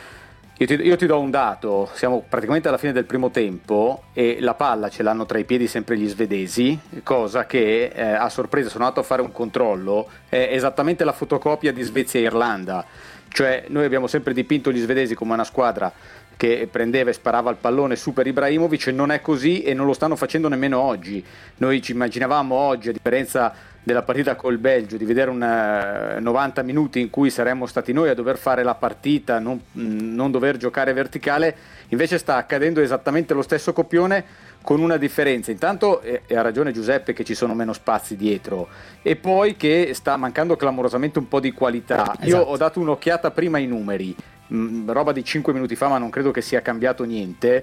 Io ti, io ti do un dato, siamo praticamente alla fine del primo tempo e la palla ce l'hanno tra i piedi sempre gli svedesi, cosa che eh, a sorpresa sono andato a fare un controllo, è esattamente la fotocopia di Svezia e Irlanda, cioè noi abbiamo sempre dipinto gli svedesi come una squadra che prendeva e sparava il pallone su per Ibrahimovic, e non è così e non lo stanno facendo nemmeno oggi. Noi ci immaginavamo oggi, a differenza della partita col Belgio, di vedere un uh, novanta minuti in cui saremmo stati noi a dover fare la partita, non, mh, non dover giocare verticale. Invece sta accadendo esattamente lo stesso copione, con una differenza: intanto, e ha ragione Giuseppe, che ci sono meno spazi dietro, e poi che sta mancando clamorosamente un po' di qualità. Esatto. Io ho dato un'occhiata prima ai numeri, mh, roba di cinque minuti fa, ma non credo che sia cambiato niente.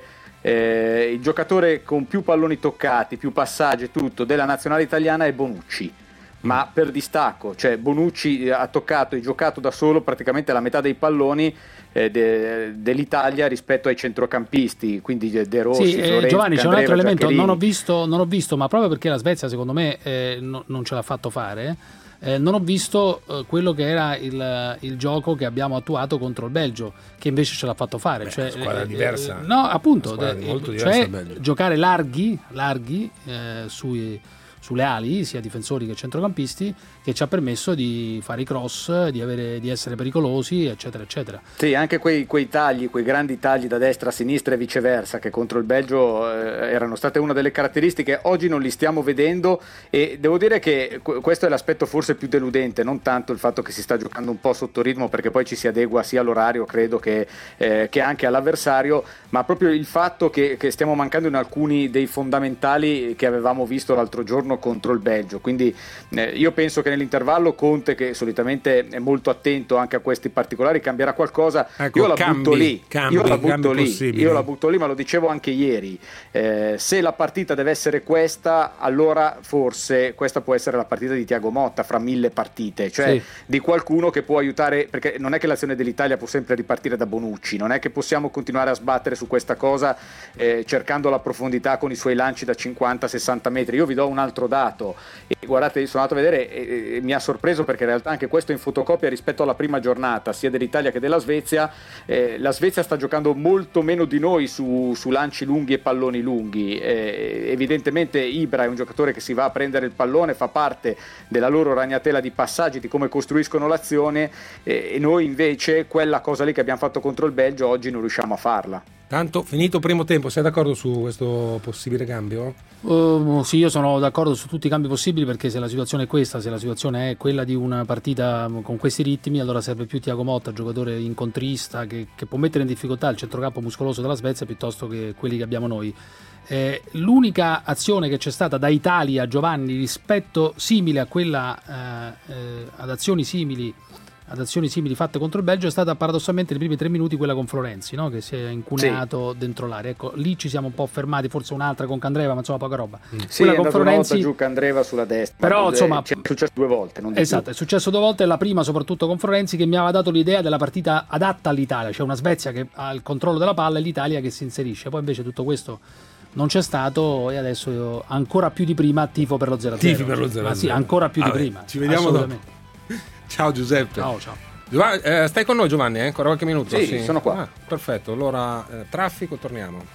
Eh, il giocatore con più palloni toccati, più passaggi e tutto della nazionale italiana è Bonucci, ma per distacco, cioè Bonucci ha toccato e giocato da solo praticamente la metà dei palloni eh, de, dell'Italia rispetto ai centrocampisti, quindi De Rossi, Sì, eh, Florenzi, Giovanni, c'è un Candreva, altro elemento, Giaccherini. non ho, visto, non ho visto, ma proprio perché la Svezia secondo me eh, no- non ce l'ha fatto fare, eh, non ho visto eh, quello che era il, il gioco che abbiamo attuato contro il Belgio, che invece ce l'ha fatto fare. Beh, cioè, squadra eh, diversa. eh, no, appunto, Una squadra eh, molto diversa cioè dal Belgio. giocare larghi, larghi eh, sui, sulle ali, sia difensori che centrocampisti, che ci ha permesso di fare i cross, di, avere, di essere pericolosi, eccetera, eccetera. Sì, anche quei, quei tagli, quei grandi tagli da destra a sinistra e viceversa, che contro il Belgio eh, erano state una delle caratteristiche, oggi non li stiamo vedendo, e devo dire che qu- questo è l'aspetto forse più deludente, non tanto il fatto che si sta giocando un po' sotto ritmo, perché poi ci si adegua sia all'orario, credo, che, eh, che anche all'avversario, ma proprio il fatto che, che stiamo mancando in alcuni dei fondamentali che avevamo visto l'altro giorno contro il Belgio. Quindi eh, io penso che nell'intervallo Conte, che solitamente è molto attento anche a questi particolari, cambierà qualcosa. Ecco, io la cambi, butto lì cambi, io la cambi butto lì possibili. io la butto lì ma lo dicevo anche ieri, eh, se la partita deve essere questa, allora forse questa può essere la partita di Thiago Motta fra mille partite, cioè Sì. di qualcuno che può aiutare, perché non è che l'azione dell'Italia può sempre ripartire da Bonucci, non è che possiamo continuare a sbattere su questa cosa eh, cercando la profondità con i suoi lanci da cinquanta sessanta metri. Io vi do un altro dato, e guardate, sono andato a vedere e, e mi ha sorpreso, perché in realtà anche questo in fotocopia rispetto alla prima giornata sia dell'Italia che della Svezia. Eh, la Svezia sta giocando molto meno di noi su, su lanci lunghi e palloni lunghi. Eh, evidentemente Ibra è un giocatore che si va a prendere il pallone, fa parte della loro ragnatela di passaggi, di come costruiscono l'azione, eh, e noi invece quella cosa lì che abbiamo fatto contro il Belgio oggi non riusciamo a farla. Tanto, finito il primo tempo, sei d'accordo su questo possibile cambio? Uh, sì, io sono d'accordo su tutti i cambi possibili, perché se la situazione è questa, se la situazione è quella di una partita con questi ritmi, allora serve più Thiago Motta, giocatore incontrista che, che può mettere in difficoltà il centrocampo muscoloso della Svezia piuttosto che quelli che abbiamo noi. Eh, l'unica azione che c'è stata da Italia, Giovanni, rispetto simile a quella eh, eh, ad azioni simili ad azioni simili fatte contro il Belgio, è stata paradossalmente nei primi tre minuti quella con Florenzi, no? Che si è incuneato sì. dentro l'area. Ecco, lì ci siamo un po' fermati, forse un'altra con Candreva, ma insomma poca roba. Mm. Sì, quella è con andato Florenzi una volta giù Candreva sulla destra, però ma, insomma eh, è successo due volte, non di esatto, più. È successo due volte, la prima soprattutto con Florenzi, che mi aveva dato l'idea della partita adatta all'Italia, cioè una Svezia che ha il controllo della palla e l'Italia che si inserisce. Poi invece tutto questo non c'è stato, e adesso io ancora più di prima tifo per lo zero a zero. Tifi per lo zero a zero. Ma sì, ancora più Vabbè, di prima. ci vediamo dopo. Ciao Giuseppe. Ciao, ciao. Giovanni, eh, stai con noi Giovanni, eh? Ancora qualche minuto? Sì, sono qua. Ah, perfetto, allora eh, traffico, torniamo.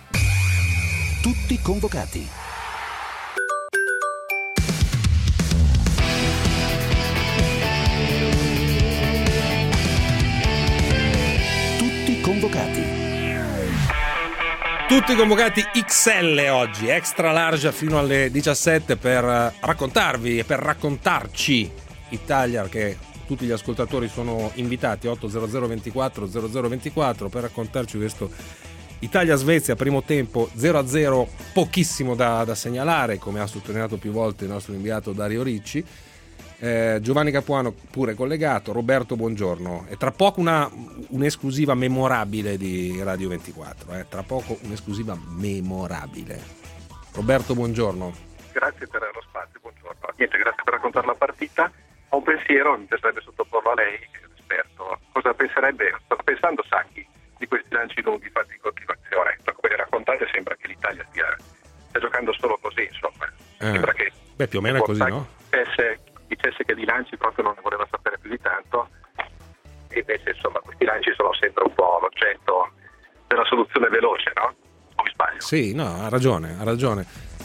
Tutti convocati. Tutti convocati. Tutti convocati X L oggi, extra large fino alle diciassette, per raccontarvi e per raccontarci Italia, che tutti gli ascoltatori sono invitati otto zero zero ventiquattro zero zero ventiquattro per raccontarci questo Italia-Svezia, primo tempo zero a zero, pochissimo da, da segnalare, come ha sottolineato più volte il nostro inviato Dario Ricci. eh, Giovanni Capuano pure collegato, Roberto buongiorno, e tra poco una, un'esclusiva memorabile di Radio ventiquattro, eh, tra poco un'esclusiva memorabile. Roberto buongiorno. Grazie per lo spazio, buongiorno. Niente, grazie per raccontare la partita. Ho un pensiero, mi piacerebbe sottoporlo a lei, che è un esperto. Cosa penserebbe, sta pensando Sacchi di questi lanci lunghi fatti in coltivazione. Da come li raccontate sembra che l'Italia stia, stia giocando solo così, insomma. Eh. Sembra che Beh, più o meno è così, no? dicesse, dicesse che di lanci proprio non ne voleva sapere più di tanto, e invece insomma questi lanci sono sempre un po' l'oggetto della soluzione veloce, no? O mi sbaglio? Sì, no, ha ragione, ha ragione.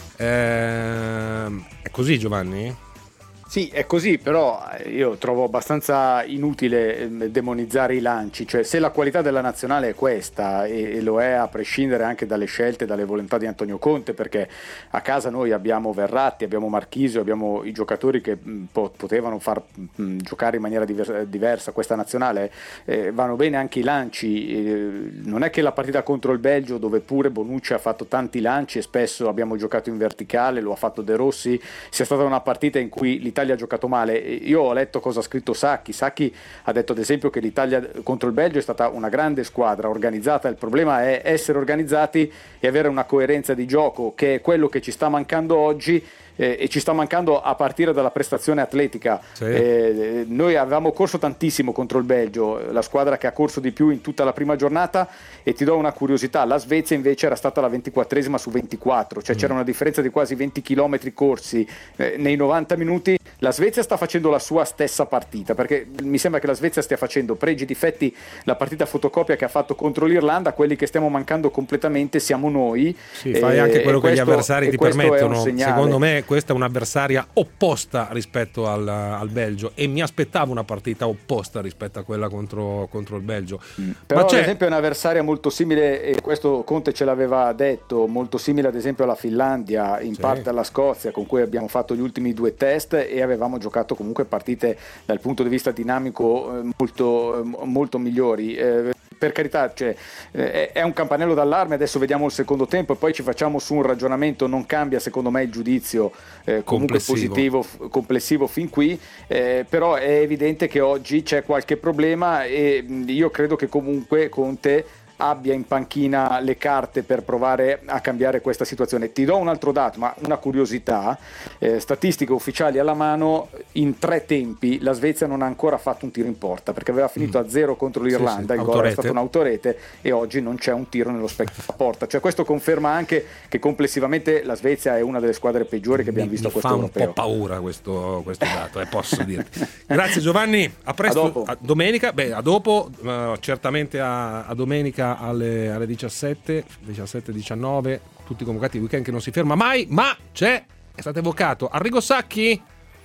Ehm, è così, Giovanni? Sì, è così, però io trovo abbastanza inutile demonizzare i lanci, cioè se la qualità della nazionale è questa, e, e lo è a prescindere anche dalle scelte, dalle volontà di Antonio Conte, perché a casa noi abbiamo Verratti, abbiamo Marchisio, abbiamo i giocatori che po- potevano far mh, giocare in maniera diver- diversa questa nazionale, eh, vanno bene anche i lanci, eh, non è che la partita contro il Belgio, dove pure Bonucci ha fatto tanti lanci e spesso abbiamo giocato in verticale, lo ha fatto De Rossi, sia stata una partita in cui l'Italia ha giocato male. Io ho letto cosa ha scritto Sacchi. Sacchi ha detto ad esempio che l'Italia contro il Belgio è stata una grande squadra organizzata, il problema è essere organizzati e avere una coerenza di gioco, che è quello che ci sta mancando oggi, eh, e ci sta mancando a partire dalla prestazione atletica. Sì. Eh, noi avevamo corso tantissimo contro il Belgio, la squadra che ha corso di più in tutta la prima giornata, e ti do una curiosità: la Svezia invece era stata la ventiquattresima su ventiquattro, cioè mm. c'era una differenza di quasi venti chilometri corsi eh, nei novanta minuti. La Svezia sta facendo la sua stessa partita, perché mi sembra che la Svezia stia facendo pregi e difetti la partita fotocopia che ha fatto contro l'Irlanda. Quelli che stiamo mancando completamente siamo noi. Sì, fai anche quello che questo, gli avversari ti permettono. Secondo me questa è un'avversaria opposta rispetto al, al Belgio, e mi aspettavo una partita opposta rispetto a quella contro, contro il Belgio. Mm. Però Ma ad c'è... esempio è un'avversaria molto simile, e questo Conte ce l'aveva detto, molto simile ad esempio alla Finlandia, in sì. parte alla Scozia, con cui abbiamo fatto gli ultimi due test, e avevamo giocato comunque partite dal punto di vista dinamico molto, molto migliori. Eh, per carità, cioè, eh, è un campanello d'allarme. Adesso vediamo il secondo tempo e poi ci facciamo su un ragionamento. Non cambia secondo me il giudizio eh, comunque complessivo. positivo f- complessivo fin qui, eh, però è evidente che oggi c'è qualche problema, e io credo che comunque Conte abbia in panchina le carte per provare a cambiare questa situazione. Ti do un altro dato, ma una curiosità, eh, statistiche ufficiali alla mano: in tre tempi la Svezia non ha ancora fatto un tiro in porta, perché aveva finito mm. a zero contro l'Irlanda, sì, sì. il gol è stato un autorete, e oggi non c'è un tiro nello specchio a porta. Cioè questo conferma anche che complessivamente la Svezia è una delle squadre peggiori che abbiamo mi, visto mi questo fa europeo. Un po' paura questo, questo dato, eh, posso dirti. Grazie Giovanni, a presto. A dopo. A domenica, beh, a dopo, uh, certamente a, a domenica alle, alle diciassette diciannove, tutti convocati, il weekend che non si ferma mai, ma c'è, è stato evocato Arrigo Sacchi.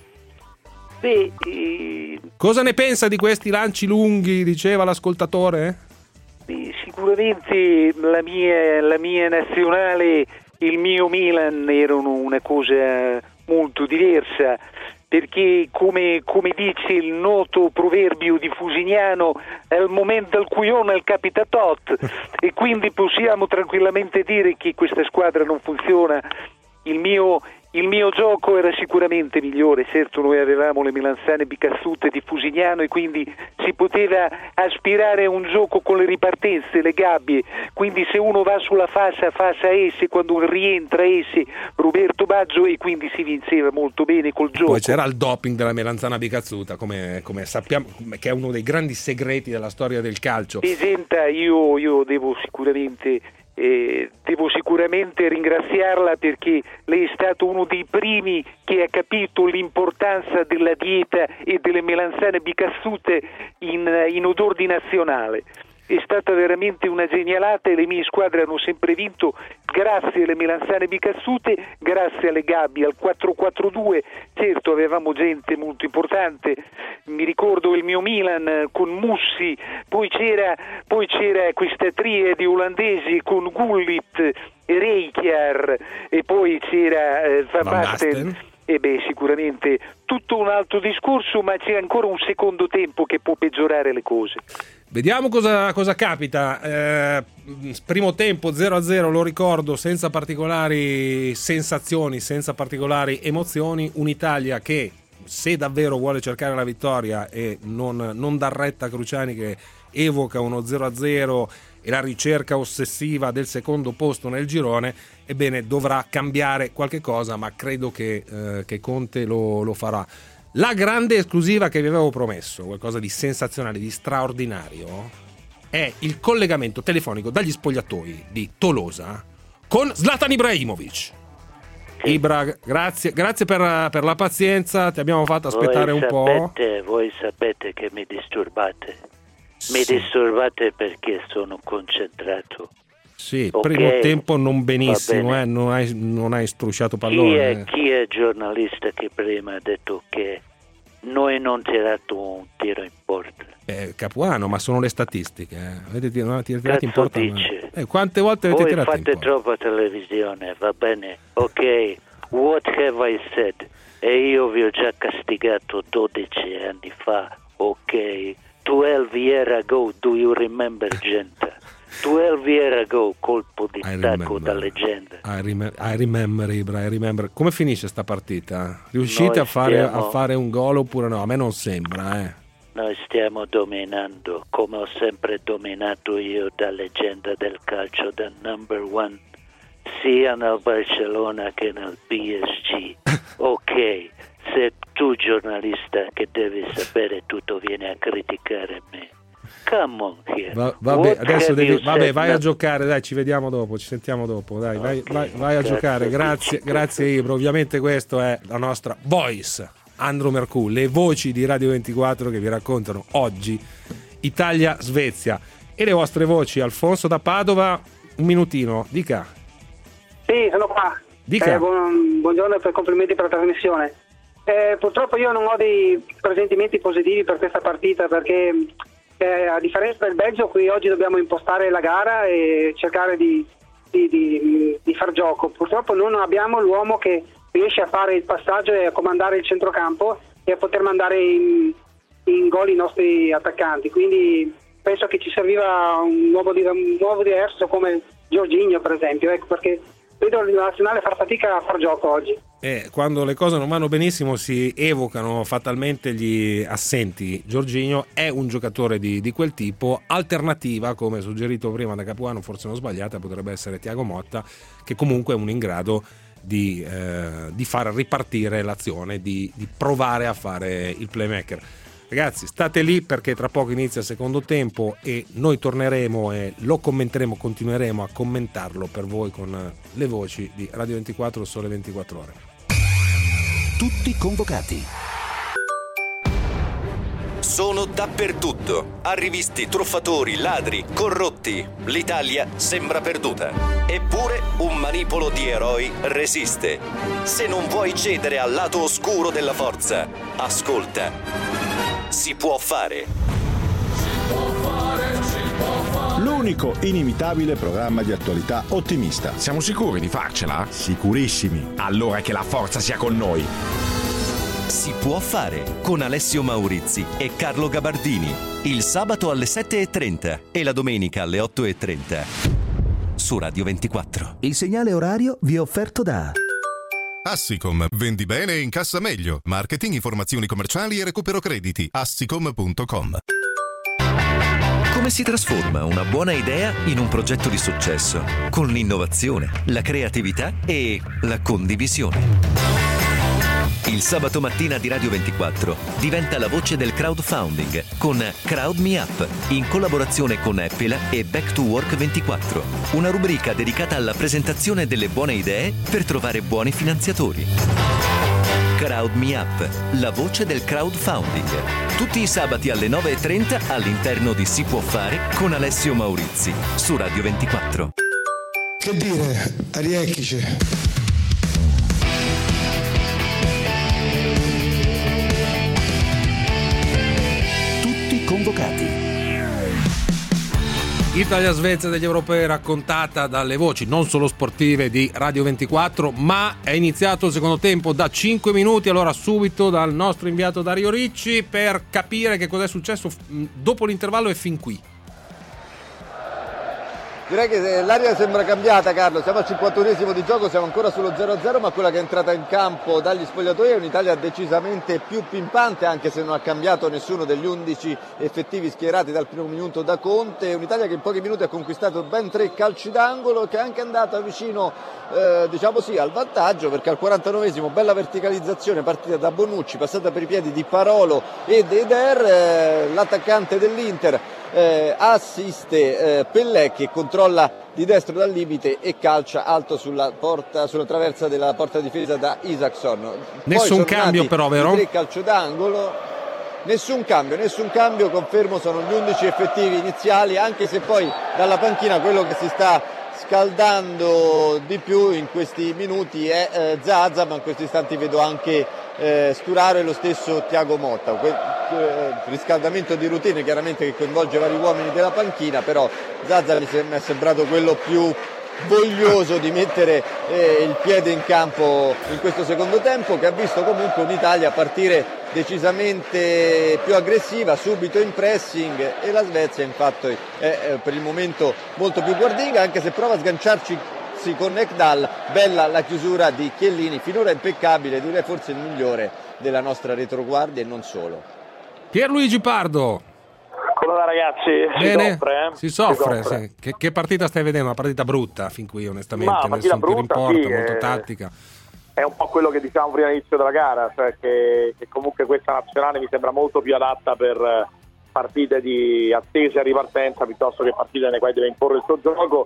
Beh, eh... cosa ne pensa di questi lanci lunghi, diceva l'ascoltatore? Beh, sicuramente la mia, la mia nazionale, il mio Milan erano una cosa molto diversa, perché come, come dice il noto proverbio di Fusignano, è il momento al cui il capita tot, e quindi possiamo tranquillamente dire che questa squadra non funziona. Il mio, il mio gioco era sicuramente migliore, certo noi avevamo le melanzane bicazzute di Fusignano, e quindi si poteva aspirare a un gioco con le ripartenze, le gabbie, quindi se uno va sulla fascia, fascia S, quando rientra S, Roberto Baggio, e quindi si vinceva molto bene col gioco. Poi c'era il doping della melanzana bicazzuta, come, come sappiamo, che è uno dei grandi segreti della storia del calcio. Esenta, io, io devo sicuramente... Eh, devo sicuramente ringraziarla, perché lei è stato uno dei primi che ha capito l'importanza della dieta e delle melanzane bicazzute in, in odor di nazionale. È stata veramente una genialata, e le mie squadre hanno sempre vinto grazie alle melanzane bicazzute, grazie alle gabbie, al quattro quattro due. Certo, avevamo gente molto importante, mi ricordo il mio Milan con Mussi, poi c'era, poi c'era questa triade olandesi con Gullit e Rijkaard, e poi c'era eh, Van Basten. E beh, sicuramente tutto un altro discorso, ma c'è ancora un secondo tempo che può peggiorare le cose. Vediamo cosa, cosa capita. Eh, primo tempo zero a zero, lo ricordo, senza particolari sensazioni, senza particolari emozioni. Un'Italia che, se davvero vuole cercare la vittoria e non, non dar retta a Cruciani, che evoca uno zero a zero e la ricerca ossessiva del secondo posto nel girone, ebbene dovrà cambiare qualche cosa, ma credo che, eh, che Conte lo, lo farà. La grande esclusiva che vi avevo promesso, qualcosa di sensazionale, di straordinario, è il collegamento telefonico dagli spogliatoi di Tolosa con Zlatan Ibrahimovic. Ibra, grazie, grazie per, per la pazienza, ti abbiamo fatto aspettare voi un sapete, po'. Voi sapete che mi disturbate. Mi Sì. disturbate perché sono concentrato. Sì, Ok, primo tempo non va benissimo, bene. eh, non, hai, non hai strusciato Chi è, pallone. chi è il giornalista che prima ha detto che noi non tirato un tiro in porta? Eh, Capuano, ma sono le statistiche. Eh. Avete tirato, tirato in Cazzo porta? dici? Eh, quante volte avete Voi tirato in fate porta? troppa televisione, va bene? Ok, what have I said? E io vi ho già castigato dodici anni fa, ok? twelve years ago, do you remember, gente? twelve years ago, colpo di I stacco remember. da leggenda. I, rem- I remember, Ibra, I remember. Come finisce sta partita? Riuscite Noi a fare, stiamo- a fare un gol oppure no? A me non sembra, eh. Noi stiamo dominando, come ho sempre dominato io da leggenda del calcio, da number one, sia nel Barcellona che nel P S G. Ok, se tu giornalista che devi sapere tutto vieni a criticare me. Come on here. Va- vabbè, What adesso have devi, you vabbè, said vai a now? giocare, dai, ci vediamo dopo, ci sentiamo dopo, dai, vai, Ok, vai, vai a grazie, giocare, grazie, amici. grazie Ibra, ovviamente questo è la nostra voice, Andro Mercù, le voci di Radio ventiquattro che vi raccontano oggi Italia-Svezia e le vostre voci. Alfonso da Padova, un minutino, dica. Sì, sono qua. Dica. Eh, buon- buongiorno e complimenti per la trasmissione. Eh, purtroppo io non ho dei presentimenti positivi per questa partita perché eh, a differenza del Belgio qui oggi dobbiamo impostare la gara e cercare di, di, di, di far gioco. Purtroppo non abbiamo l'uomo che riesce a fare il passaggio e a comandare il centrocampo e a poter mandare in, in gol i nostri attaccanti, quindi penso che ci serviva un nuovo, un nuovo diverso come Jorginho per esempio, ecco perché vedo la nazionale far fatica a far gioco oggi. Eh, quando le cose non vanno benissimo si evocano fatalmente gli assenti. Jorginho è un giocatore di, di quel tipo, alternativa, come suggerito prima da Capuano, forse non sbagliata, potrebbe essere Thiago Motta, che comunque è uno in grado di, eh, di far ripartire l'azione, di, di provare a fare il playmaker. Ragazzi, state lì perché tra poco inizia il secondo tempo e noi torneremo e lo commenteremo, continueremo a commentarlo per voi con le voci di Radio ventiquattro, Sole ventiquattro Ore. Tutti convocati. Sono dappertutto. Arrivisti, truffatori, ladri, corrotti. L'Italia sembra perduta. Eppure un manipolo di eroi resiste. Se non vuoi cedere al lato oscuro della forza, ascolta. Si può fare. L'unico inimitabile programma di attualità ottimista. Siamo sicuri di farcela? Sicurissimi. Allora che la forza sia con noi. Si può fare con Alessio Maurizi e Carlo Gabardini. Il sabato alle sette e trenta e la domenica alle otto e trenta su Radio ventiquattro. Il segnale orario vi è offerto da Assicom, vendi bene e incassa meglio. Marketing, informazioni commerciali e recupero crediti. Assicom punto com. Come si trasforma una buona idea in un progetto di successo? Con l'innovazione, la creatività e la condivisione. Il sabato mattina di Radio ventiquattro diventa la voce del crowdfunding con Crowd Me Up in collaborazione con Apple e Back to Work ventiquattro, una rubrica dedicata alla presentazione delle buone idee per trovare buoni finanziatori. Crowd Me Up, la voce del crowdfunding. Tutti i sabati alle nove e trenta all'interno di Si Può Fare con Alessio Maurizi su Radio ventiquattro. Che dire, Ariecchice. Convocati. Italia-Svezia degli europei raccontata dalle voci non solo sportive di Radio ventiquattro, ma è iniziato il secondo tempo da cinque minuti, allora subito dal nostro inviato Dario Ricci per capire che cosa è successo dopo l'intervallo e fin qui. Direi che l'aria sembra cambiata, Carlo, siamo al cinquantunesimo di gioco, siamo ancora sullo zero a zero, ma quella che è entrata in campo dagli spogliatoi è un'Italia decisamente più pimpante, anche se non ha cambiato nessuno degli undici effettivi schierati dal primo minuto da Conte. Un'Italia che in pochi minuti ha conquistato ben tre calci d'angolo, che è anche andata vicino eh, diciamo sì, al vantaggio, perché al quarantanovesimo bella verticalizzazione partita da Bonucci, passata per i piedi di Parolo ed Eder, eh, l'attaccante dell'Inter eh, assiste eh, Pellè che controlla di destro dal limite e calcia alto sulla porta, sulla traversa della porta difesa da Isaacson. Nessun cambio però, vero? Tre calcio d'angolo. Nessun cambio, nessun cambio, confermo, sono gli undici effettivi iniziali, anche se poi dalla panchina quello che si sta scaldando di più in questi minuti è eh, Zaza, ma in questi istanti vedo anche eh, Sturaro e lo stesso Thiago Motta. Que- eh, riscaldamento di routine chiaramente che coinvolge vari uomini della panchina, però Zaza mi, sem- mi è sembrato quello più voglioso di mettere eh, il piede in campo in questo secondo tempo, che ha visto comunque un'Italia partire decisamente più aggressiva, subito in pressing, e la Svezia infatti è eh, per il momento molto più guardinga, anche se prova a sganciarci con Ekdal. Bella la chiusura di Chiellini, finora impeccabile, direi forse il migliore della nostra retroguardia e non solo. Pierluigi Pardo. Come va, ragazzi? Si Bene, soffre, eh? si soffre, Si soffre. sì. Che, che partita stai vedendo? Una partita brutta fin qui, onestamente, Ma, nel partita senso che brutta, rimporta, sì, molto eh. tattica. È un po' quello che diciamo prima all'inizio della gara, cioè che, che comunque questa nazionale mi sembra molto più adatta per eh, partite di attesa e ripartenza piuttosto che partite nelle quali deve imporre il suo gioco.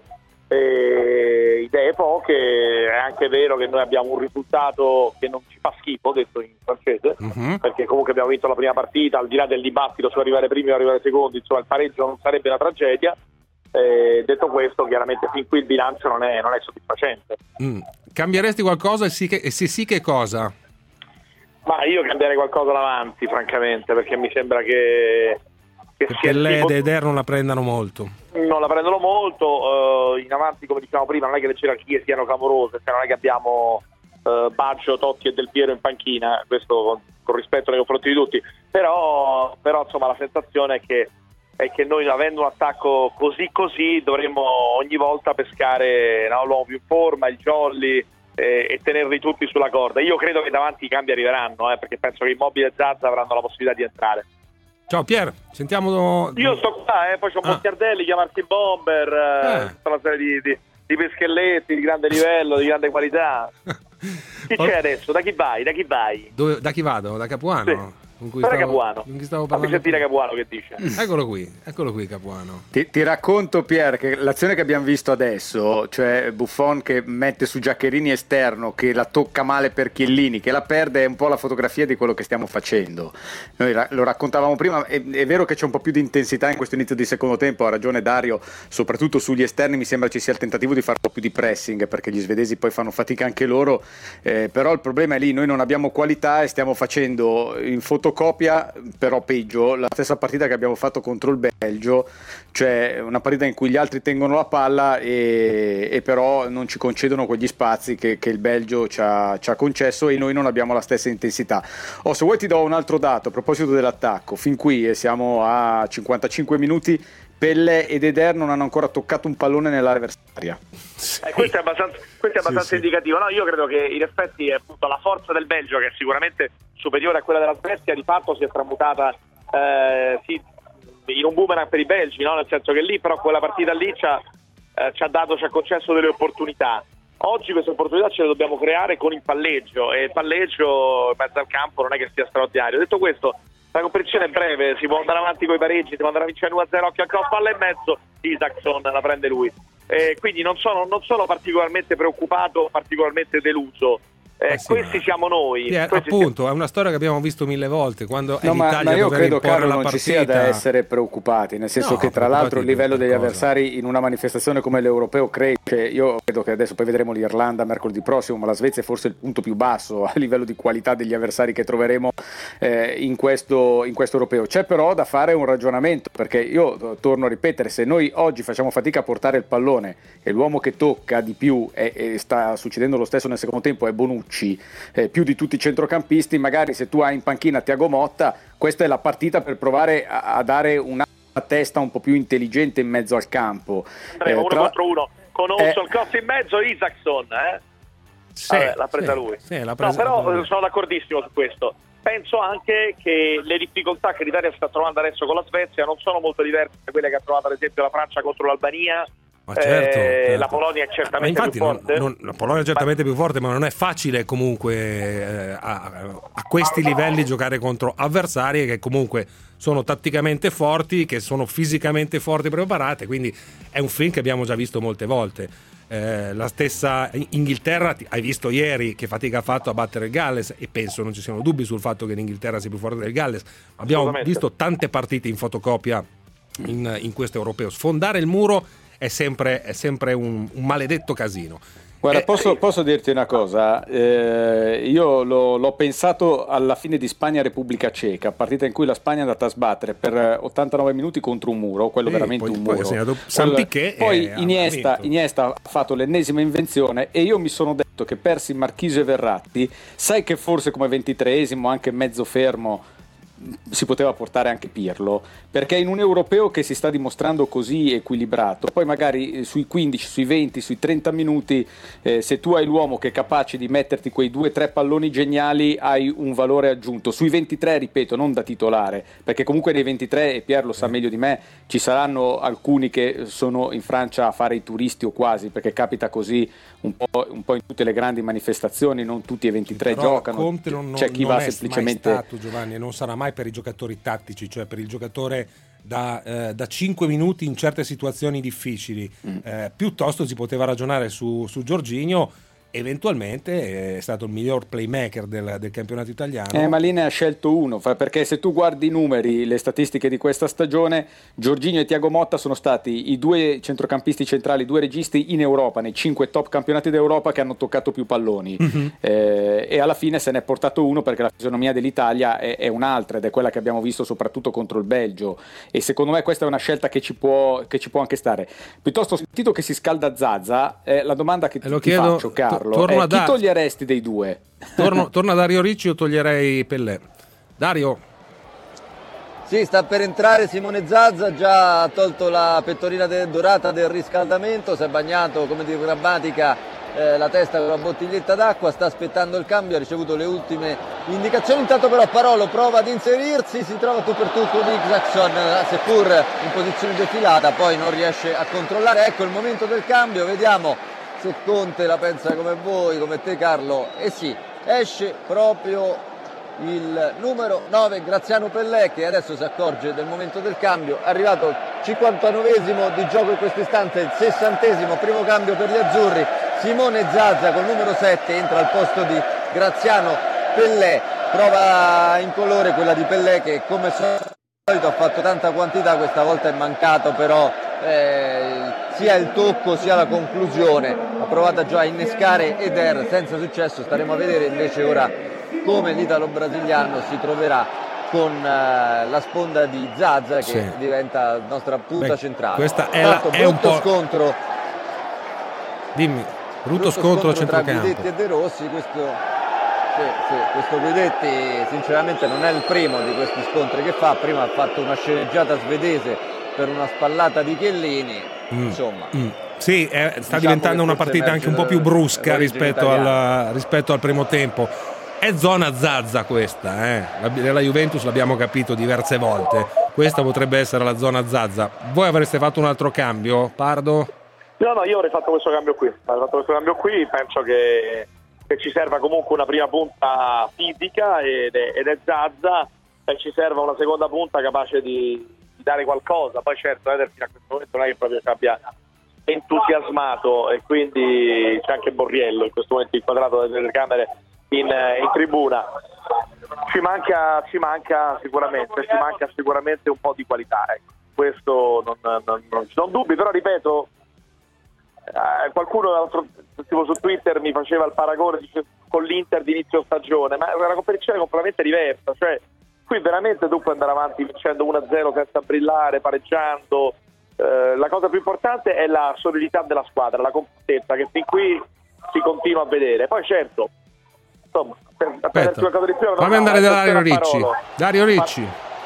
E idee poche. È anche vero che noi abbiamo un risultato che non ci fa schifo, detto in francese, mm-hmm. perché comunque abbiamo vinto la prima partita, al di là del dibattito su arrivare primi o arrivare secondi, insomma il pareggio non sarebbe una tragedia. Eh, detto questo, chiaramente fin qui il bilancio non è, non è soddisfacente. Mm. Cambieresti qualcosa e, sì che, e se sì che cosa? Ma io cambierei qualcosa davanti, francamente, perché mi sembra che, che sia Pellè tipo... e Eder non la prendano molto. Non la prendono molto, uh, in avanti come dicevamo prima non è che le gerarchie siano clamorose, cioè non è che abbiamo uh, Baggio, Totti e Del Piero in panchina, questo con, con rispetto nei confronti di tutti, però, però insomma la sensazione è che, è che noi, avendo un attacco così così, dovremmo ogni volta pescare, no, l'uomo più in forma, il jolly, eh, e tenerli tutti sulla corda. Io credo che davanti i cambi arriveranno, eh, perché penso che Immobile e Zaza avranno la possibilità di entrare. Ciao Pier, sentiamo. Io sto qua, eh, poi c'ho Ah. Moscardelli, chiamarsi Bomber, eh, Eh. tutta una serie di, di, di peschelletti di grande livello, di grande qualità. Chi c'è adesso? Da chi vai? Da chi vai? Dove, da chi vado? Da Capuano? Sì. Con cui Guarda stavo, Capuano. con cui stavo Fammi parlando. sentire Capuano che dice. Eccolo qui, eccolo qui Capuano. Ti, ti racconto, Pier, che l'azione che abbiamo visto adesso, cioè Buffon che mette su Giaccherini esterno, che la tocca male per Chiellini, che la perde, è un po' la fotografia di quello che stiamo facendo. Noi ra- lo raccontavamo prima, è, è vero che c'è un po' più di intensità in questo inizio di secondo tempo, ha ragione Dario, soprattutto sugli esterni mi sembra ci sia il tentativo di fare un po' più di pressing, perché gli svedesi poi fanno fatica anche loro, eh, però il problema è lì, noi non abbiamo qualità e stiamo facendo in fotocopia, però peggio, la stessa partita che abbiamo fatto contro il Belgio, cioè una partita in cui gli altri tengono la palla e, e però non ci concedono quegli spazi che, che il Belgio ci ha, ci ha concesso, e noi non abbiamo la stessa intensità. Oh, se vuoi ti do un altro dato a proposito dell'attacco, fin qui, e siamo a cinquantacinque minuti, Pellè ed Eder non hanno ancora toccato un pallone nell'area avversaria. Eh, questo è abbastanza, questo è abbastanza Sì, sì. indicativo. No, io credo che in effetti appunto la forza del Belgio, che è sicuramente superiore a quella della Svezia, di fatto si è tramutata eh, sì, in un boomerang per i belgi, no? Nel senso che lì però quella partita lì ci ha, eh, ci ha dato, ci ha concesso delle opportunità. Oggi queste opportunità ce le dobbiamo creare con il palleggio, e il palleggio in mezzo al campo non è che sia straordinario. Detto questo, la competizione è breve, si può andare avanti con i pareggi, si può andare a vincere uno a zero, occhio al cross, palla in mezzo, Isaacson la prende lui. Eh, quindi non sono, non sono particolarmente preoccupato, particolarmente deluso. Eh, Eh sì, questi ma- siamo noi. Sì, eh, Questi appunto, è una storia che abbiamo visto mille volte. Quando è No, ma, l'Italia ma io a dover credo, imporre Carlo, la non partita. ci sia da essere preoccupati, nel senso No, che tra l'altro il preoccupati livello per degli cosa? avversari in una manifestazione come l'Europeo cresce. Io credo che adesso poi vedremo l'Irlanda mercoledì prossimo, ma la Svezia è forse il punto più basso a livello di qualità degli avversari che troveremo eh, in, questo, in questo Europeo. C'è però da fare un ragionamento, perché io torno a ripetere, se noi oggi facciamo fatica a portare il pallone e l'uomo che tocca di più, e, e sta succedendo lo stesso nel secondo tempo, è Bonucci, eh, più di tutti i centrocampisti, magari se tu hai in panchina Thiago Motta, questa è la partita per provare a, a dare una testa un po' più intelligente in mezzo al campo. andremo Eh, uno tra- contro uno con Eh. Olson, cross in mezzo, Isaacson, eh? Sì, Vabbè, l'ha presa sì, lui. sì, l'ha No, presa- però eh, sono d'accordissimo su questo. Penso anche che le difficoltà che l'Italia sta trovando adesso con la Svezia non sono molto diverse da quelle che ha trovato ad esempio la Francia contro l'Albania Ma certo, eh, certo. La Polonia è Ma certamente infatti più non, forte. non, la Polonia è certamente più forte, ma non è facile comunque eh, a, a questi livelli giocare contro avversarie che comunque sono tatticamente forti, che sono fisicamente forti e preparate, quindi è un film che abbiamo già visto molte volte. Eh, la stessa Inghilterra, hai visto ieri che fatica ha fatto a battere il Galles, e penso non ci siano dubbi sul fatto che l'Inghilterra sia più forte del Galles. Abbiamo visto tante partite in fotocopia in, in questo europeo. Sfondare il muro è sempre, è sempre un, un maledetto casino. Guarda, Eh, posso, posso dirti una cosa? Eh, io l'ho, l'ho pensato alla fine di Spagna-Repubblica Ceca, partita in cui la Spagna è andata a sbattere per ottantanove minuti contro un muro, quello Sì, veramente poi- un poi muro. ha segnato San Quello- Piqué poi e ha Iniesta, vinto. Iniesta ha fatto l'ennesima invenzione e io mi sono detto che persi Marchisio e Verratti, sai che forse come ventitreesimo, anche mezzo fermo, si poteva portare anche Pirlo, perché in un europeo che si sta dimostrando così equilibrato, poi magari sui quindici, sui venti, sui trenta minuti, eh, se tu hai l'uomo che è capace di metterti quei due o tre palloni geniali, hai un valore aggiunto. Sui ventitré, ripeto, non da titolare, perché comunque nei ventitré, e Pier lo sa meglio di me, ci saranno alcuni che sono in Francia a fare i turisti o quasi, perché capita così un po', un po' in tutte le grandi manifestazioni, non tutti i ventitré Però giocano, Conte non, c'è chi non va è semplicemente... mai stato, Giovanni, e non sarà mai per i giocatori tattici, cioè per il giocatore da, eh, da cinque minuti in certe situazioni difficili. Mm. Eh, piuttosto si poteva ragionare su, su Jorginho. Eventualmente è stato il miglior playmaker del, del campionato italiano. Eh, ma lì ne ha scelto uno, fa- perché se tu guardi i numeri, le statistiche di questa stagione, Jorginho e Thiago Motta sono stati i due centrocampisti centrali, i due registi in Europa, nei cinque top campionati d'Europa che hanno toccato più palloni. Mm-hmm. Eh, e alla fine se ne è portato uno perché la fisionomia dell'Italia è, è un'altra, ed è quella che abbiamo visto soprattutto contro il Belgio, e secondo me questa è una scelta che ci può, che ci può anche stare. Piuttosto ho sentito che si scalda Zazza, eh, la domanda che ti, lo ti chiedo- faccio, Carlo, to- torno è a chi Zazza. toglieresti dei due? Torno, torna Dario Ricci o toglierei Pellè? Dario? Sì, sta per entrare Simone Zazza, già ha tolto la pettorina de- dorata del riscaldamento, si è bagnato come di grammatica eh, la testa con una bottiglietta d'acqua, sta aspettando il cambio, ha ricevuto le ultime indicazioni. Intanto però Parolo prova ad inserirsi, si trova tu per tu con Isaacson, seppur in posizione defilata, poi non riesce a controllare. Ecco il momento del cambio, vediamo se Conte la pensa come voi, come te Carlo. E sì, esce proprio il numero nove Graziano Pellè, che adesso si accorge del momento del cambio. È arrivato il cinquantanovesimo di gioco in questo istante, il sessantesimo, primo cambio per gli azzurri. Simone Zazza col numero sette entra al posto di Graziano Pellè, prova in colore quella di Pellè che come solito ha fatto tanta quantità, questa volta è mancato però eh, sia il tocco sia la conclusione. Ha provato già a innescare Eder senza successo, staremo a vedere invece ora come l'italo-brasiliano si troverà con uh, la sponda di Zazza che Sì. diventa nostra punta Beh, centrale. questa è la- Tanto, è un brutto po'- scontro, Dimmi, brutto scontro a tra centrocampo. Guidetti e De Rossi. Questo, sì, sì, questo Guidetti sinceramente non è il primo di questi scontri che fa. Prima ha fatto una sceneggiata svedese per una spallata di Chiellini. Mm, Insomma, mm. Sì, è- sta Diciamo diventando che una forse partita anche un po' più emerge brusca l'origine rispetto al, italiana. rispetto al primo tempo. È zona Zazza questa, eh. La, nella Juventus l'abbiamo capito diverse volte. Questa potrebbe essere la zona Zazza. Voi avreste fatto un altro cambio, Pardo? No, no, io avrei fatto questo cambio qui. Avrei fatto questo cambio qui, penso che, che ci serva comunque una prima punta fisica ed è, ed è Zazza, e ci serva una seconda punta capace di, di dare qualcosa. Poi certo Eder fino a questo momento non è che proprio ci abbia entusiasmato, e quindi c'è anche Borriello in questo momento inquadrato dalle telecamere in, in tribuna. Ci manca, ci manca sicuramente, ci manca sicuramente un po' di qualità, ecco. Questo non, non, non, non dubbi, però ripeto, eh, qualcuno l'altro, tipo su Twitter mi faceva il paragone, dice, con l'Inter di inizio stagione, ma è una competizione completamente diversa, cioè qui veramente tu puoi andare avanti vincendo uno a zero senza brillare, pareggiando. Eh, la cosa più importante è la solidità della squadra, la compattezza che fin qui si continua a vedere. Poi certo, insomma, per, per il giocatore di prima, Fammi no, andare no, da Dario attenzione a Ricci. Parolo. Dario Ricci.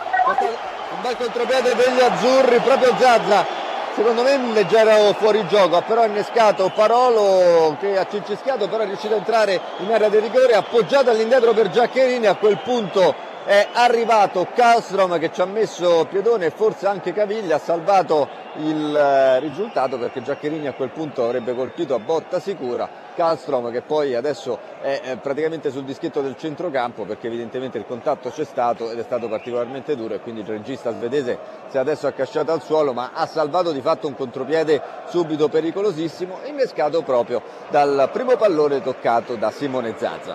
un bel contropiede degli azzurri, proprio Zazza secondo me un leggero fuorigioco, ha però innescato Parolo che ha cincischiato, però è riuscito a entrare in area di rigore, appoggiato all'indietro per Giaccherini. A quel punto è arrivato Kallström che ci ha messo piedone e forse anche caviglia, ha salvato il eh, risultato perché Giaccherini a quel punto avrebbe colpito a botta sicura. Kallström che poi adesso è, è praticamente sul dischetto del centrocampo perché evidentemente il contatto c'è stato ed è stato particolarmente duro e quindi il regista svedese si è adesso accasciato al suolo, ma ha salvato di fatto un contropiede subito pericolosissimo, innescato proprio dal primo pallone toccato da Simone Zaza.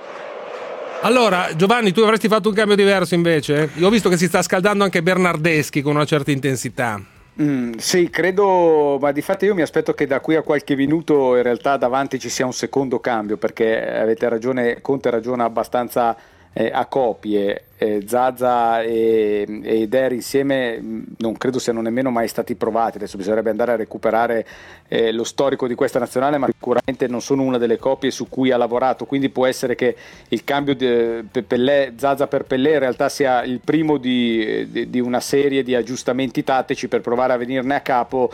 Allora, Giovanni, tu avresti fatto un cambio diverso invece? Io ho visto che si sta scaldando anche Bernardeschi con una certa intensità. Mm, sì, credo, ma di fatto io mi aspetto che da qui a qualche minuto in realtà davanti ci sia un secondo cambio, perché avete ragione, Conte ragiona abbastanza eh, a coppie. Eh, Zaza e, e Der insieme mh, non credo siano nemmeno mai stati provati. Adesso bisognerebbe andare a recuperare eh, lo storico di questa nazionale, ma sicuramente non sono una delle coppie su cui ha lavorato, quindi può essere che il cambio di Pellè, Zaza per Pellè in realtà sia il primo di, di, di una serie di aggiustamenti tattici per provare a venirne a capo.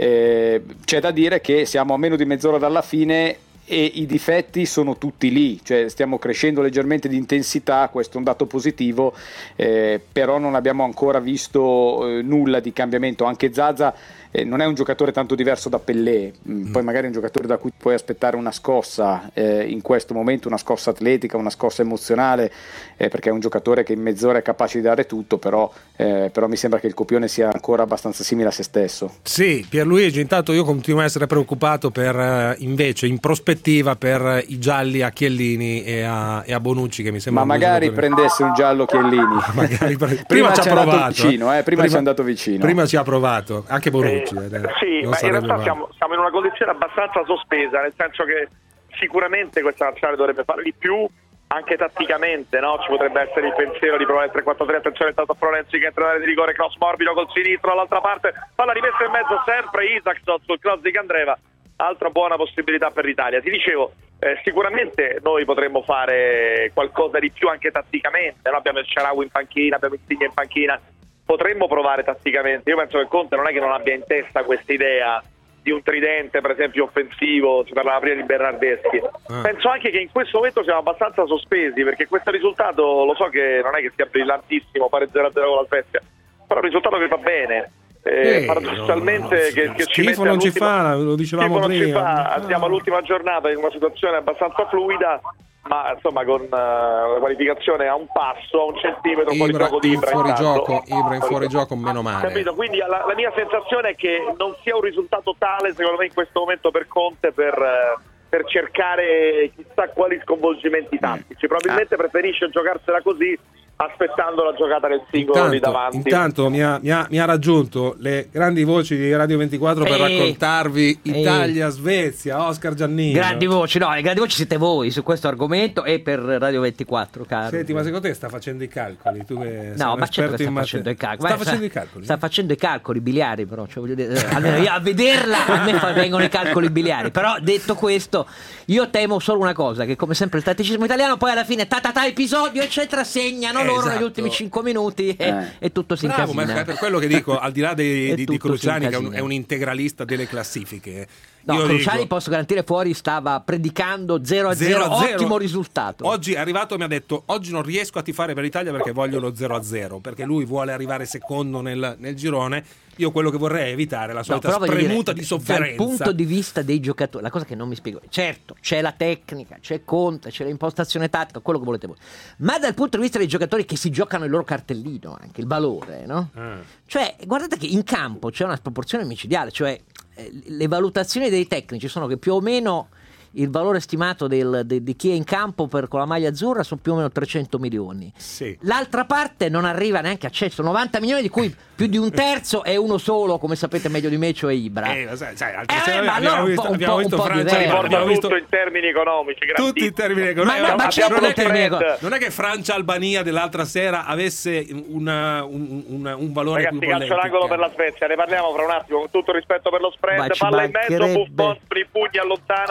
Eh, c'è da dire che siamo a meno di mezz'ora dalla fine e i difetti sono tutti lì, cioè stiamo crescendo leggermente di intensità, questo è un dato positivo, eh, però non abbiamo ancora visto eh, nulla di cambiamento. Anche Zaza eh, non è un giocatore tanto diverso da Pellè, mm. poi magari è un giocatore da cui puoi aspettare una scossa eh, in questo momento, una scossa atletica, una scossa emozionale, eh, perché è un giocatore che in mezz'ora è capace di dare tutto, però, eh, però mi sembra che il copione sia ancora abbastanza simile a se stesso. Sì, Pierluigi, intanto io continuo a essere preoccupato per eh, invece in prospettiva per i gialli a Chiellini e a, e a Bonucci, che mi sembra ma magari prendesse un giallo Chiellini. magari pre- prima, prima ci ha provato vicino, eh, prima, prima ci è andato vicino, prima ci ha provato anche Bonucci. Eh, sì, ma in realtà siamo, siamo in una condizione abbastanza sospesa, nel senso che sicuramente questa nazionale dovrebbe fare di più anche tatticamente, no? Ci potrebbe essere il pensiero di provare il tre quattro tre, attenzione, è stato Florenzi che entra nell'area di rigore, cross morbido col sinistro, all'altra parte palla rimessa in mezzo sempre Isaacson sul cross di Candreva, altra buona possibilità per l'Italia. Ti dicevo, eh, sicuramente noi potremmo fare qualcosa di più anche tatticamente, no? Abbiamo il Shaarawy in panchina, abbiamo il Insigne in panchina, potremmo provare tatticamente. Io penso che Conte non è che non abbia in testa questa idea di un tridente per esempio offensivo, si parlava prima di Bernardeschi. Ah. Penso anche che in questo momento siamo abbastanza sospesi, perché questo risultato lo so che non è che sia brillantissimo fare zero a zero con la Svezia, però è un risultato che va bene. Eh, eh, paradossalmente no, no, che, che ci schifo non ci fa, lo dicevamo non prima. Ci fa, andiamo all'ultima giornata in una situazione abbastanza fluida, ma insomma con uh, la qualificazione a un passo, a un centimetro fuori Ibra, gioco di Ibra, fuori intanto. gioco, Ibra in fuori gioco, meno male. Capito? Quindi la, la mia sensazione è che non sia un risultato tale secondo me in questo momento per Conte per, per cercare chissà quali sconvolgimenti tattici. Probabilmente ah. preferisce giocarsela così, aspettando la giocata del singolo intanto, lì davanti. Intanto mi ha, mi, ha, mi ha raggiunto le grandi voci di Radio ventiquattro per Ehi. raccontarvi Ehi. Italia-Svezia, Oscar Giannino. Grandi voci, no, le grandi voci siete voi su questo argomento e per Radio ventiquattro, caro. Senti, ma secondo te sta facendo i calcoli? Tu che sei No, un ma certo esperto che sta in facendo i materia. calcoli. Sta Ma facendo i calcoli? Sta facendo i calcoli biliari, però. Cioè, voglio dire, eh, almeno io a vederla a me fa- vengono i calcoli biliari. Però detto questo, io temo solo una cosa: che come sempre il tatticismo italiano, poi alla fine ta ta ta episodio, eccetera, segnano Eh, loro esatto. negli ultimi cinque minuti e, Eh. e tutto si Bravo, ma incasina. è per quello che dico, al di là di, E di, di tutto si Cruciani, che è un, incasina. è un integralista delle classifiche. No, Io Cruciani, dico, posso garantire, fuori stava predicando zero a zero, zero a zero. ottimo risultato. Oggi è arrivato e mi ha detto: oggi non riesco a tifare per l'Italia perché voglio lo zero a zero, perché lui vuole arrivare secondo nel, nel girone. Io quello che vorrei è evitare la No, solita però voglio spremuta dire, di sofferenza. dal punto di vista dei giocatori, la cosa che non mi spiego, certo c'è la tecnica, c'è Conte, c'è l'impostazione tattica, quello che volete voi, ma dal punto di vista dei giocatori che si giocano il loro cartellino, anche il valore, no? Ah. Cioè, guardate che in campo c'è una sproporzione micidiale, cioè eh, le valutazioni dei tecnici sono che più o meno il valore stimato del, de, di chi è in campo per, con la maglia azzurra sono più o meno trecento milioni. Sì. L'altra parte non arriva neanche a cento, novanta milioni, di cui più di un terzo è uno solo, come sapete meglio di me, cioè Ibra. Eh, lo sai, sai, altre Eh, sere ma abbiamo allora un visto, po', un abbiamo po', visto un po' Francia, diverso. Porta abbiamo visto tutto in termini economici, tutti in termini economici. Ma no, ma certo non, è che termini che, non è che Francia-Albania dell'altra sera avesse una, un, una, un valore Ragazzi, più calcio bollente. d'angolo per la Svezia, ne parliamo fra un attimo, con tutto il rispetto per lo spread, Ma ci palla in mezzo, mancherebbe. Buffon, pripugna, allontana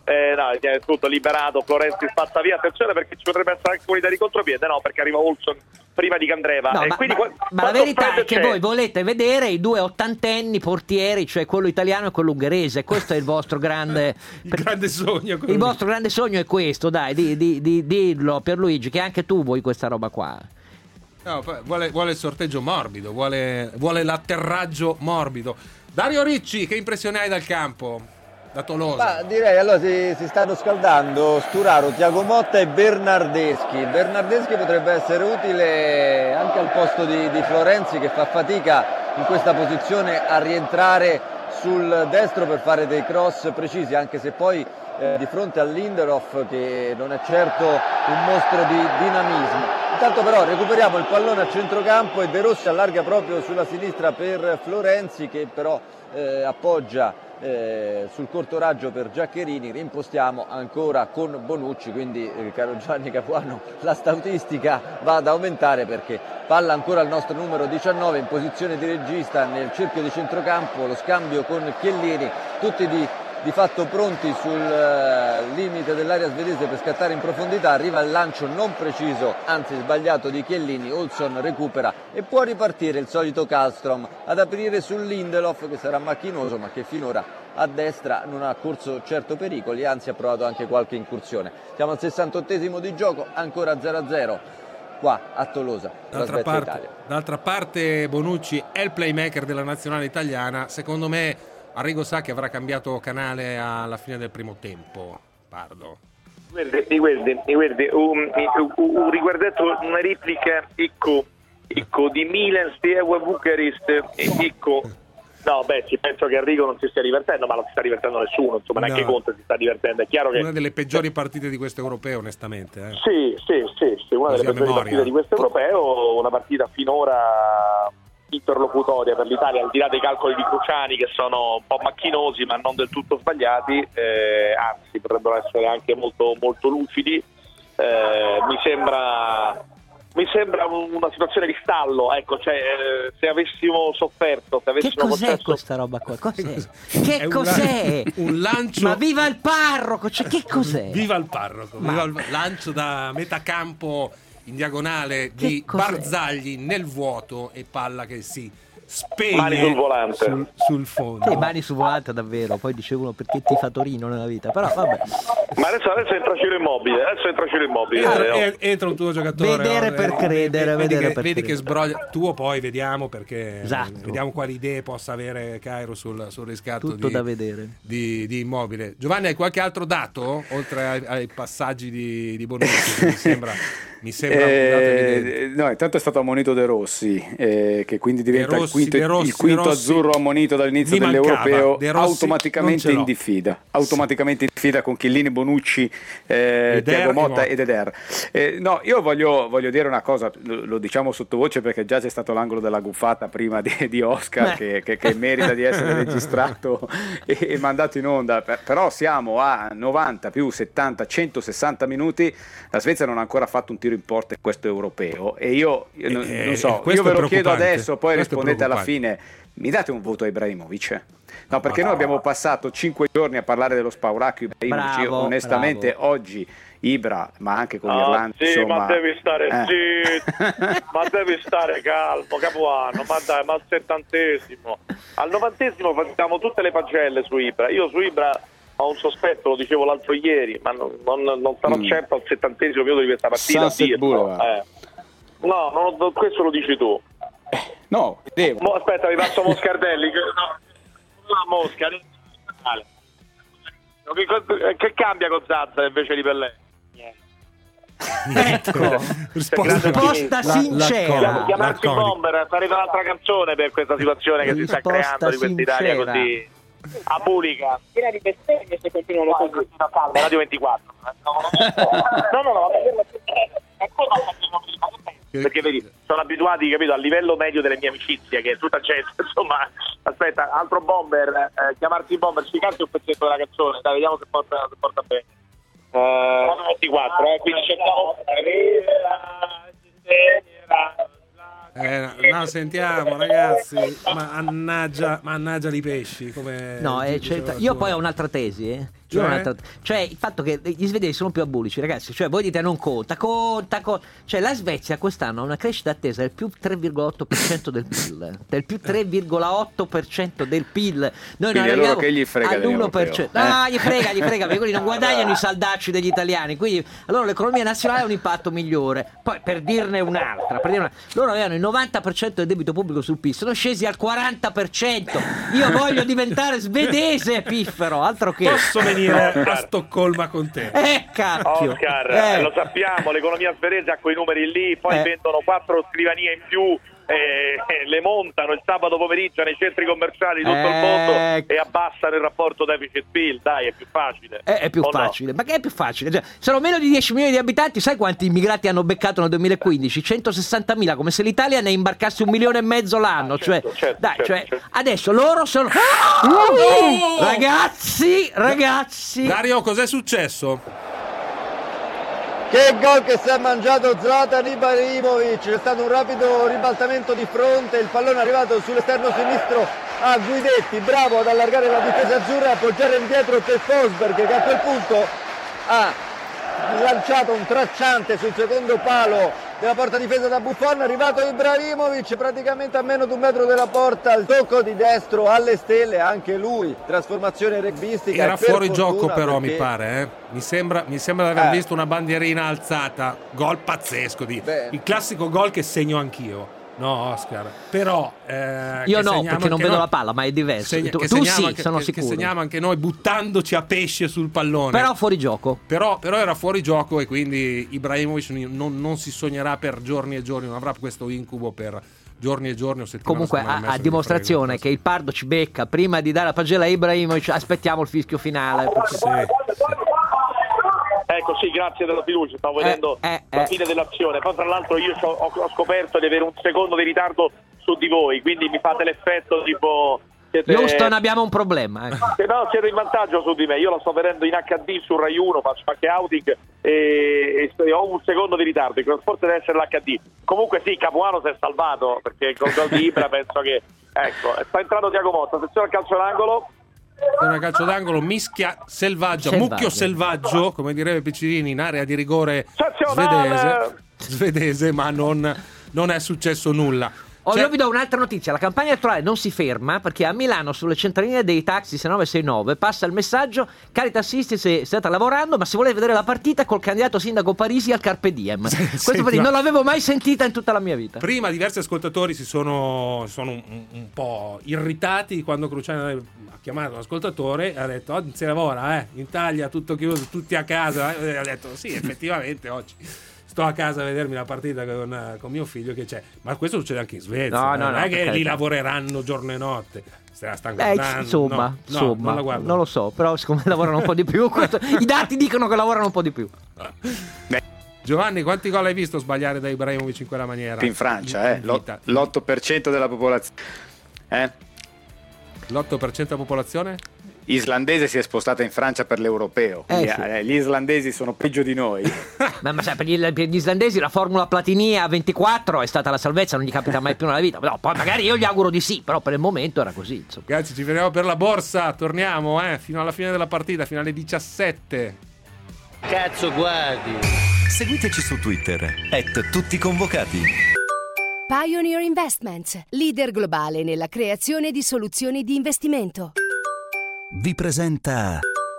Eh, no, è tutto liberato, Florenzi spazza via, attenzione perché ci potrebbe essere anche un'idea di contropiede, no, perché arriva Olson prima di Candreva. No, e ma, quindi, ma, qu- ma la verità è che c'è? voi volete vedere i due ottantenni portieri, cioè quello italiano e quello ungherese. Questo è il vostro grande il grande sogno. Il vostro grande sogno è questo, dai, di, di, di, dillo Pierluigi, che anche tu vuoi questa roba qua. No, vuole, vuole il sorteggio morbido, vuole, vuole l'atterraggio morbido. Dario Ricci, che impressione hai dal campo? Da Tolosa. Ma direi allora si, si stanno scaldando Sturaro, Tiago Motta e Bernardeschi. Bernardeschi potrebbe essere utile anche al posto di, di Florenzi, che fa fatica in questa posizione a rientrare sul destro per fare dei cross precisi, anche se poi eh, di fronte a Lindelof, che non è certo un mostro di dinamismo. Intanto però recuperiamo il pallone a centrocampo e De Rossi allarga proprio sulla sinistra per Florenzi, che però eh, appoggia Eh, sul corto raggio per Giaccherini. Rimpostiamo ancora con Bonucci, quindi eh, caro Gianni Capuano, la stautistica va ad aumentare, perché palla ancora il nostro numero diciannove in posizione di regista nel cerchio di centrocampo, lo scambio con Chiellini, tutti di, di fatto pronti sul eh, limite dell'area svedese per scattare in profondità. Arriva il lancio non preciso, anzi sbagliato, di Chiellini. Olson recupera e può ripartire il solito Kallström ad aprire sul Lindelof, che sarà macchinoso ma che finora a destra non ha corso certo pericoli, anzi ha provato anche qualche incursione. Siamo al sessantottesimo di gioco, ancora zero a zero qua a Tolosa. D'altra parte, d'altra parte Bonucci è il playmaker della nazionale italiana. Secondo me Arrigo Sacchi avrà cambiato canale alla fine del primo tempo. Pardo. Guardi, guardi, guardi un, un, un riguardato una replica ecco, ecco di Milan Steaua Bucarest ecco. No, beh, ci penso che Arrigo non si stia divertendo, ma non si sta divertendo nessuno, insomma, No. neanche Conte si sta divertendo. È chiaro che Una delle peggiori partite di questo europeo, onestamente. Eh. Sì, sì, sì, sì, una Così delle a peggiori memoria. partite di questo europeo, una partita finora interlocutoria per l'Italia, al di là dei calcoli di Cruciani che sono un po' macchinosi ma non del tutto sbagliati, eh, anzi potrebbero essere anche molto, molto lucidi. Eh, mi sembra mi sembra una situazione di stallo, ecco, cioè eh, se avessimo sofferto, se avessimo Che cos'è concesso... questa roba qua? Cos'è? È Che un cos'è? lan- un lancio- Ma viva il parroco! Cioè, che cos'è? Viva il parroco, Ma- viva il lancio da metà campo in diagonale di cos'è? Barzagli nel vuoto e palla che si spegne Mani sul volante. sul, sul fondo. Che mani sul volante davvero, poi dice uno perché ti fa Torino nella vita, però vabbè. Ma adesso, adesso entra Ciro Immobile, adesso entra Ciro Immobile. Entra, eh, en- entra un tuo giocatore. Vedere no? per Eh, credere, vedi, vedere che, per vedi credere. che sbroglia. Tuo poi vediamo, perché Esatto. vediamo quali idee possa avere Cairo sul, sul riscatto Tutto di, da vedere. di, di Immobile. Giovanni, hai qualche altro dato oltre ai, ai passaggi di, di Bonucci? mi sembra, mi sembra un dato evidente. Eh, no, intanto è stato ammonito De Rossi, eh, che quindi diventa De il quinto, Rossi, De Rossi, il quinto De Rossi. azzurro ammonito dall'inizio Mi mancava. dell'Europeo, De Rossi automaticamente non ce l'ho. in diffida, automaticamente in diffida con Chiellini, Bonucci, eh, Eder Thiago e Motta Motta. ed Eder. Eh, no, io voglio, voglio dire una cosa, lo, lo diciamo sottovoce perché già c'è stato l'angolo della guffata prima di, di Oscar che, che, che merita di essere registrato e, e mandato in onda, per- però siamo a novanta più settanta, centosessanta minuti, la Svezia non ha ancora fatto un tiro in porta in questo europeo e io, io non, Eh, non so, questo io ve è lo chiedo preoccupante. adesso, poi Questo è rispondete alla preoccupante. fine. Mi date un voto a Ibrahimovic? No, perché noi abbiamo passato cinque giorni a parlare dello spauracchio Ibrahimovic. Io, Bravo, onestamente bravo. oggi Ibra, ma anche con Ah, l'Irlanda, sì, insomma, ma devi stare eh. zitto, ma devi stare calmo, Capuano, ma dai, ma al settantesimo, al novantesimo facciamo tutte le pagelle su Ibra. Io su Ibra ho un sospetto, lo dicevo l'altro ieri, ma non, non, non sarò Mm. certo al settantesimo minuto di questa partita. Sunset dirlo, Boulevard. eh. No, non- non- questo lo dici tu. No, devo. Mo, aspetta, vi passo Moscardelli. che- No, no, Mosca. Vale. Che, co- che cambia con Zazza invece di Pellè? Ecco, Risposta, risposta sincera. La- Chiamarsi laconico. Bomber, sarebbe un'altra canzone per questa situazione che si sta Risposta creando di quest'Italia sincera. così abulica. Piena di bestemmie se continuano così. Radio ventiquattro. No, no, no. Perché vedi, sono abituati, capito, al livello medio delle mie amicizie, che è tutta gente, insomma, aspetta, altro Bomber, eh, chiamarsi Bomber, ci canti un pezzetto della canzone, dai, vediamo se porta, se porta bene. Eh, ventiquattro, eh, quindi c'è Eh, no, sentiamo ragazzi, ma annaggia, mannaggia li pesci. Come No, eh, diceva c'è- tu. io poi ho un'altra tesi, eh. Io Cioè? un'altra- cioè il fatto che gli svedesi sono più abulici, ragazzi, cioè voi dite non conta, conta, conta. Cioè la Svezia quest'anno ha una crescita attesa del più tre virgola otto per cento del P I L, del più tre virgola otto per cento del P I L. Noi non Quindi allora arriviamo che gli frega all'uno per cento. dell'europeo? No, Eh? gli frega, gli frega, perché quelli non guadagnano i saldacci degli italiani, quindi allora l'economia nazionale ha un impatto migliore. Poi per dirne un'altra, per dirne una- loro avevano il novanta per cento del debito pubblico sul P I L, sono scesi al quaranta per cento. Io voglio diventare svedese, piffero, altro che Posso venire a Stoccolma con te? Eh, cacchio. Oscar, Eh. lo sappiamo, l'economia svedese ha quei numeri lì, poi Eh. vendono quattro scrivanie in più, eh, eh, le montano il sabato pomeriggio nei centri commerciali di tutto il Eh. mondo e abbassano il rapporto deficit-P I L, dai, è più facile. È, è più O no? facile, ma che è più facile? Cioè, sono meno di dieci milioni di abitanti, sai quanti immigrati hanno beccato nel duemilaquindici? centosessantamila, come se l'Italia ne imbarcasse un milione e mezzo l'anno. Cioè, certo, dai, certo, cioè, certo. adesso loro sono. Oh! Ragazzi, ragazzi. Dario, cos'è successo? Che gol che si è mangiato Zlatan Ibrahimovic, c'è stato un rapido ribaltamento di fronte, il pallone è arrivato sull'esterno sinistro a Guidetti, bravo ad allargare la difesa azzurra e appoggiare indietro per Forsberg che a quel punto ha lanciato un tracciante sul secondo palo della porta difesa da Buffon, è arrivato Ibrahimovic praticamente a meno di un metro della porta, il tocco di destro alle stelle, anche lui, trasformazione rugbistica. Era e per fuori fortuna gioco però perché- mi pare eh? mi sembra mi sembra di aver Eh. visto una bandierina alzata. Gol pazzesco di... Beh. il classico gol che segno anch'io, no Oscar, però eh, Io che no, segniamo perché non anche vedo noi- la palla, ma è diverso. segna- tu che tu segniamo sì, anche- sono che- sicuro. che segniamo anche noi buttandoci a pesce sul pallone, Però fuori gioco. Però, però era fuori gioco e quindi Ibrahimovic non, non si sognerà per giorni e giorni, non avrà questo incubo per giorni e giorni o settimane. Comunque, secondo a, me, a se ne dimostrazione che il Pardo ci becca prima di dare la pagella a Ibrahimovic, aspettiamo il fischio finale. perché- Ecco, sì, grazie della fiducia, stavo Eh, vedendo eh, la eh. fine dell'azione. Poi tra l'altro io ho, ho scoperto di avere un secondo di ritardo su di voi, quindi mi fate l'effetto tipo... Siete... Houston, abbiamo un problema. eh. Che no, siete in vantaggio su di me, io lo sto vedendo in acca di su Rai uno, faccio anche outing e, e ho un secondo di ritardo, forse deve essere l'acca di. Comunque sì, Capuano si è salvato perché con gol di Ibra penso che, ecco, sta entrando Tiago Motta, attenzione al calcio d'angolo. È una calcio d'angolo, mischia selvaggia, Selvaggio. mucchio selvaggio, come direbbe Piccirini, in area di rigore Eccezionale! svedese, svedese ma non, non è successo nulla. Oh, Cioè- io vi do un'altra notizia, la campagna elettorale non si ferma perché a Milano sulle centraline dei taxi sei nove sei nove passa il messaggio: cari tassisti, se state lavorando, ma se volete vedere la partita col candidato sindaco Parisi al Carpe Diem. Questo senti, per dire, ma- non l'avevo mai sentita in tutta la mia vita. Prima diversi ascoltatori si sono, sono un, un po' irritati quando Cruciani ha chiamato un ascoltatore e ha detto oggi si lavora, eh? In Italia tutto chiuso, tutti a casa, e ha detto sì, effettivamente oggi sto a casa a vedermi la partita con, con mio figlio che c'è, ma questo succede anche in Svezia, No, eh? no, non no, è per che carità. lì lavoreranno giorno e notte, se la stanno Eh, guardando. insomma, no, no, insomma, non la guardo. non lo so, però siccome lavorano un po' di più, questo- i dati dicono che lavorano un po' di più. Giovanni, quanti gol hai visto sbagliare da Ibrahimovic in quella maniera? In Francia, eh, In lo- vita. l'otto per cento della popolazione. Eh? L'otto per cento della popolazione? Islandese si è spostata in Francia per l'europeo. Eh, Gli, sì. eh, gli islandesi sono peggio di noi. Ma, ma sai, per gli, per gli islandesi la Formula Platini a ventiquattro è stata la salvezza, non gli capita mai più nella vita. No, poi magari io gli auguro di sì, però per il momento era così. Insomma. Ragazzi, ci vediamo per la borsa, torniamo eh, fino alla fine della partita, fino alle diciassette. Cazzo guardi. Seguiteci su Twitter, at tutti convocati. Pioneer Investments, leader globale nella creazione di soluzioni di investimento. Vi presenta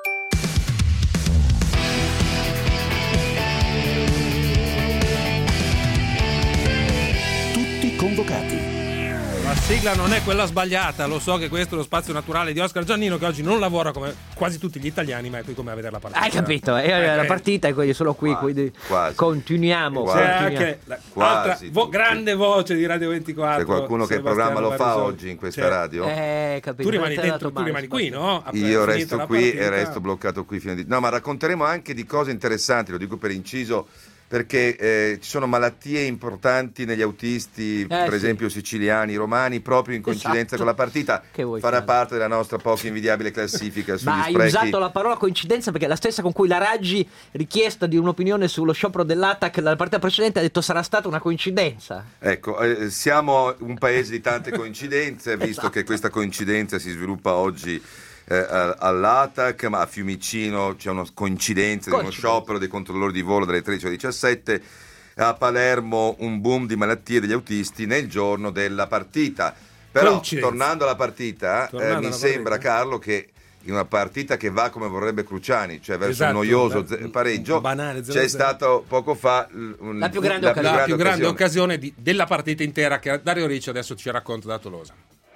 Tutti convocati. La sigla non è quella sbagliata, lo so che questo è lo spazio naturale di Oscar Giannino che oggi non lavora come quasi tutti gli italiani, ma è qui come a vedere la partita. Hai capito? È Eh, la eh. partita e quindi sono qui, quindi quasi. continuiamo. C'è Quasi. continuiamo. anche la- Quasi altra vo- tutti. grande voce di Radio ventiquattro. C'è qualcuno che il Sebastiano programma lo fa Barisoni. oggi in questa C'è. radio? Eh, capito. Tu rimani, Non ti ha dentro, dato tu male, rimani qui, Sebastiano. no? Appena Io finita resto la qui partita. e resto bloccato qui fino a di... No, ma racconteremo anche di cose interessanti, lo dico per inciso, perché eh, ci sono malattie importanti negli autisti, per sì. esempio siciliani, romani, proprio in coincidenza Esatto. con la partita. Che vuoi Farà fare? parte della nostra poco invidiabile classifica sugli Ma hai sprechi. usato la parola coincidenza perché è la stessa con cui la Raggi, richiesta di un'opinione sullo sciopero dell'A T A C dalla partita precedente, ha detto sarà stata una coincidenza. Ecco, eh, siamo un paese di tante coincidenze, visto Esatto. che questa coincidenza si sviluppa oggi eh, all'A T A C, ma a Fiumicino c'è una coincidenza di uno sciopero dei controllori di volo dalle tredici alle diciassette, a Palermo un boom di malattie degli autisti nel giorno della partita. Però tornando alla partita, Tornando eh, mi alla sembra partita. Carlo che in una partita che va come vorrebbe Cruciani, cioè verso Esatto, un noioso beh, ze- pareggio, banale, zero c'è zero. stato poco fa l- un- La più grande la occasione. La più grande occasione. occasione di- della partita intera che Dario Ricci adesso ci racconta da Tolosa.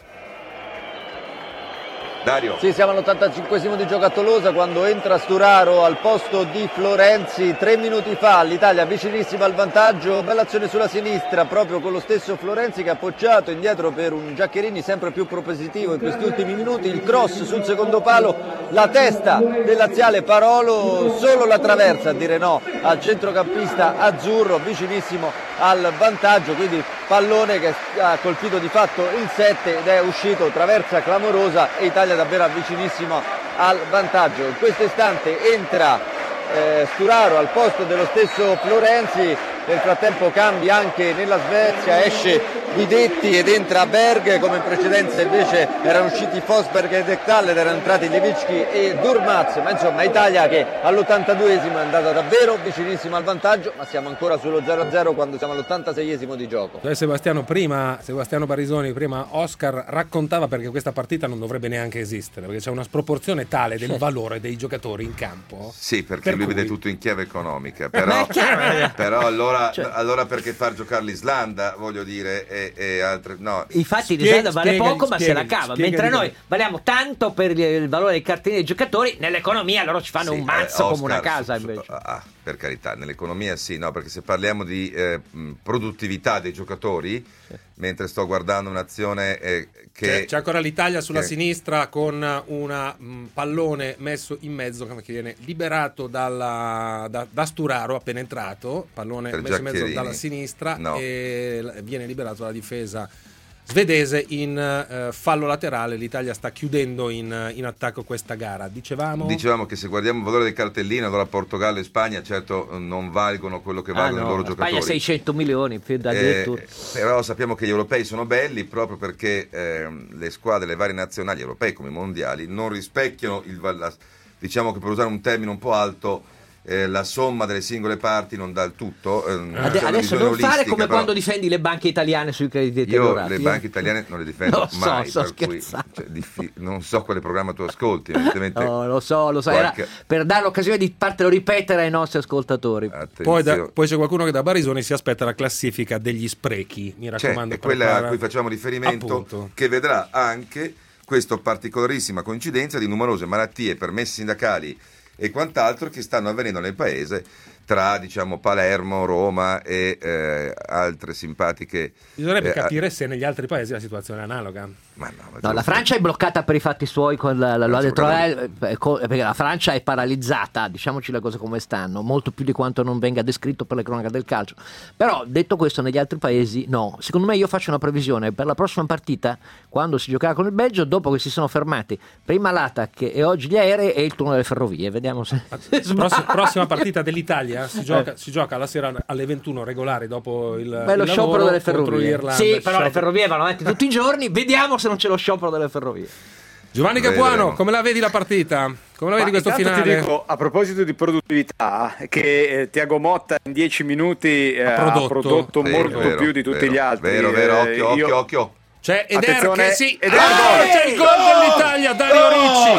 Dario. Sì, siamo all'ottantacinquesimo di gioco a Tolosa quando entra Sturaro al posto di Florenzi. Tre minuti fa l'Italia vicinissima al vantaggio, bella azione sulla sinistra proprio con lo stesso Florenzi che ha appoggiato indietro per un Giaccherini sempre più propositivo in questi ultimi minuti. Il cross sul secondo palo, la testa del laziale Parolo, solo la traversa a dire no al centrocampista azzurro vicinissimo al vantaggio, quindi pallone che ha colpito di fatto il sette ed è uscito, traversa clamorosa e Italia davvero vicinissimo al vantaggio. In questo istante entra eh, Sturaro al posto dello stesso Florenzi, nel frattempo cambia anche nella Svezia, esce Guidetti ed entra Berg, come in precedenza invece erano usciti Fosberg ed Ekdal ed erano entrati Levicki e Durmaz, ma insomma Italia che all'ottantaduesimo è andata davvero vicinissima al vantaggio, ma siamo ancora sullo zero a zero quando siamo all'ottantaseiesimo di gioco. Cioè, Sebastiano, prima, Sebastiano Barisoni, prima Oscar raccontava perché questa partita non dovrebbe neanche esistere, perché c'è una sproporzione tale del valore dei giocatori in campo. Sì, perché Per lui cui- vede tutto in chiave economica, però, però allora, Cioè- allora perché far giocare l'Islanda, voglio dire, e, e altre... No. Infatti Spiega- l'Islanda vale spiegagli- poco ma se la spiegagli- cava, spiegagli mentre come- noi valiamo tanto per il- il valore dei cartini dei giocatori, nell'economia loro ci fanno Sì, un mazzo eh, come una Oscar, casa su- su- invece. ah, per carità, nell'economia sì, no, perché se parliamo di eh, mh, produttività dei giocatori, mentre sto guardando un'azione eh, che... C'è, c'è ancora l'Italia sulla che- sinistra con un pallone messo in mezzo che viene liberato dalla, da, da Sturaro appena entrato, pallone Per messo in mezzo Giaccherini. dalla sinistra No. e l- viene liberato dalla difesa svedese in eh, fallo laterale. L'Italia sta chiudendo in, in attacco questa gara. Dicevamo... Dicevamo che se guardiamo il valore del cartellino, allora Portogallo e Spagna certo non valgono quello che Ah, valgono no, i loro la giocatori. Spagna seicento milioni più da Eh, addirittura. però sappiamo che gli europei sono belli proprio perché ehm, le squadre, le varie nazionali europee come i mondiali non rispecchiano il, val- la- diciamo che per usare un termine un po' alto, eh, la somma delle singole parti non dà il tutto. ehm, Ade- c'è una adesso visione non fare olistica, come però quando difendi le banche italiane sui crediti io deteriorati. le eh. banche italiane non le difendo Lo so, mai, sto per cui, scherzando. cioè, diffi- non so quale programma tu ascolti, evidentemente. No, lo so, lo so, era qualche- per dare l'occasione di fartelo ripetere ai nostri ascoltatori. Poi, da- poi c'è qualcuno che da Barisoni si aspetta la classifica degli sprechi, mi C'è, raccomando. è quella prepara- a cui facciamo riferimento, Appunto. che vedrà anche questa particolarissima coincidenza di numerose malattie, permessi sindacali e quant'altro che stanno avvenendo nel paese tra, diciamo, Palermo, Roma e eh, altre simpatiche. Bisognerebbe eh, capire se negli altri paesi la situazione è analoga. Ma no, ma No, la Francia è bloccata per i fatti suoi, con la, la- lo ha detto lei, eh, co- perché la Francia è paralizzata, diciamoci le cose come stanno, molto più di quanto non venga descritto per le cronache del calcio. Però detto questo, negli altri paesi no. Secondo me io faccio una previsione per la prossima partita, quando si giocherà con il Belgio, dopo che si sono fermati prima l'A T A C e oggi gli aerei e il turno delle ferrovie. Vediamo se... Prossima, prossima partita dell'Italia si gioca, si gioca la sera alle ventuno regolare dopo il, Beh, lo il sciopero lavoro delle contro ferrovie. l'Irlanda. Sì, però Sciopero- le ferrovie vanno avanti tutti i giorni. Vediamo se non c'è lo sciopero delle ferrovie. Giovanni Capuano, come la vedi la partita? Come la vedi Ma questo intanto finale? ti dico, a proposito di produttività, che eh, Tiago Motta in dieci minuti eh, Ha ha prodotto. prodotto, Vero, molto vero, più di tutti vero, gli altri. Vero, vero, Eh, occhio, io- occhio, occhio. C'è Eder Attenzione, che sì. Eder, Ah, gol! c'è il gol Gol! dell'Italia, Dario Gol! Ricci.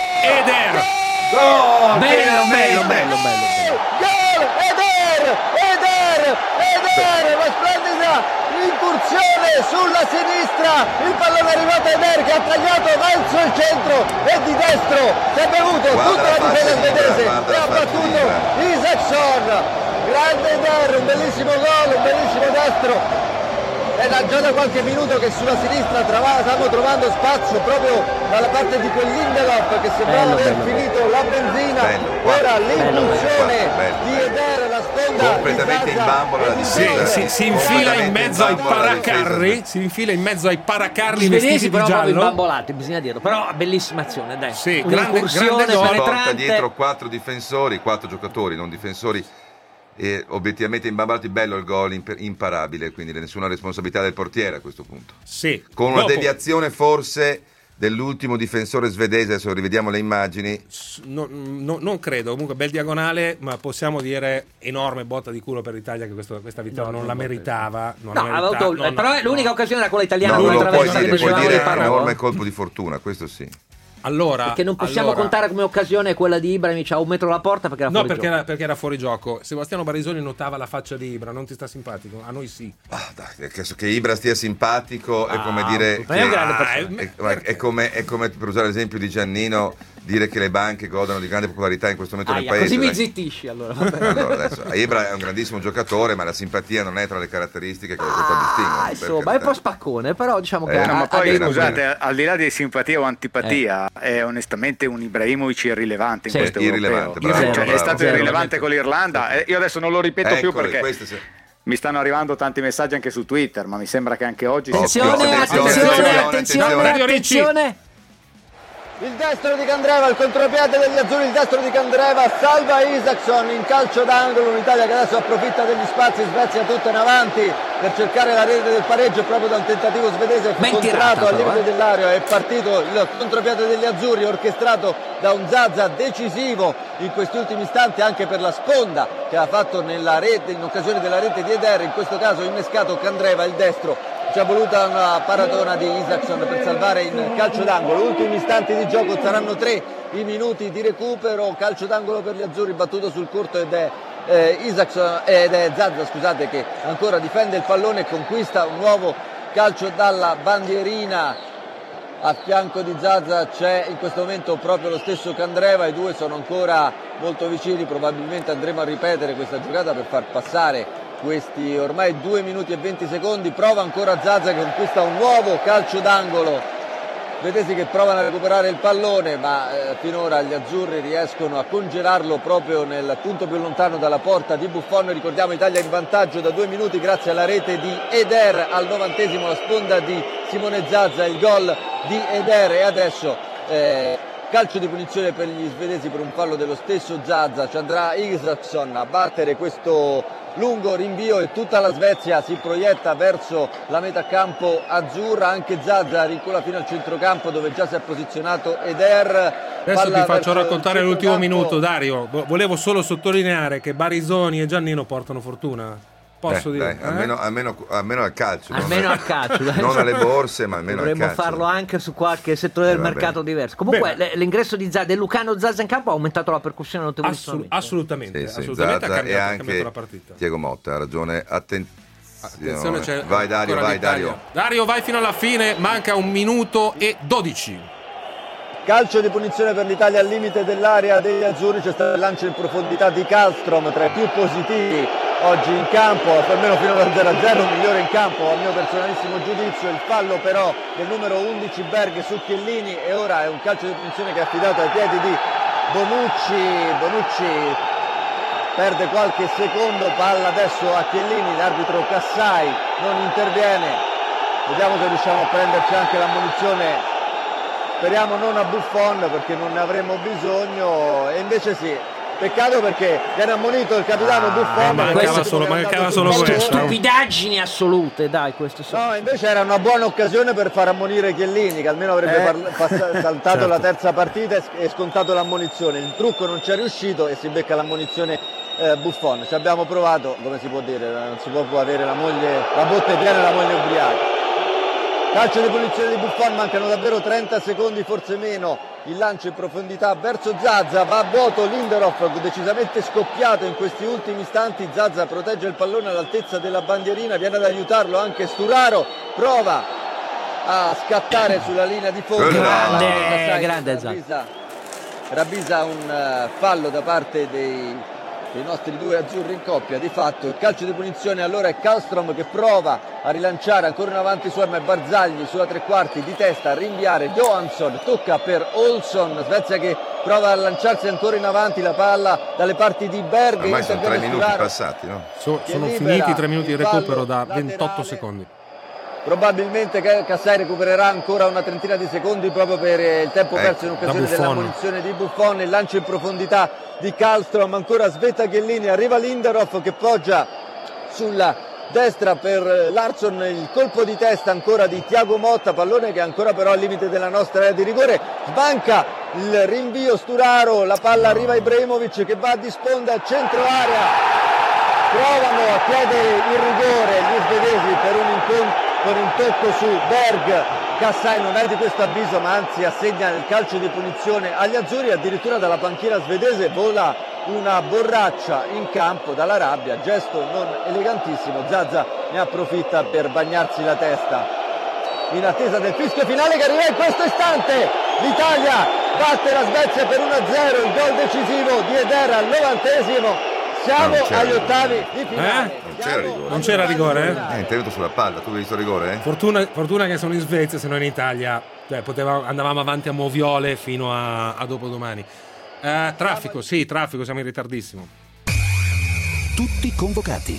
Eder. Bello, bello, bello, bello, bello. Gol! Eder! Eder! Eder! La splendida incursione sulla sinistra, il pallone è arrivato a Eder che ha tagliato verso il centro e di destro si è bevuto Guarda tutta la la difesa faccia libera, svedese guarda e la ha faccia battuto libera. Isaacson. Grande Eder, un bellissimo gol, un bellissimo destro. È da, già da qualche minuto che sulla sinistra trova, stiamo trovando spazio proprio dalla parte di quel Lindelof che sembrava Bello, aver bello, finito la benzina. Bello, Ora guarda, l'impulsione bello, bello, di bello. Eder, la sponda Completamente di in Zaza bambola la e di Sì, difesa. Zidane. si, si infila in Completamente mezzo ai in bambola la difesa. paracarri, si infila in mezzo ai paracarri I vestiti svedesi di però proprio giallo. imbambolati, bisogna dirlo. Però bellissima azione, dai. Sì, grande- Un'incursione grande gol. Porta penetrante. dietro quattro difensori, quattro giocatori, non difensori, e obiettivamente imbambolati. Bello il gol, imp- imparabile, quindi nessuna responsabilità del portiere a questo punto. Sì. Con una Dopo- deviazione forse dell'ultimo difensore svedese, adesso rivediamo le immagini. No, no, non credo, comunque bel diagonale, ma possiamo dire enorme botta di culo per l'Italia che questo, questa vittoria no, non, non la meritava. Non no, la meritava avuto, no, però no, l'unica no. occasione era quella italiana. No, non lo puoi dire, puoi dire un enorme colpo di fortuna, questo sì. Allora, perché non possiamo allora, contare come occasione quella di Ibrahimovic a un metro dalla porta perché era no, fuori perché gioco. era, perché era fuori gioco. Sebastiano Barisoni notava la faccia di Ibra, non ti sta simpatico? A noi sì. Ah, dai, che, che Ibra stia simpatico è come Ah, dire ma è un grande che, è, è, come, è come, per usare l'esempio di Giannino, dire che le banche godono di grande popolarità in questo momento Aia, nel paese. Così mi dai. zittisci allora. Allora, adesso, Ibra è un grandissimo giocatore, ma la simpatia non è tra le caratteristiche che lo contraddistinguono. Ah, insomma, è un po' spaccone, però diciamo che Eh, ha, no, ma ha Poi dei- scusate, al di là di simpatia o antipatia, è onestamente un Ibrahimovic irrilevante in Sì, questo irrilevante, europeo. bravo, Cioè, bravo, è stato bravo. irrilevante con l'Irlanda. Eh, io adesso non lo ripeto più Eccole, perché queste se- mi stanno arrivando tanti messaggi anche su Twitter, ma mi sembra che anche oggi Attenzione, attenzione, attenzione, attenzione. Il destro di Candreva, il contropiede degli azzurri, il destro di Candreva salva Isaacson in calcio d'angolo, un'Italia che adesso approfitta degli spazi, Svezia tutta in avanti per cercare la rete del pareggio proprio da un tentativo svedese Ben contratto tirata, al però, limite eh. dell'area, è partito il contropiede degli azzurri orchestrato da un Zaza decisivo in questi ultimi istanti anche per la sponda che ha fatto nella rete, in occasione della rete di Eder, in questo caso innescato Candreva, il destro. Ci è voluta una paratona di Isaacson per salvare in calcio d'angolo. Ultimi istanti di gioco, saranno tre i minuti di recupero. Calcio d'angolo per gli azzurri battuto sul corto ed è eh, Isaacson ed è Zaza, scusate, che ancora difende il pallone e conquista un nuovo calcio dalla bandierina. A fianco di Zaza c'è in questo momento proprio lo stesso Candreva, i due sono ancora molto vicini, probabilmente andremo a ripetere questa giocata per far passare questi ormai due minuti e venti secondi. Prova ancora Zaza che conquista un nuovo calcio d'angolo, vedete che provano a recuperare il pallone ma eh, finora gli azzurri riescono a congelarlo proprio nel punto più lontano dalla porta di Buffon. Ricordiamo Italia in vantaggio da due minuti grazie alla rete di Eder al novantesimo, la sponda di Simone Zaza, il gol di Eder. E adesso eh, calcio di punizione per gli svedesi per un fallo dello stesso Zaza. Ci andrà Isaacson a battere questo lungo rinvio e tutta la Svezia si proietta verso la metà campo azzurra. Anche Zaza rincola fino al centrocampo dove già si è posizionato Eder. Adesso ti faccio raccontare l'ultimo minuto, Dario. Volevo solo sottolineare che Barisoni e Giannino portano fortuna. Posso Eh, dire? dai, eh? almeno, almeno, almeno al calcio. Almeno non, al calcio, dai. non alle borse, ma almeno Dovremmo al calcio. farlo anche su qualche settore del Eh, vabbè. mercato diverso. Comunque l- l'ingresso di Zaza, del Lucano Zaza in campo ha aumentato la percussione notevolmente. assolutamente, Sì, sì, assolutamente ha Zaza cambiato, e ha anche cambiato la partita. Diego Motta ha ragione. Attenzione, Attenzione, c'è vai Dario, ancora vai l'Italia. Dario. Dario, vai fino alla fine, manca un minuto e dodici. Calcio di punizione per l'Italia al limite dell'area degli azzurri, c'è stato il lancio in profondità di Kallström, tra i più positivi oggi in campo, almeno fino allo zero a zero, il migliore in campo a mio personalissimo giudizio. Il fallo però del numero undici Berg su Chiellini e ora è un calcio di punizione che è affidato ai piedi di Bonucci. Bonucci perde qualche secondo, palla adesso a Chiellini, l'arbitro Cassai non interviene, vediamo se riusciamo a prenderci anche l'ammonizione. Speriamo non a Buffon perché non ne avremo bisogno e invece sì, peccato perché viene ammonito il capitano Buffon. mancava solo- mancava solo questo. Stupidaggini assolute, dai, questo sì. No, invece era una buona occasione per far ammonire Chiellini che almeno avrebbe Eh. parla- passa- saltato Certo. la terza partita e, e scontato l'ammonizione. Il trucco non ci è riuscito e si becca l'ammonizione eh, Buffon. Ci abbiamo provato, come si può dire, non si può avere la moglie, la botte piena e la moglie ubriaca. Calcio di punizione di Buffon, mancano davvero trenta secondi, forse meno. Il lancio in profondità verso Zaza, va a vuoto Lindelof, decisamente scoppiato in questi ultimi istanti. Zaza protegge il pallone all'altezza della bandierina, viene ad aiutarlo anche Sturaro, prova a scattare sulla linea di fondo. Grande, Cassai grande ravvisa, ravvisa un eh, fallo da parte dei i nostri due azzurri in coppia. Di fatto il calcio di punizione allora è Kallström che prova a rilanciare ancora in avanti su Erma e Barzagli sulla tre quarti di testa a rinviare Johansson, tocca per Olsson, Svezia che prova a lanciarsi ancora in avanti, la palla dalle parti di Berg. Ormai sono tre interviene minuti Sturaro, passati, no? So- che sono libera finiti i tre minuti di il fallo recupero da laterale. ventotto secondi. Probabilmente Cassai recupererà ancora una trentina di secondi proprio per eh, il tempo Ecco, perso in occasione da Buffon. dell'ammonizione di Buffon. Il lancio in profondità di Kallström, ancora Sveta Chiellini, arriva Lindelof che poggia sulla destra per Larsson, il colpo di testa ancora di Thiago Motta, pallone che è ancora però al limite della nostra area di rigore, sbanca il rinvio Sturaro, la palla arriva a Ibrahimovic che va di sponda a centro area, provano a chiedere il rigore gli svedesi per un incontro con un tocco su Berg. Kassai non è di questo avviso ma anzi assegna il calcio di punizione agli azzurri, addirittura dalla panchina svedese vola una borraccia in campo dalla rabbia, gesto non elegantissimo, Zaza ne approfitta per bagnarsi la testa. In attesa del fischio finale che arriva in questo istante, l'Italia batte la Svezia per uno a zero, il gol decisivo di Eder al novantesimo. Siamo agli ottavi di finale. Eh? Non c'era rigore. Non c'era rigore, eh? Eh, è intervenuto sulla palla, tu hai visto il rigore? Eh? Fortuna, fortuna che sono in Svezia, se no in Italia cioè, poteva, andavamo avanti a moviole fino a, a dopodomani. Eh, traffico, sì, traffico, siamo in ritardissimo. Tutti convocati.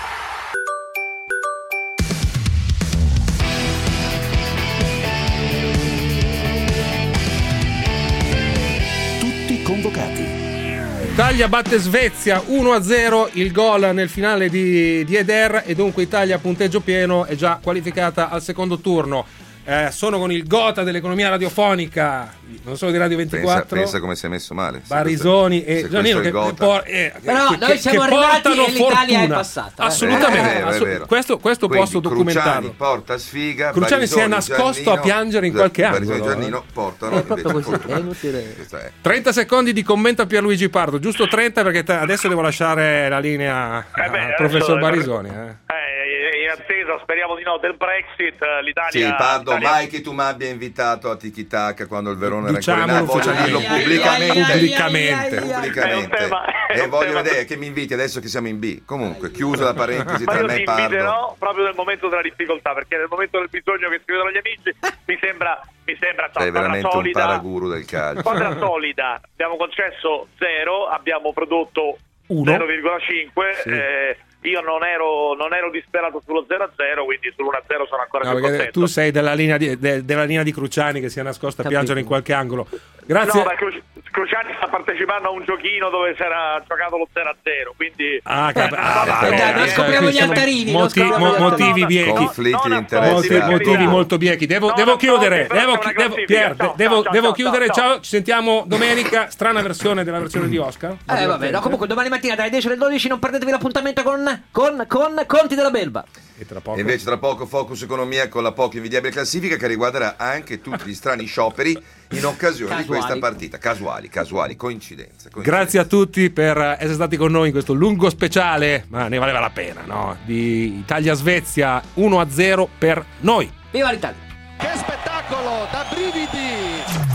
Tutti convocati. Italia batte Svezia uno a zero, il gol nel finale di, di Eder e dunque Italia a punteggio pieno è già qualificata al secondo turno. Eh, sono con il Gotha dell'economia radiofonica, non solo di Radio ventiquattro. Pensa, pensa come si è messo male. Barisoni e Giannino che, che, por- eh, però che, noi siamo che arrivati e l'Italia fortuna. è passata. Eh? Assolutamente, è vero, assu- è vero. questo, questo Quindi, posso documentarlo. Cruciani porta sfiga. Cruciani Barisoni, si è nascosto Giannino, a piangere in qualche Barisoni angolo. e Giannino portano È proprio così, è inutile. trenta secondi di commento a Pierluigi Pardo, giusto trenta perché te- adesso devo lasciare la linea Eh beh, al professor adesso- Barisoni. Eh. Eh, in attesa, speriamo di no, del Brexit, eh, l'Italia... Sì, Pardo, l'Italia- mai che tu mi abbia invitato a Tiki Taka quando il Verona era Diciamolo ancora in A, voglio dirlo ufficialmente. pubblicamente. Pubblicamente. Pubblicamente. È un tema- è E un voglio tema- vedere che mi inviti adesso che siamo in B. Comunque, chiusa la parentesi Ma tra io me ti e Pardo. inviterò proprio nel momento della difficoltà, perché nel momento del bisogno che si vedono gli amici mi sembra mi sembra Sei squadra veramente un solida, paraguru del calcio. squadra solida. Abbiamo concesso zero, abbiamo prodotto Uno. zero virgola cinque. Sì. eh, io non ero, non ero disperato sullo zero a zero, quindi sull'uno a zero sono ancora No, più perché contento. tu sei della linea di, de- della linea di Cruciani che si è nascosta a Capito. piangere in qualche angolo. Grazie. No, perché Cru- Cruciani sta partecipando a un giochino dove si era giocato lo zero a zero, quindi Ah, cap- ah, no, vabbè, no, dai, non eh, scopriamo qui gli sono altarini, non moti- scopriamo mo- gli motivi altarini. biechi. Conflitti di no, interesse. Molti per motivi carità. molto biechi. Devo, No, devo no, chiudere. no, però devo, c'è una devo- classifica. Pier, Ciao, devo, ciao, devo ciao, chiudere. ciao. Ciao, ci sentiamo domenica. Strana versione della versione di Oscar. Eh vabbè, no, comunque domani mattina dalle dieci alle dodici non perdetevi l'appuntamento con, con, con Conti della Belva. E tra poco. E invece tra poco Focus Economia con la poco invidiabile classifica che riguarderà anche tutti gli strani scioperi in occasione di Casuali. questa partita. Casuali, casuali, coincidenze. coincidenze. Grazie a tutti per essere stati con noi in questo lungo speciale, ma ne valeva la pena, no? Di Italia-Svezia uno a zero per noi. Viva l'Italia! Che spettacolo, da brividi!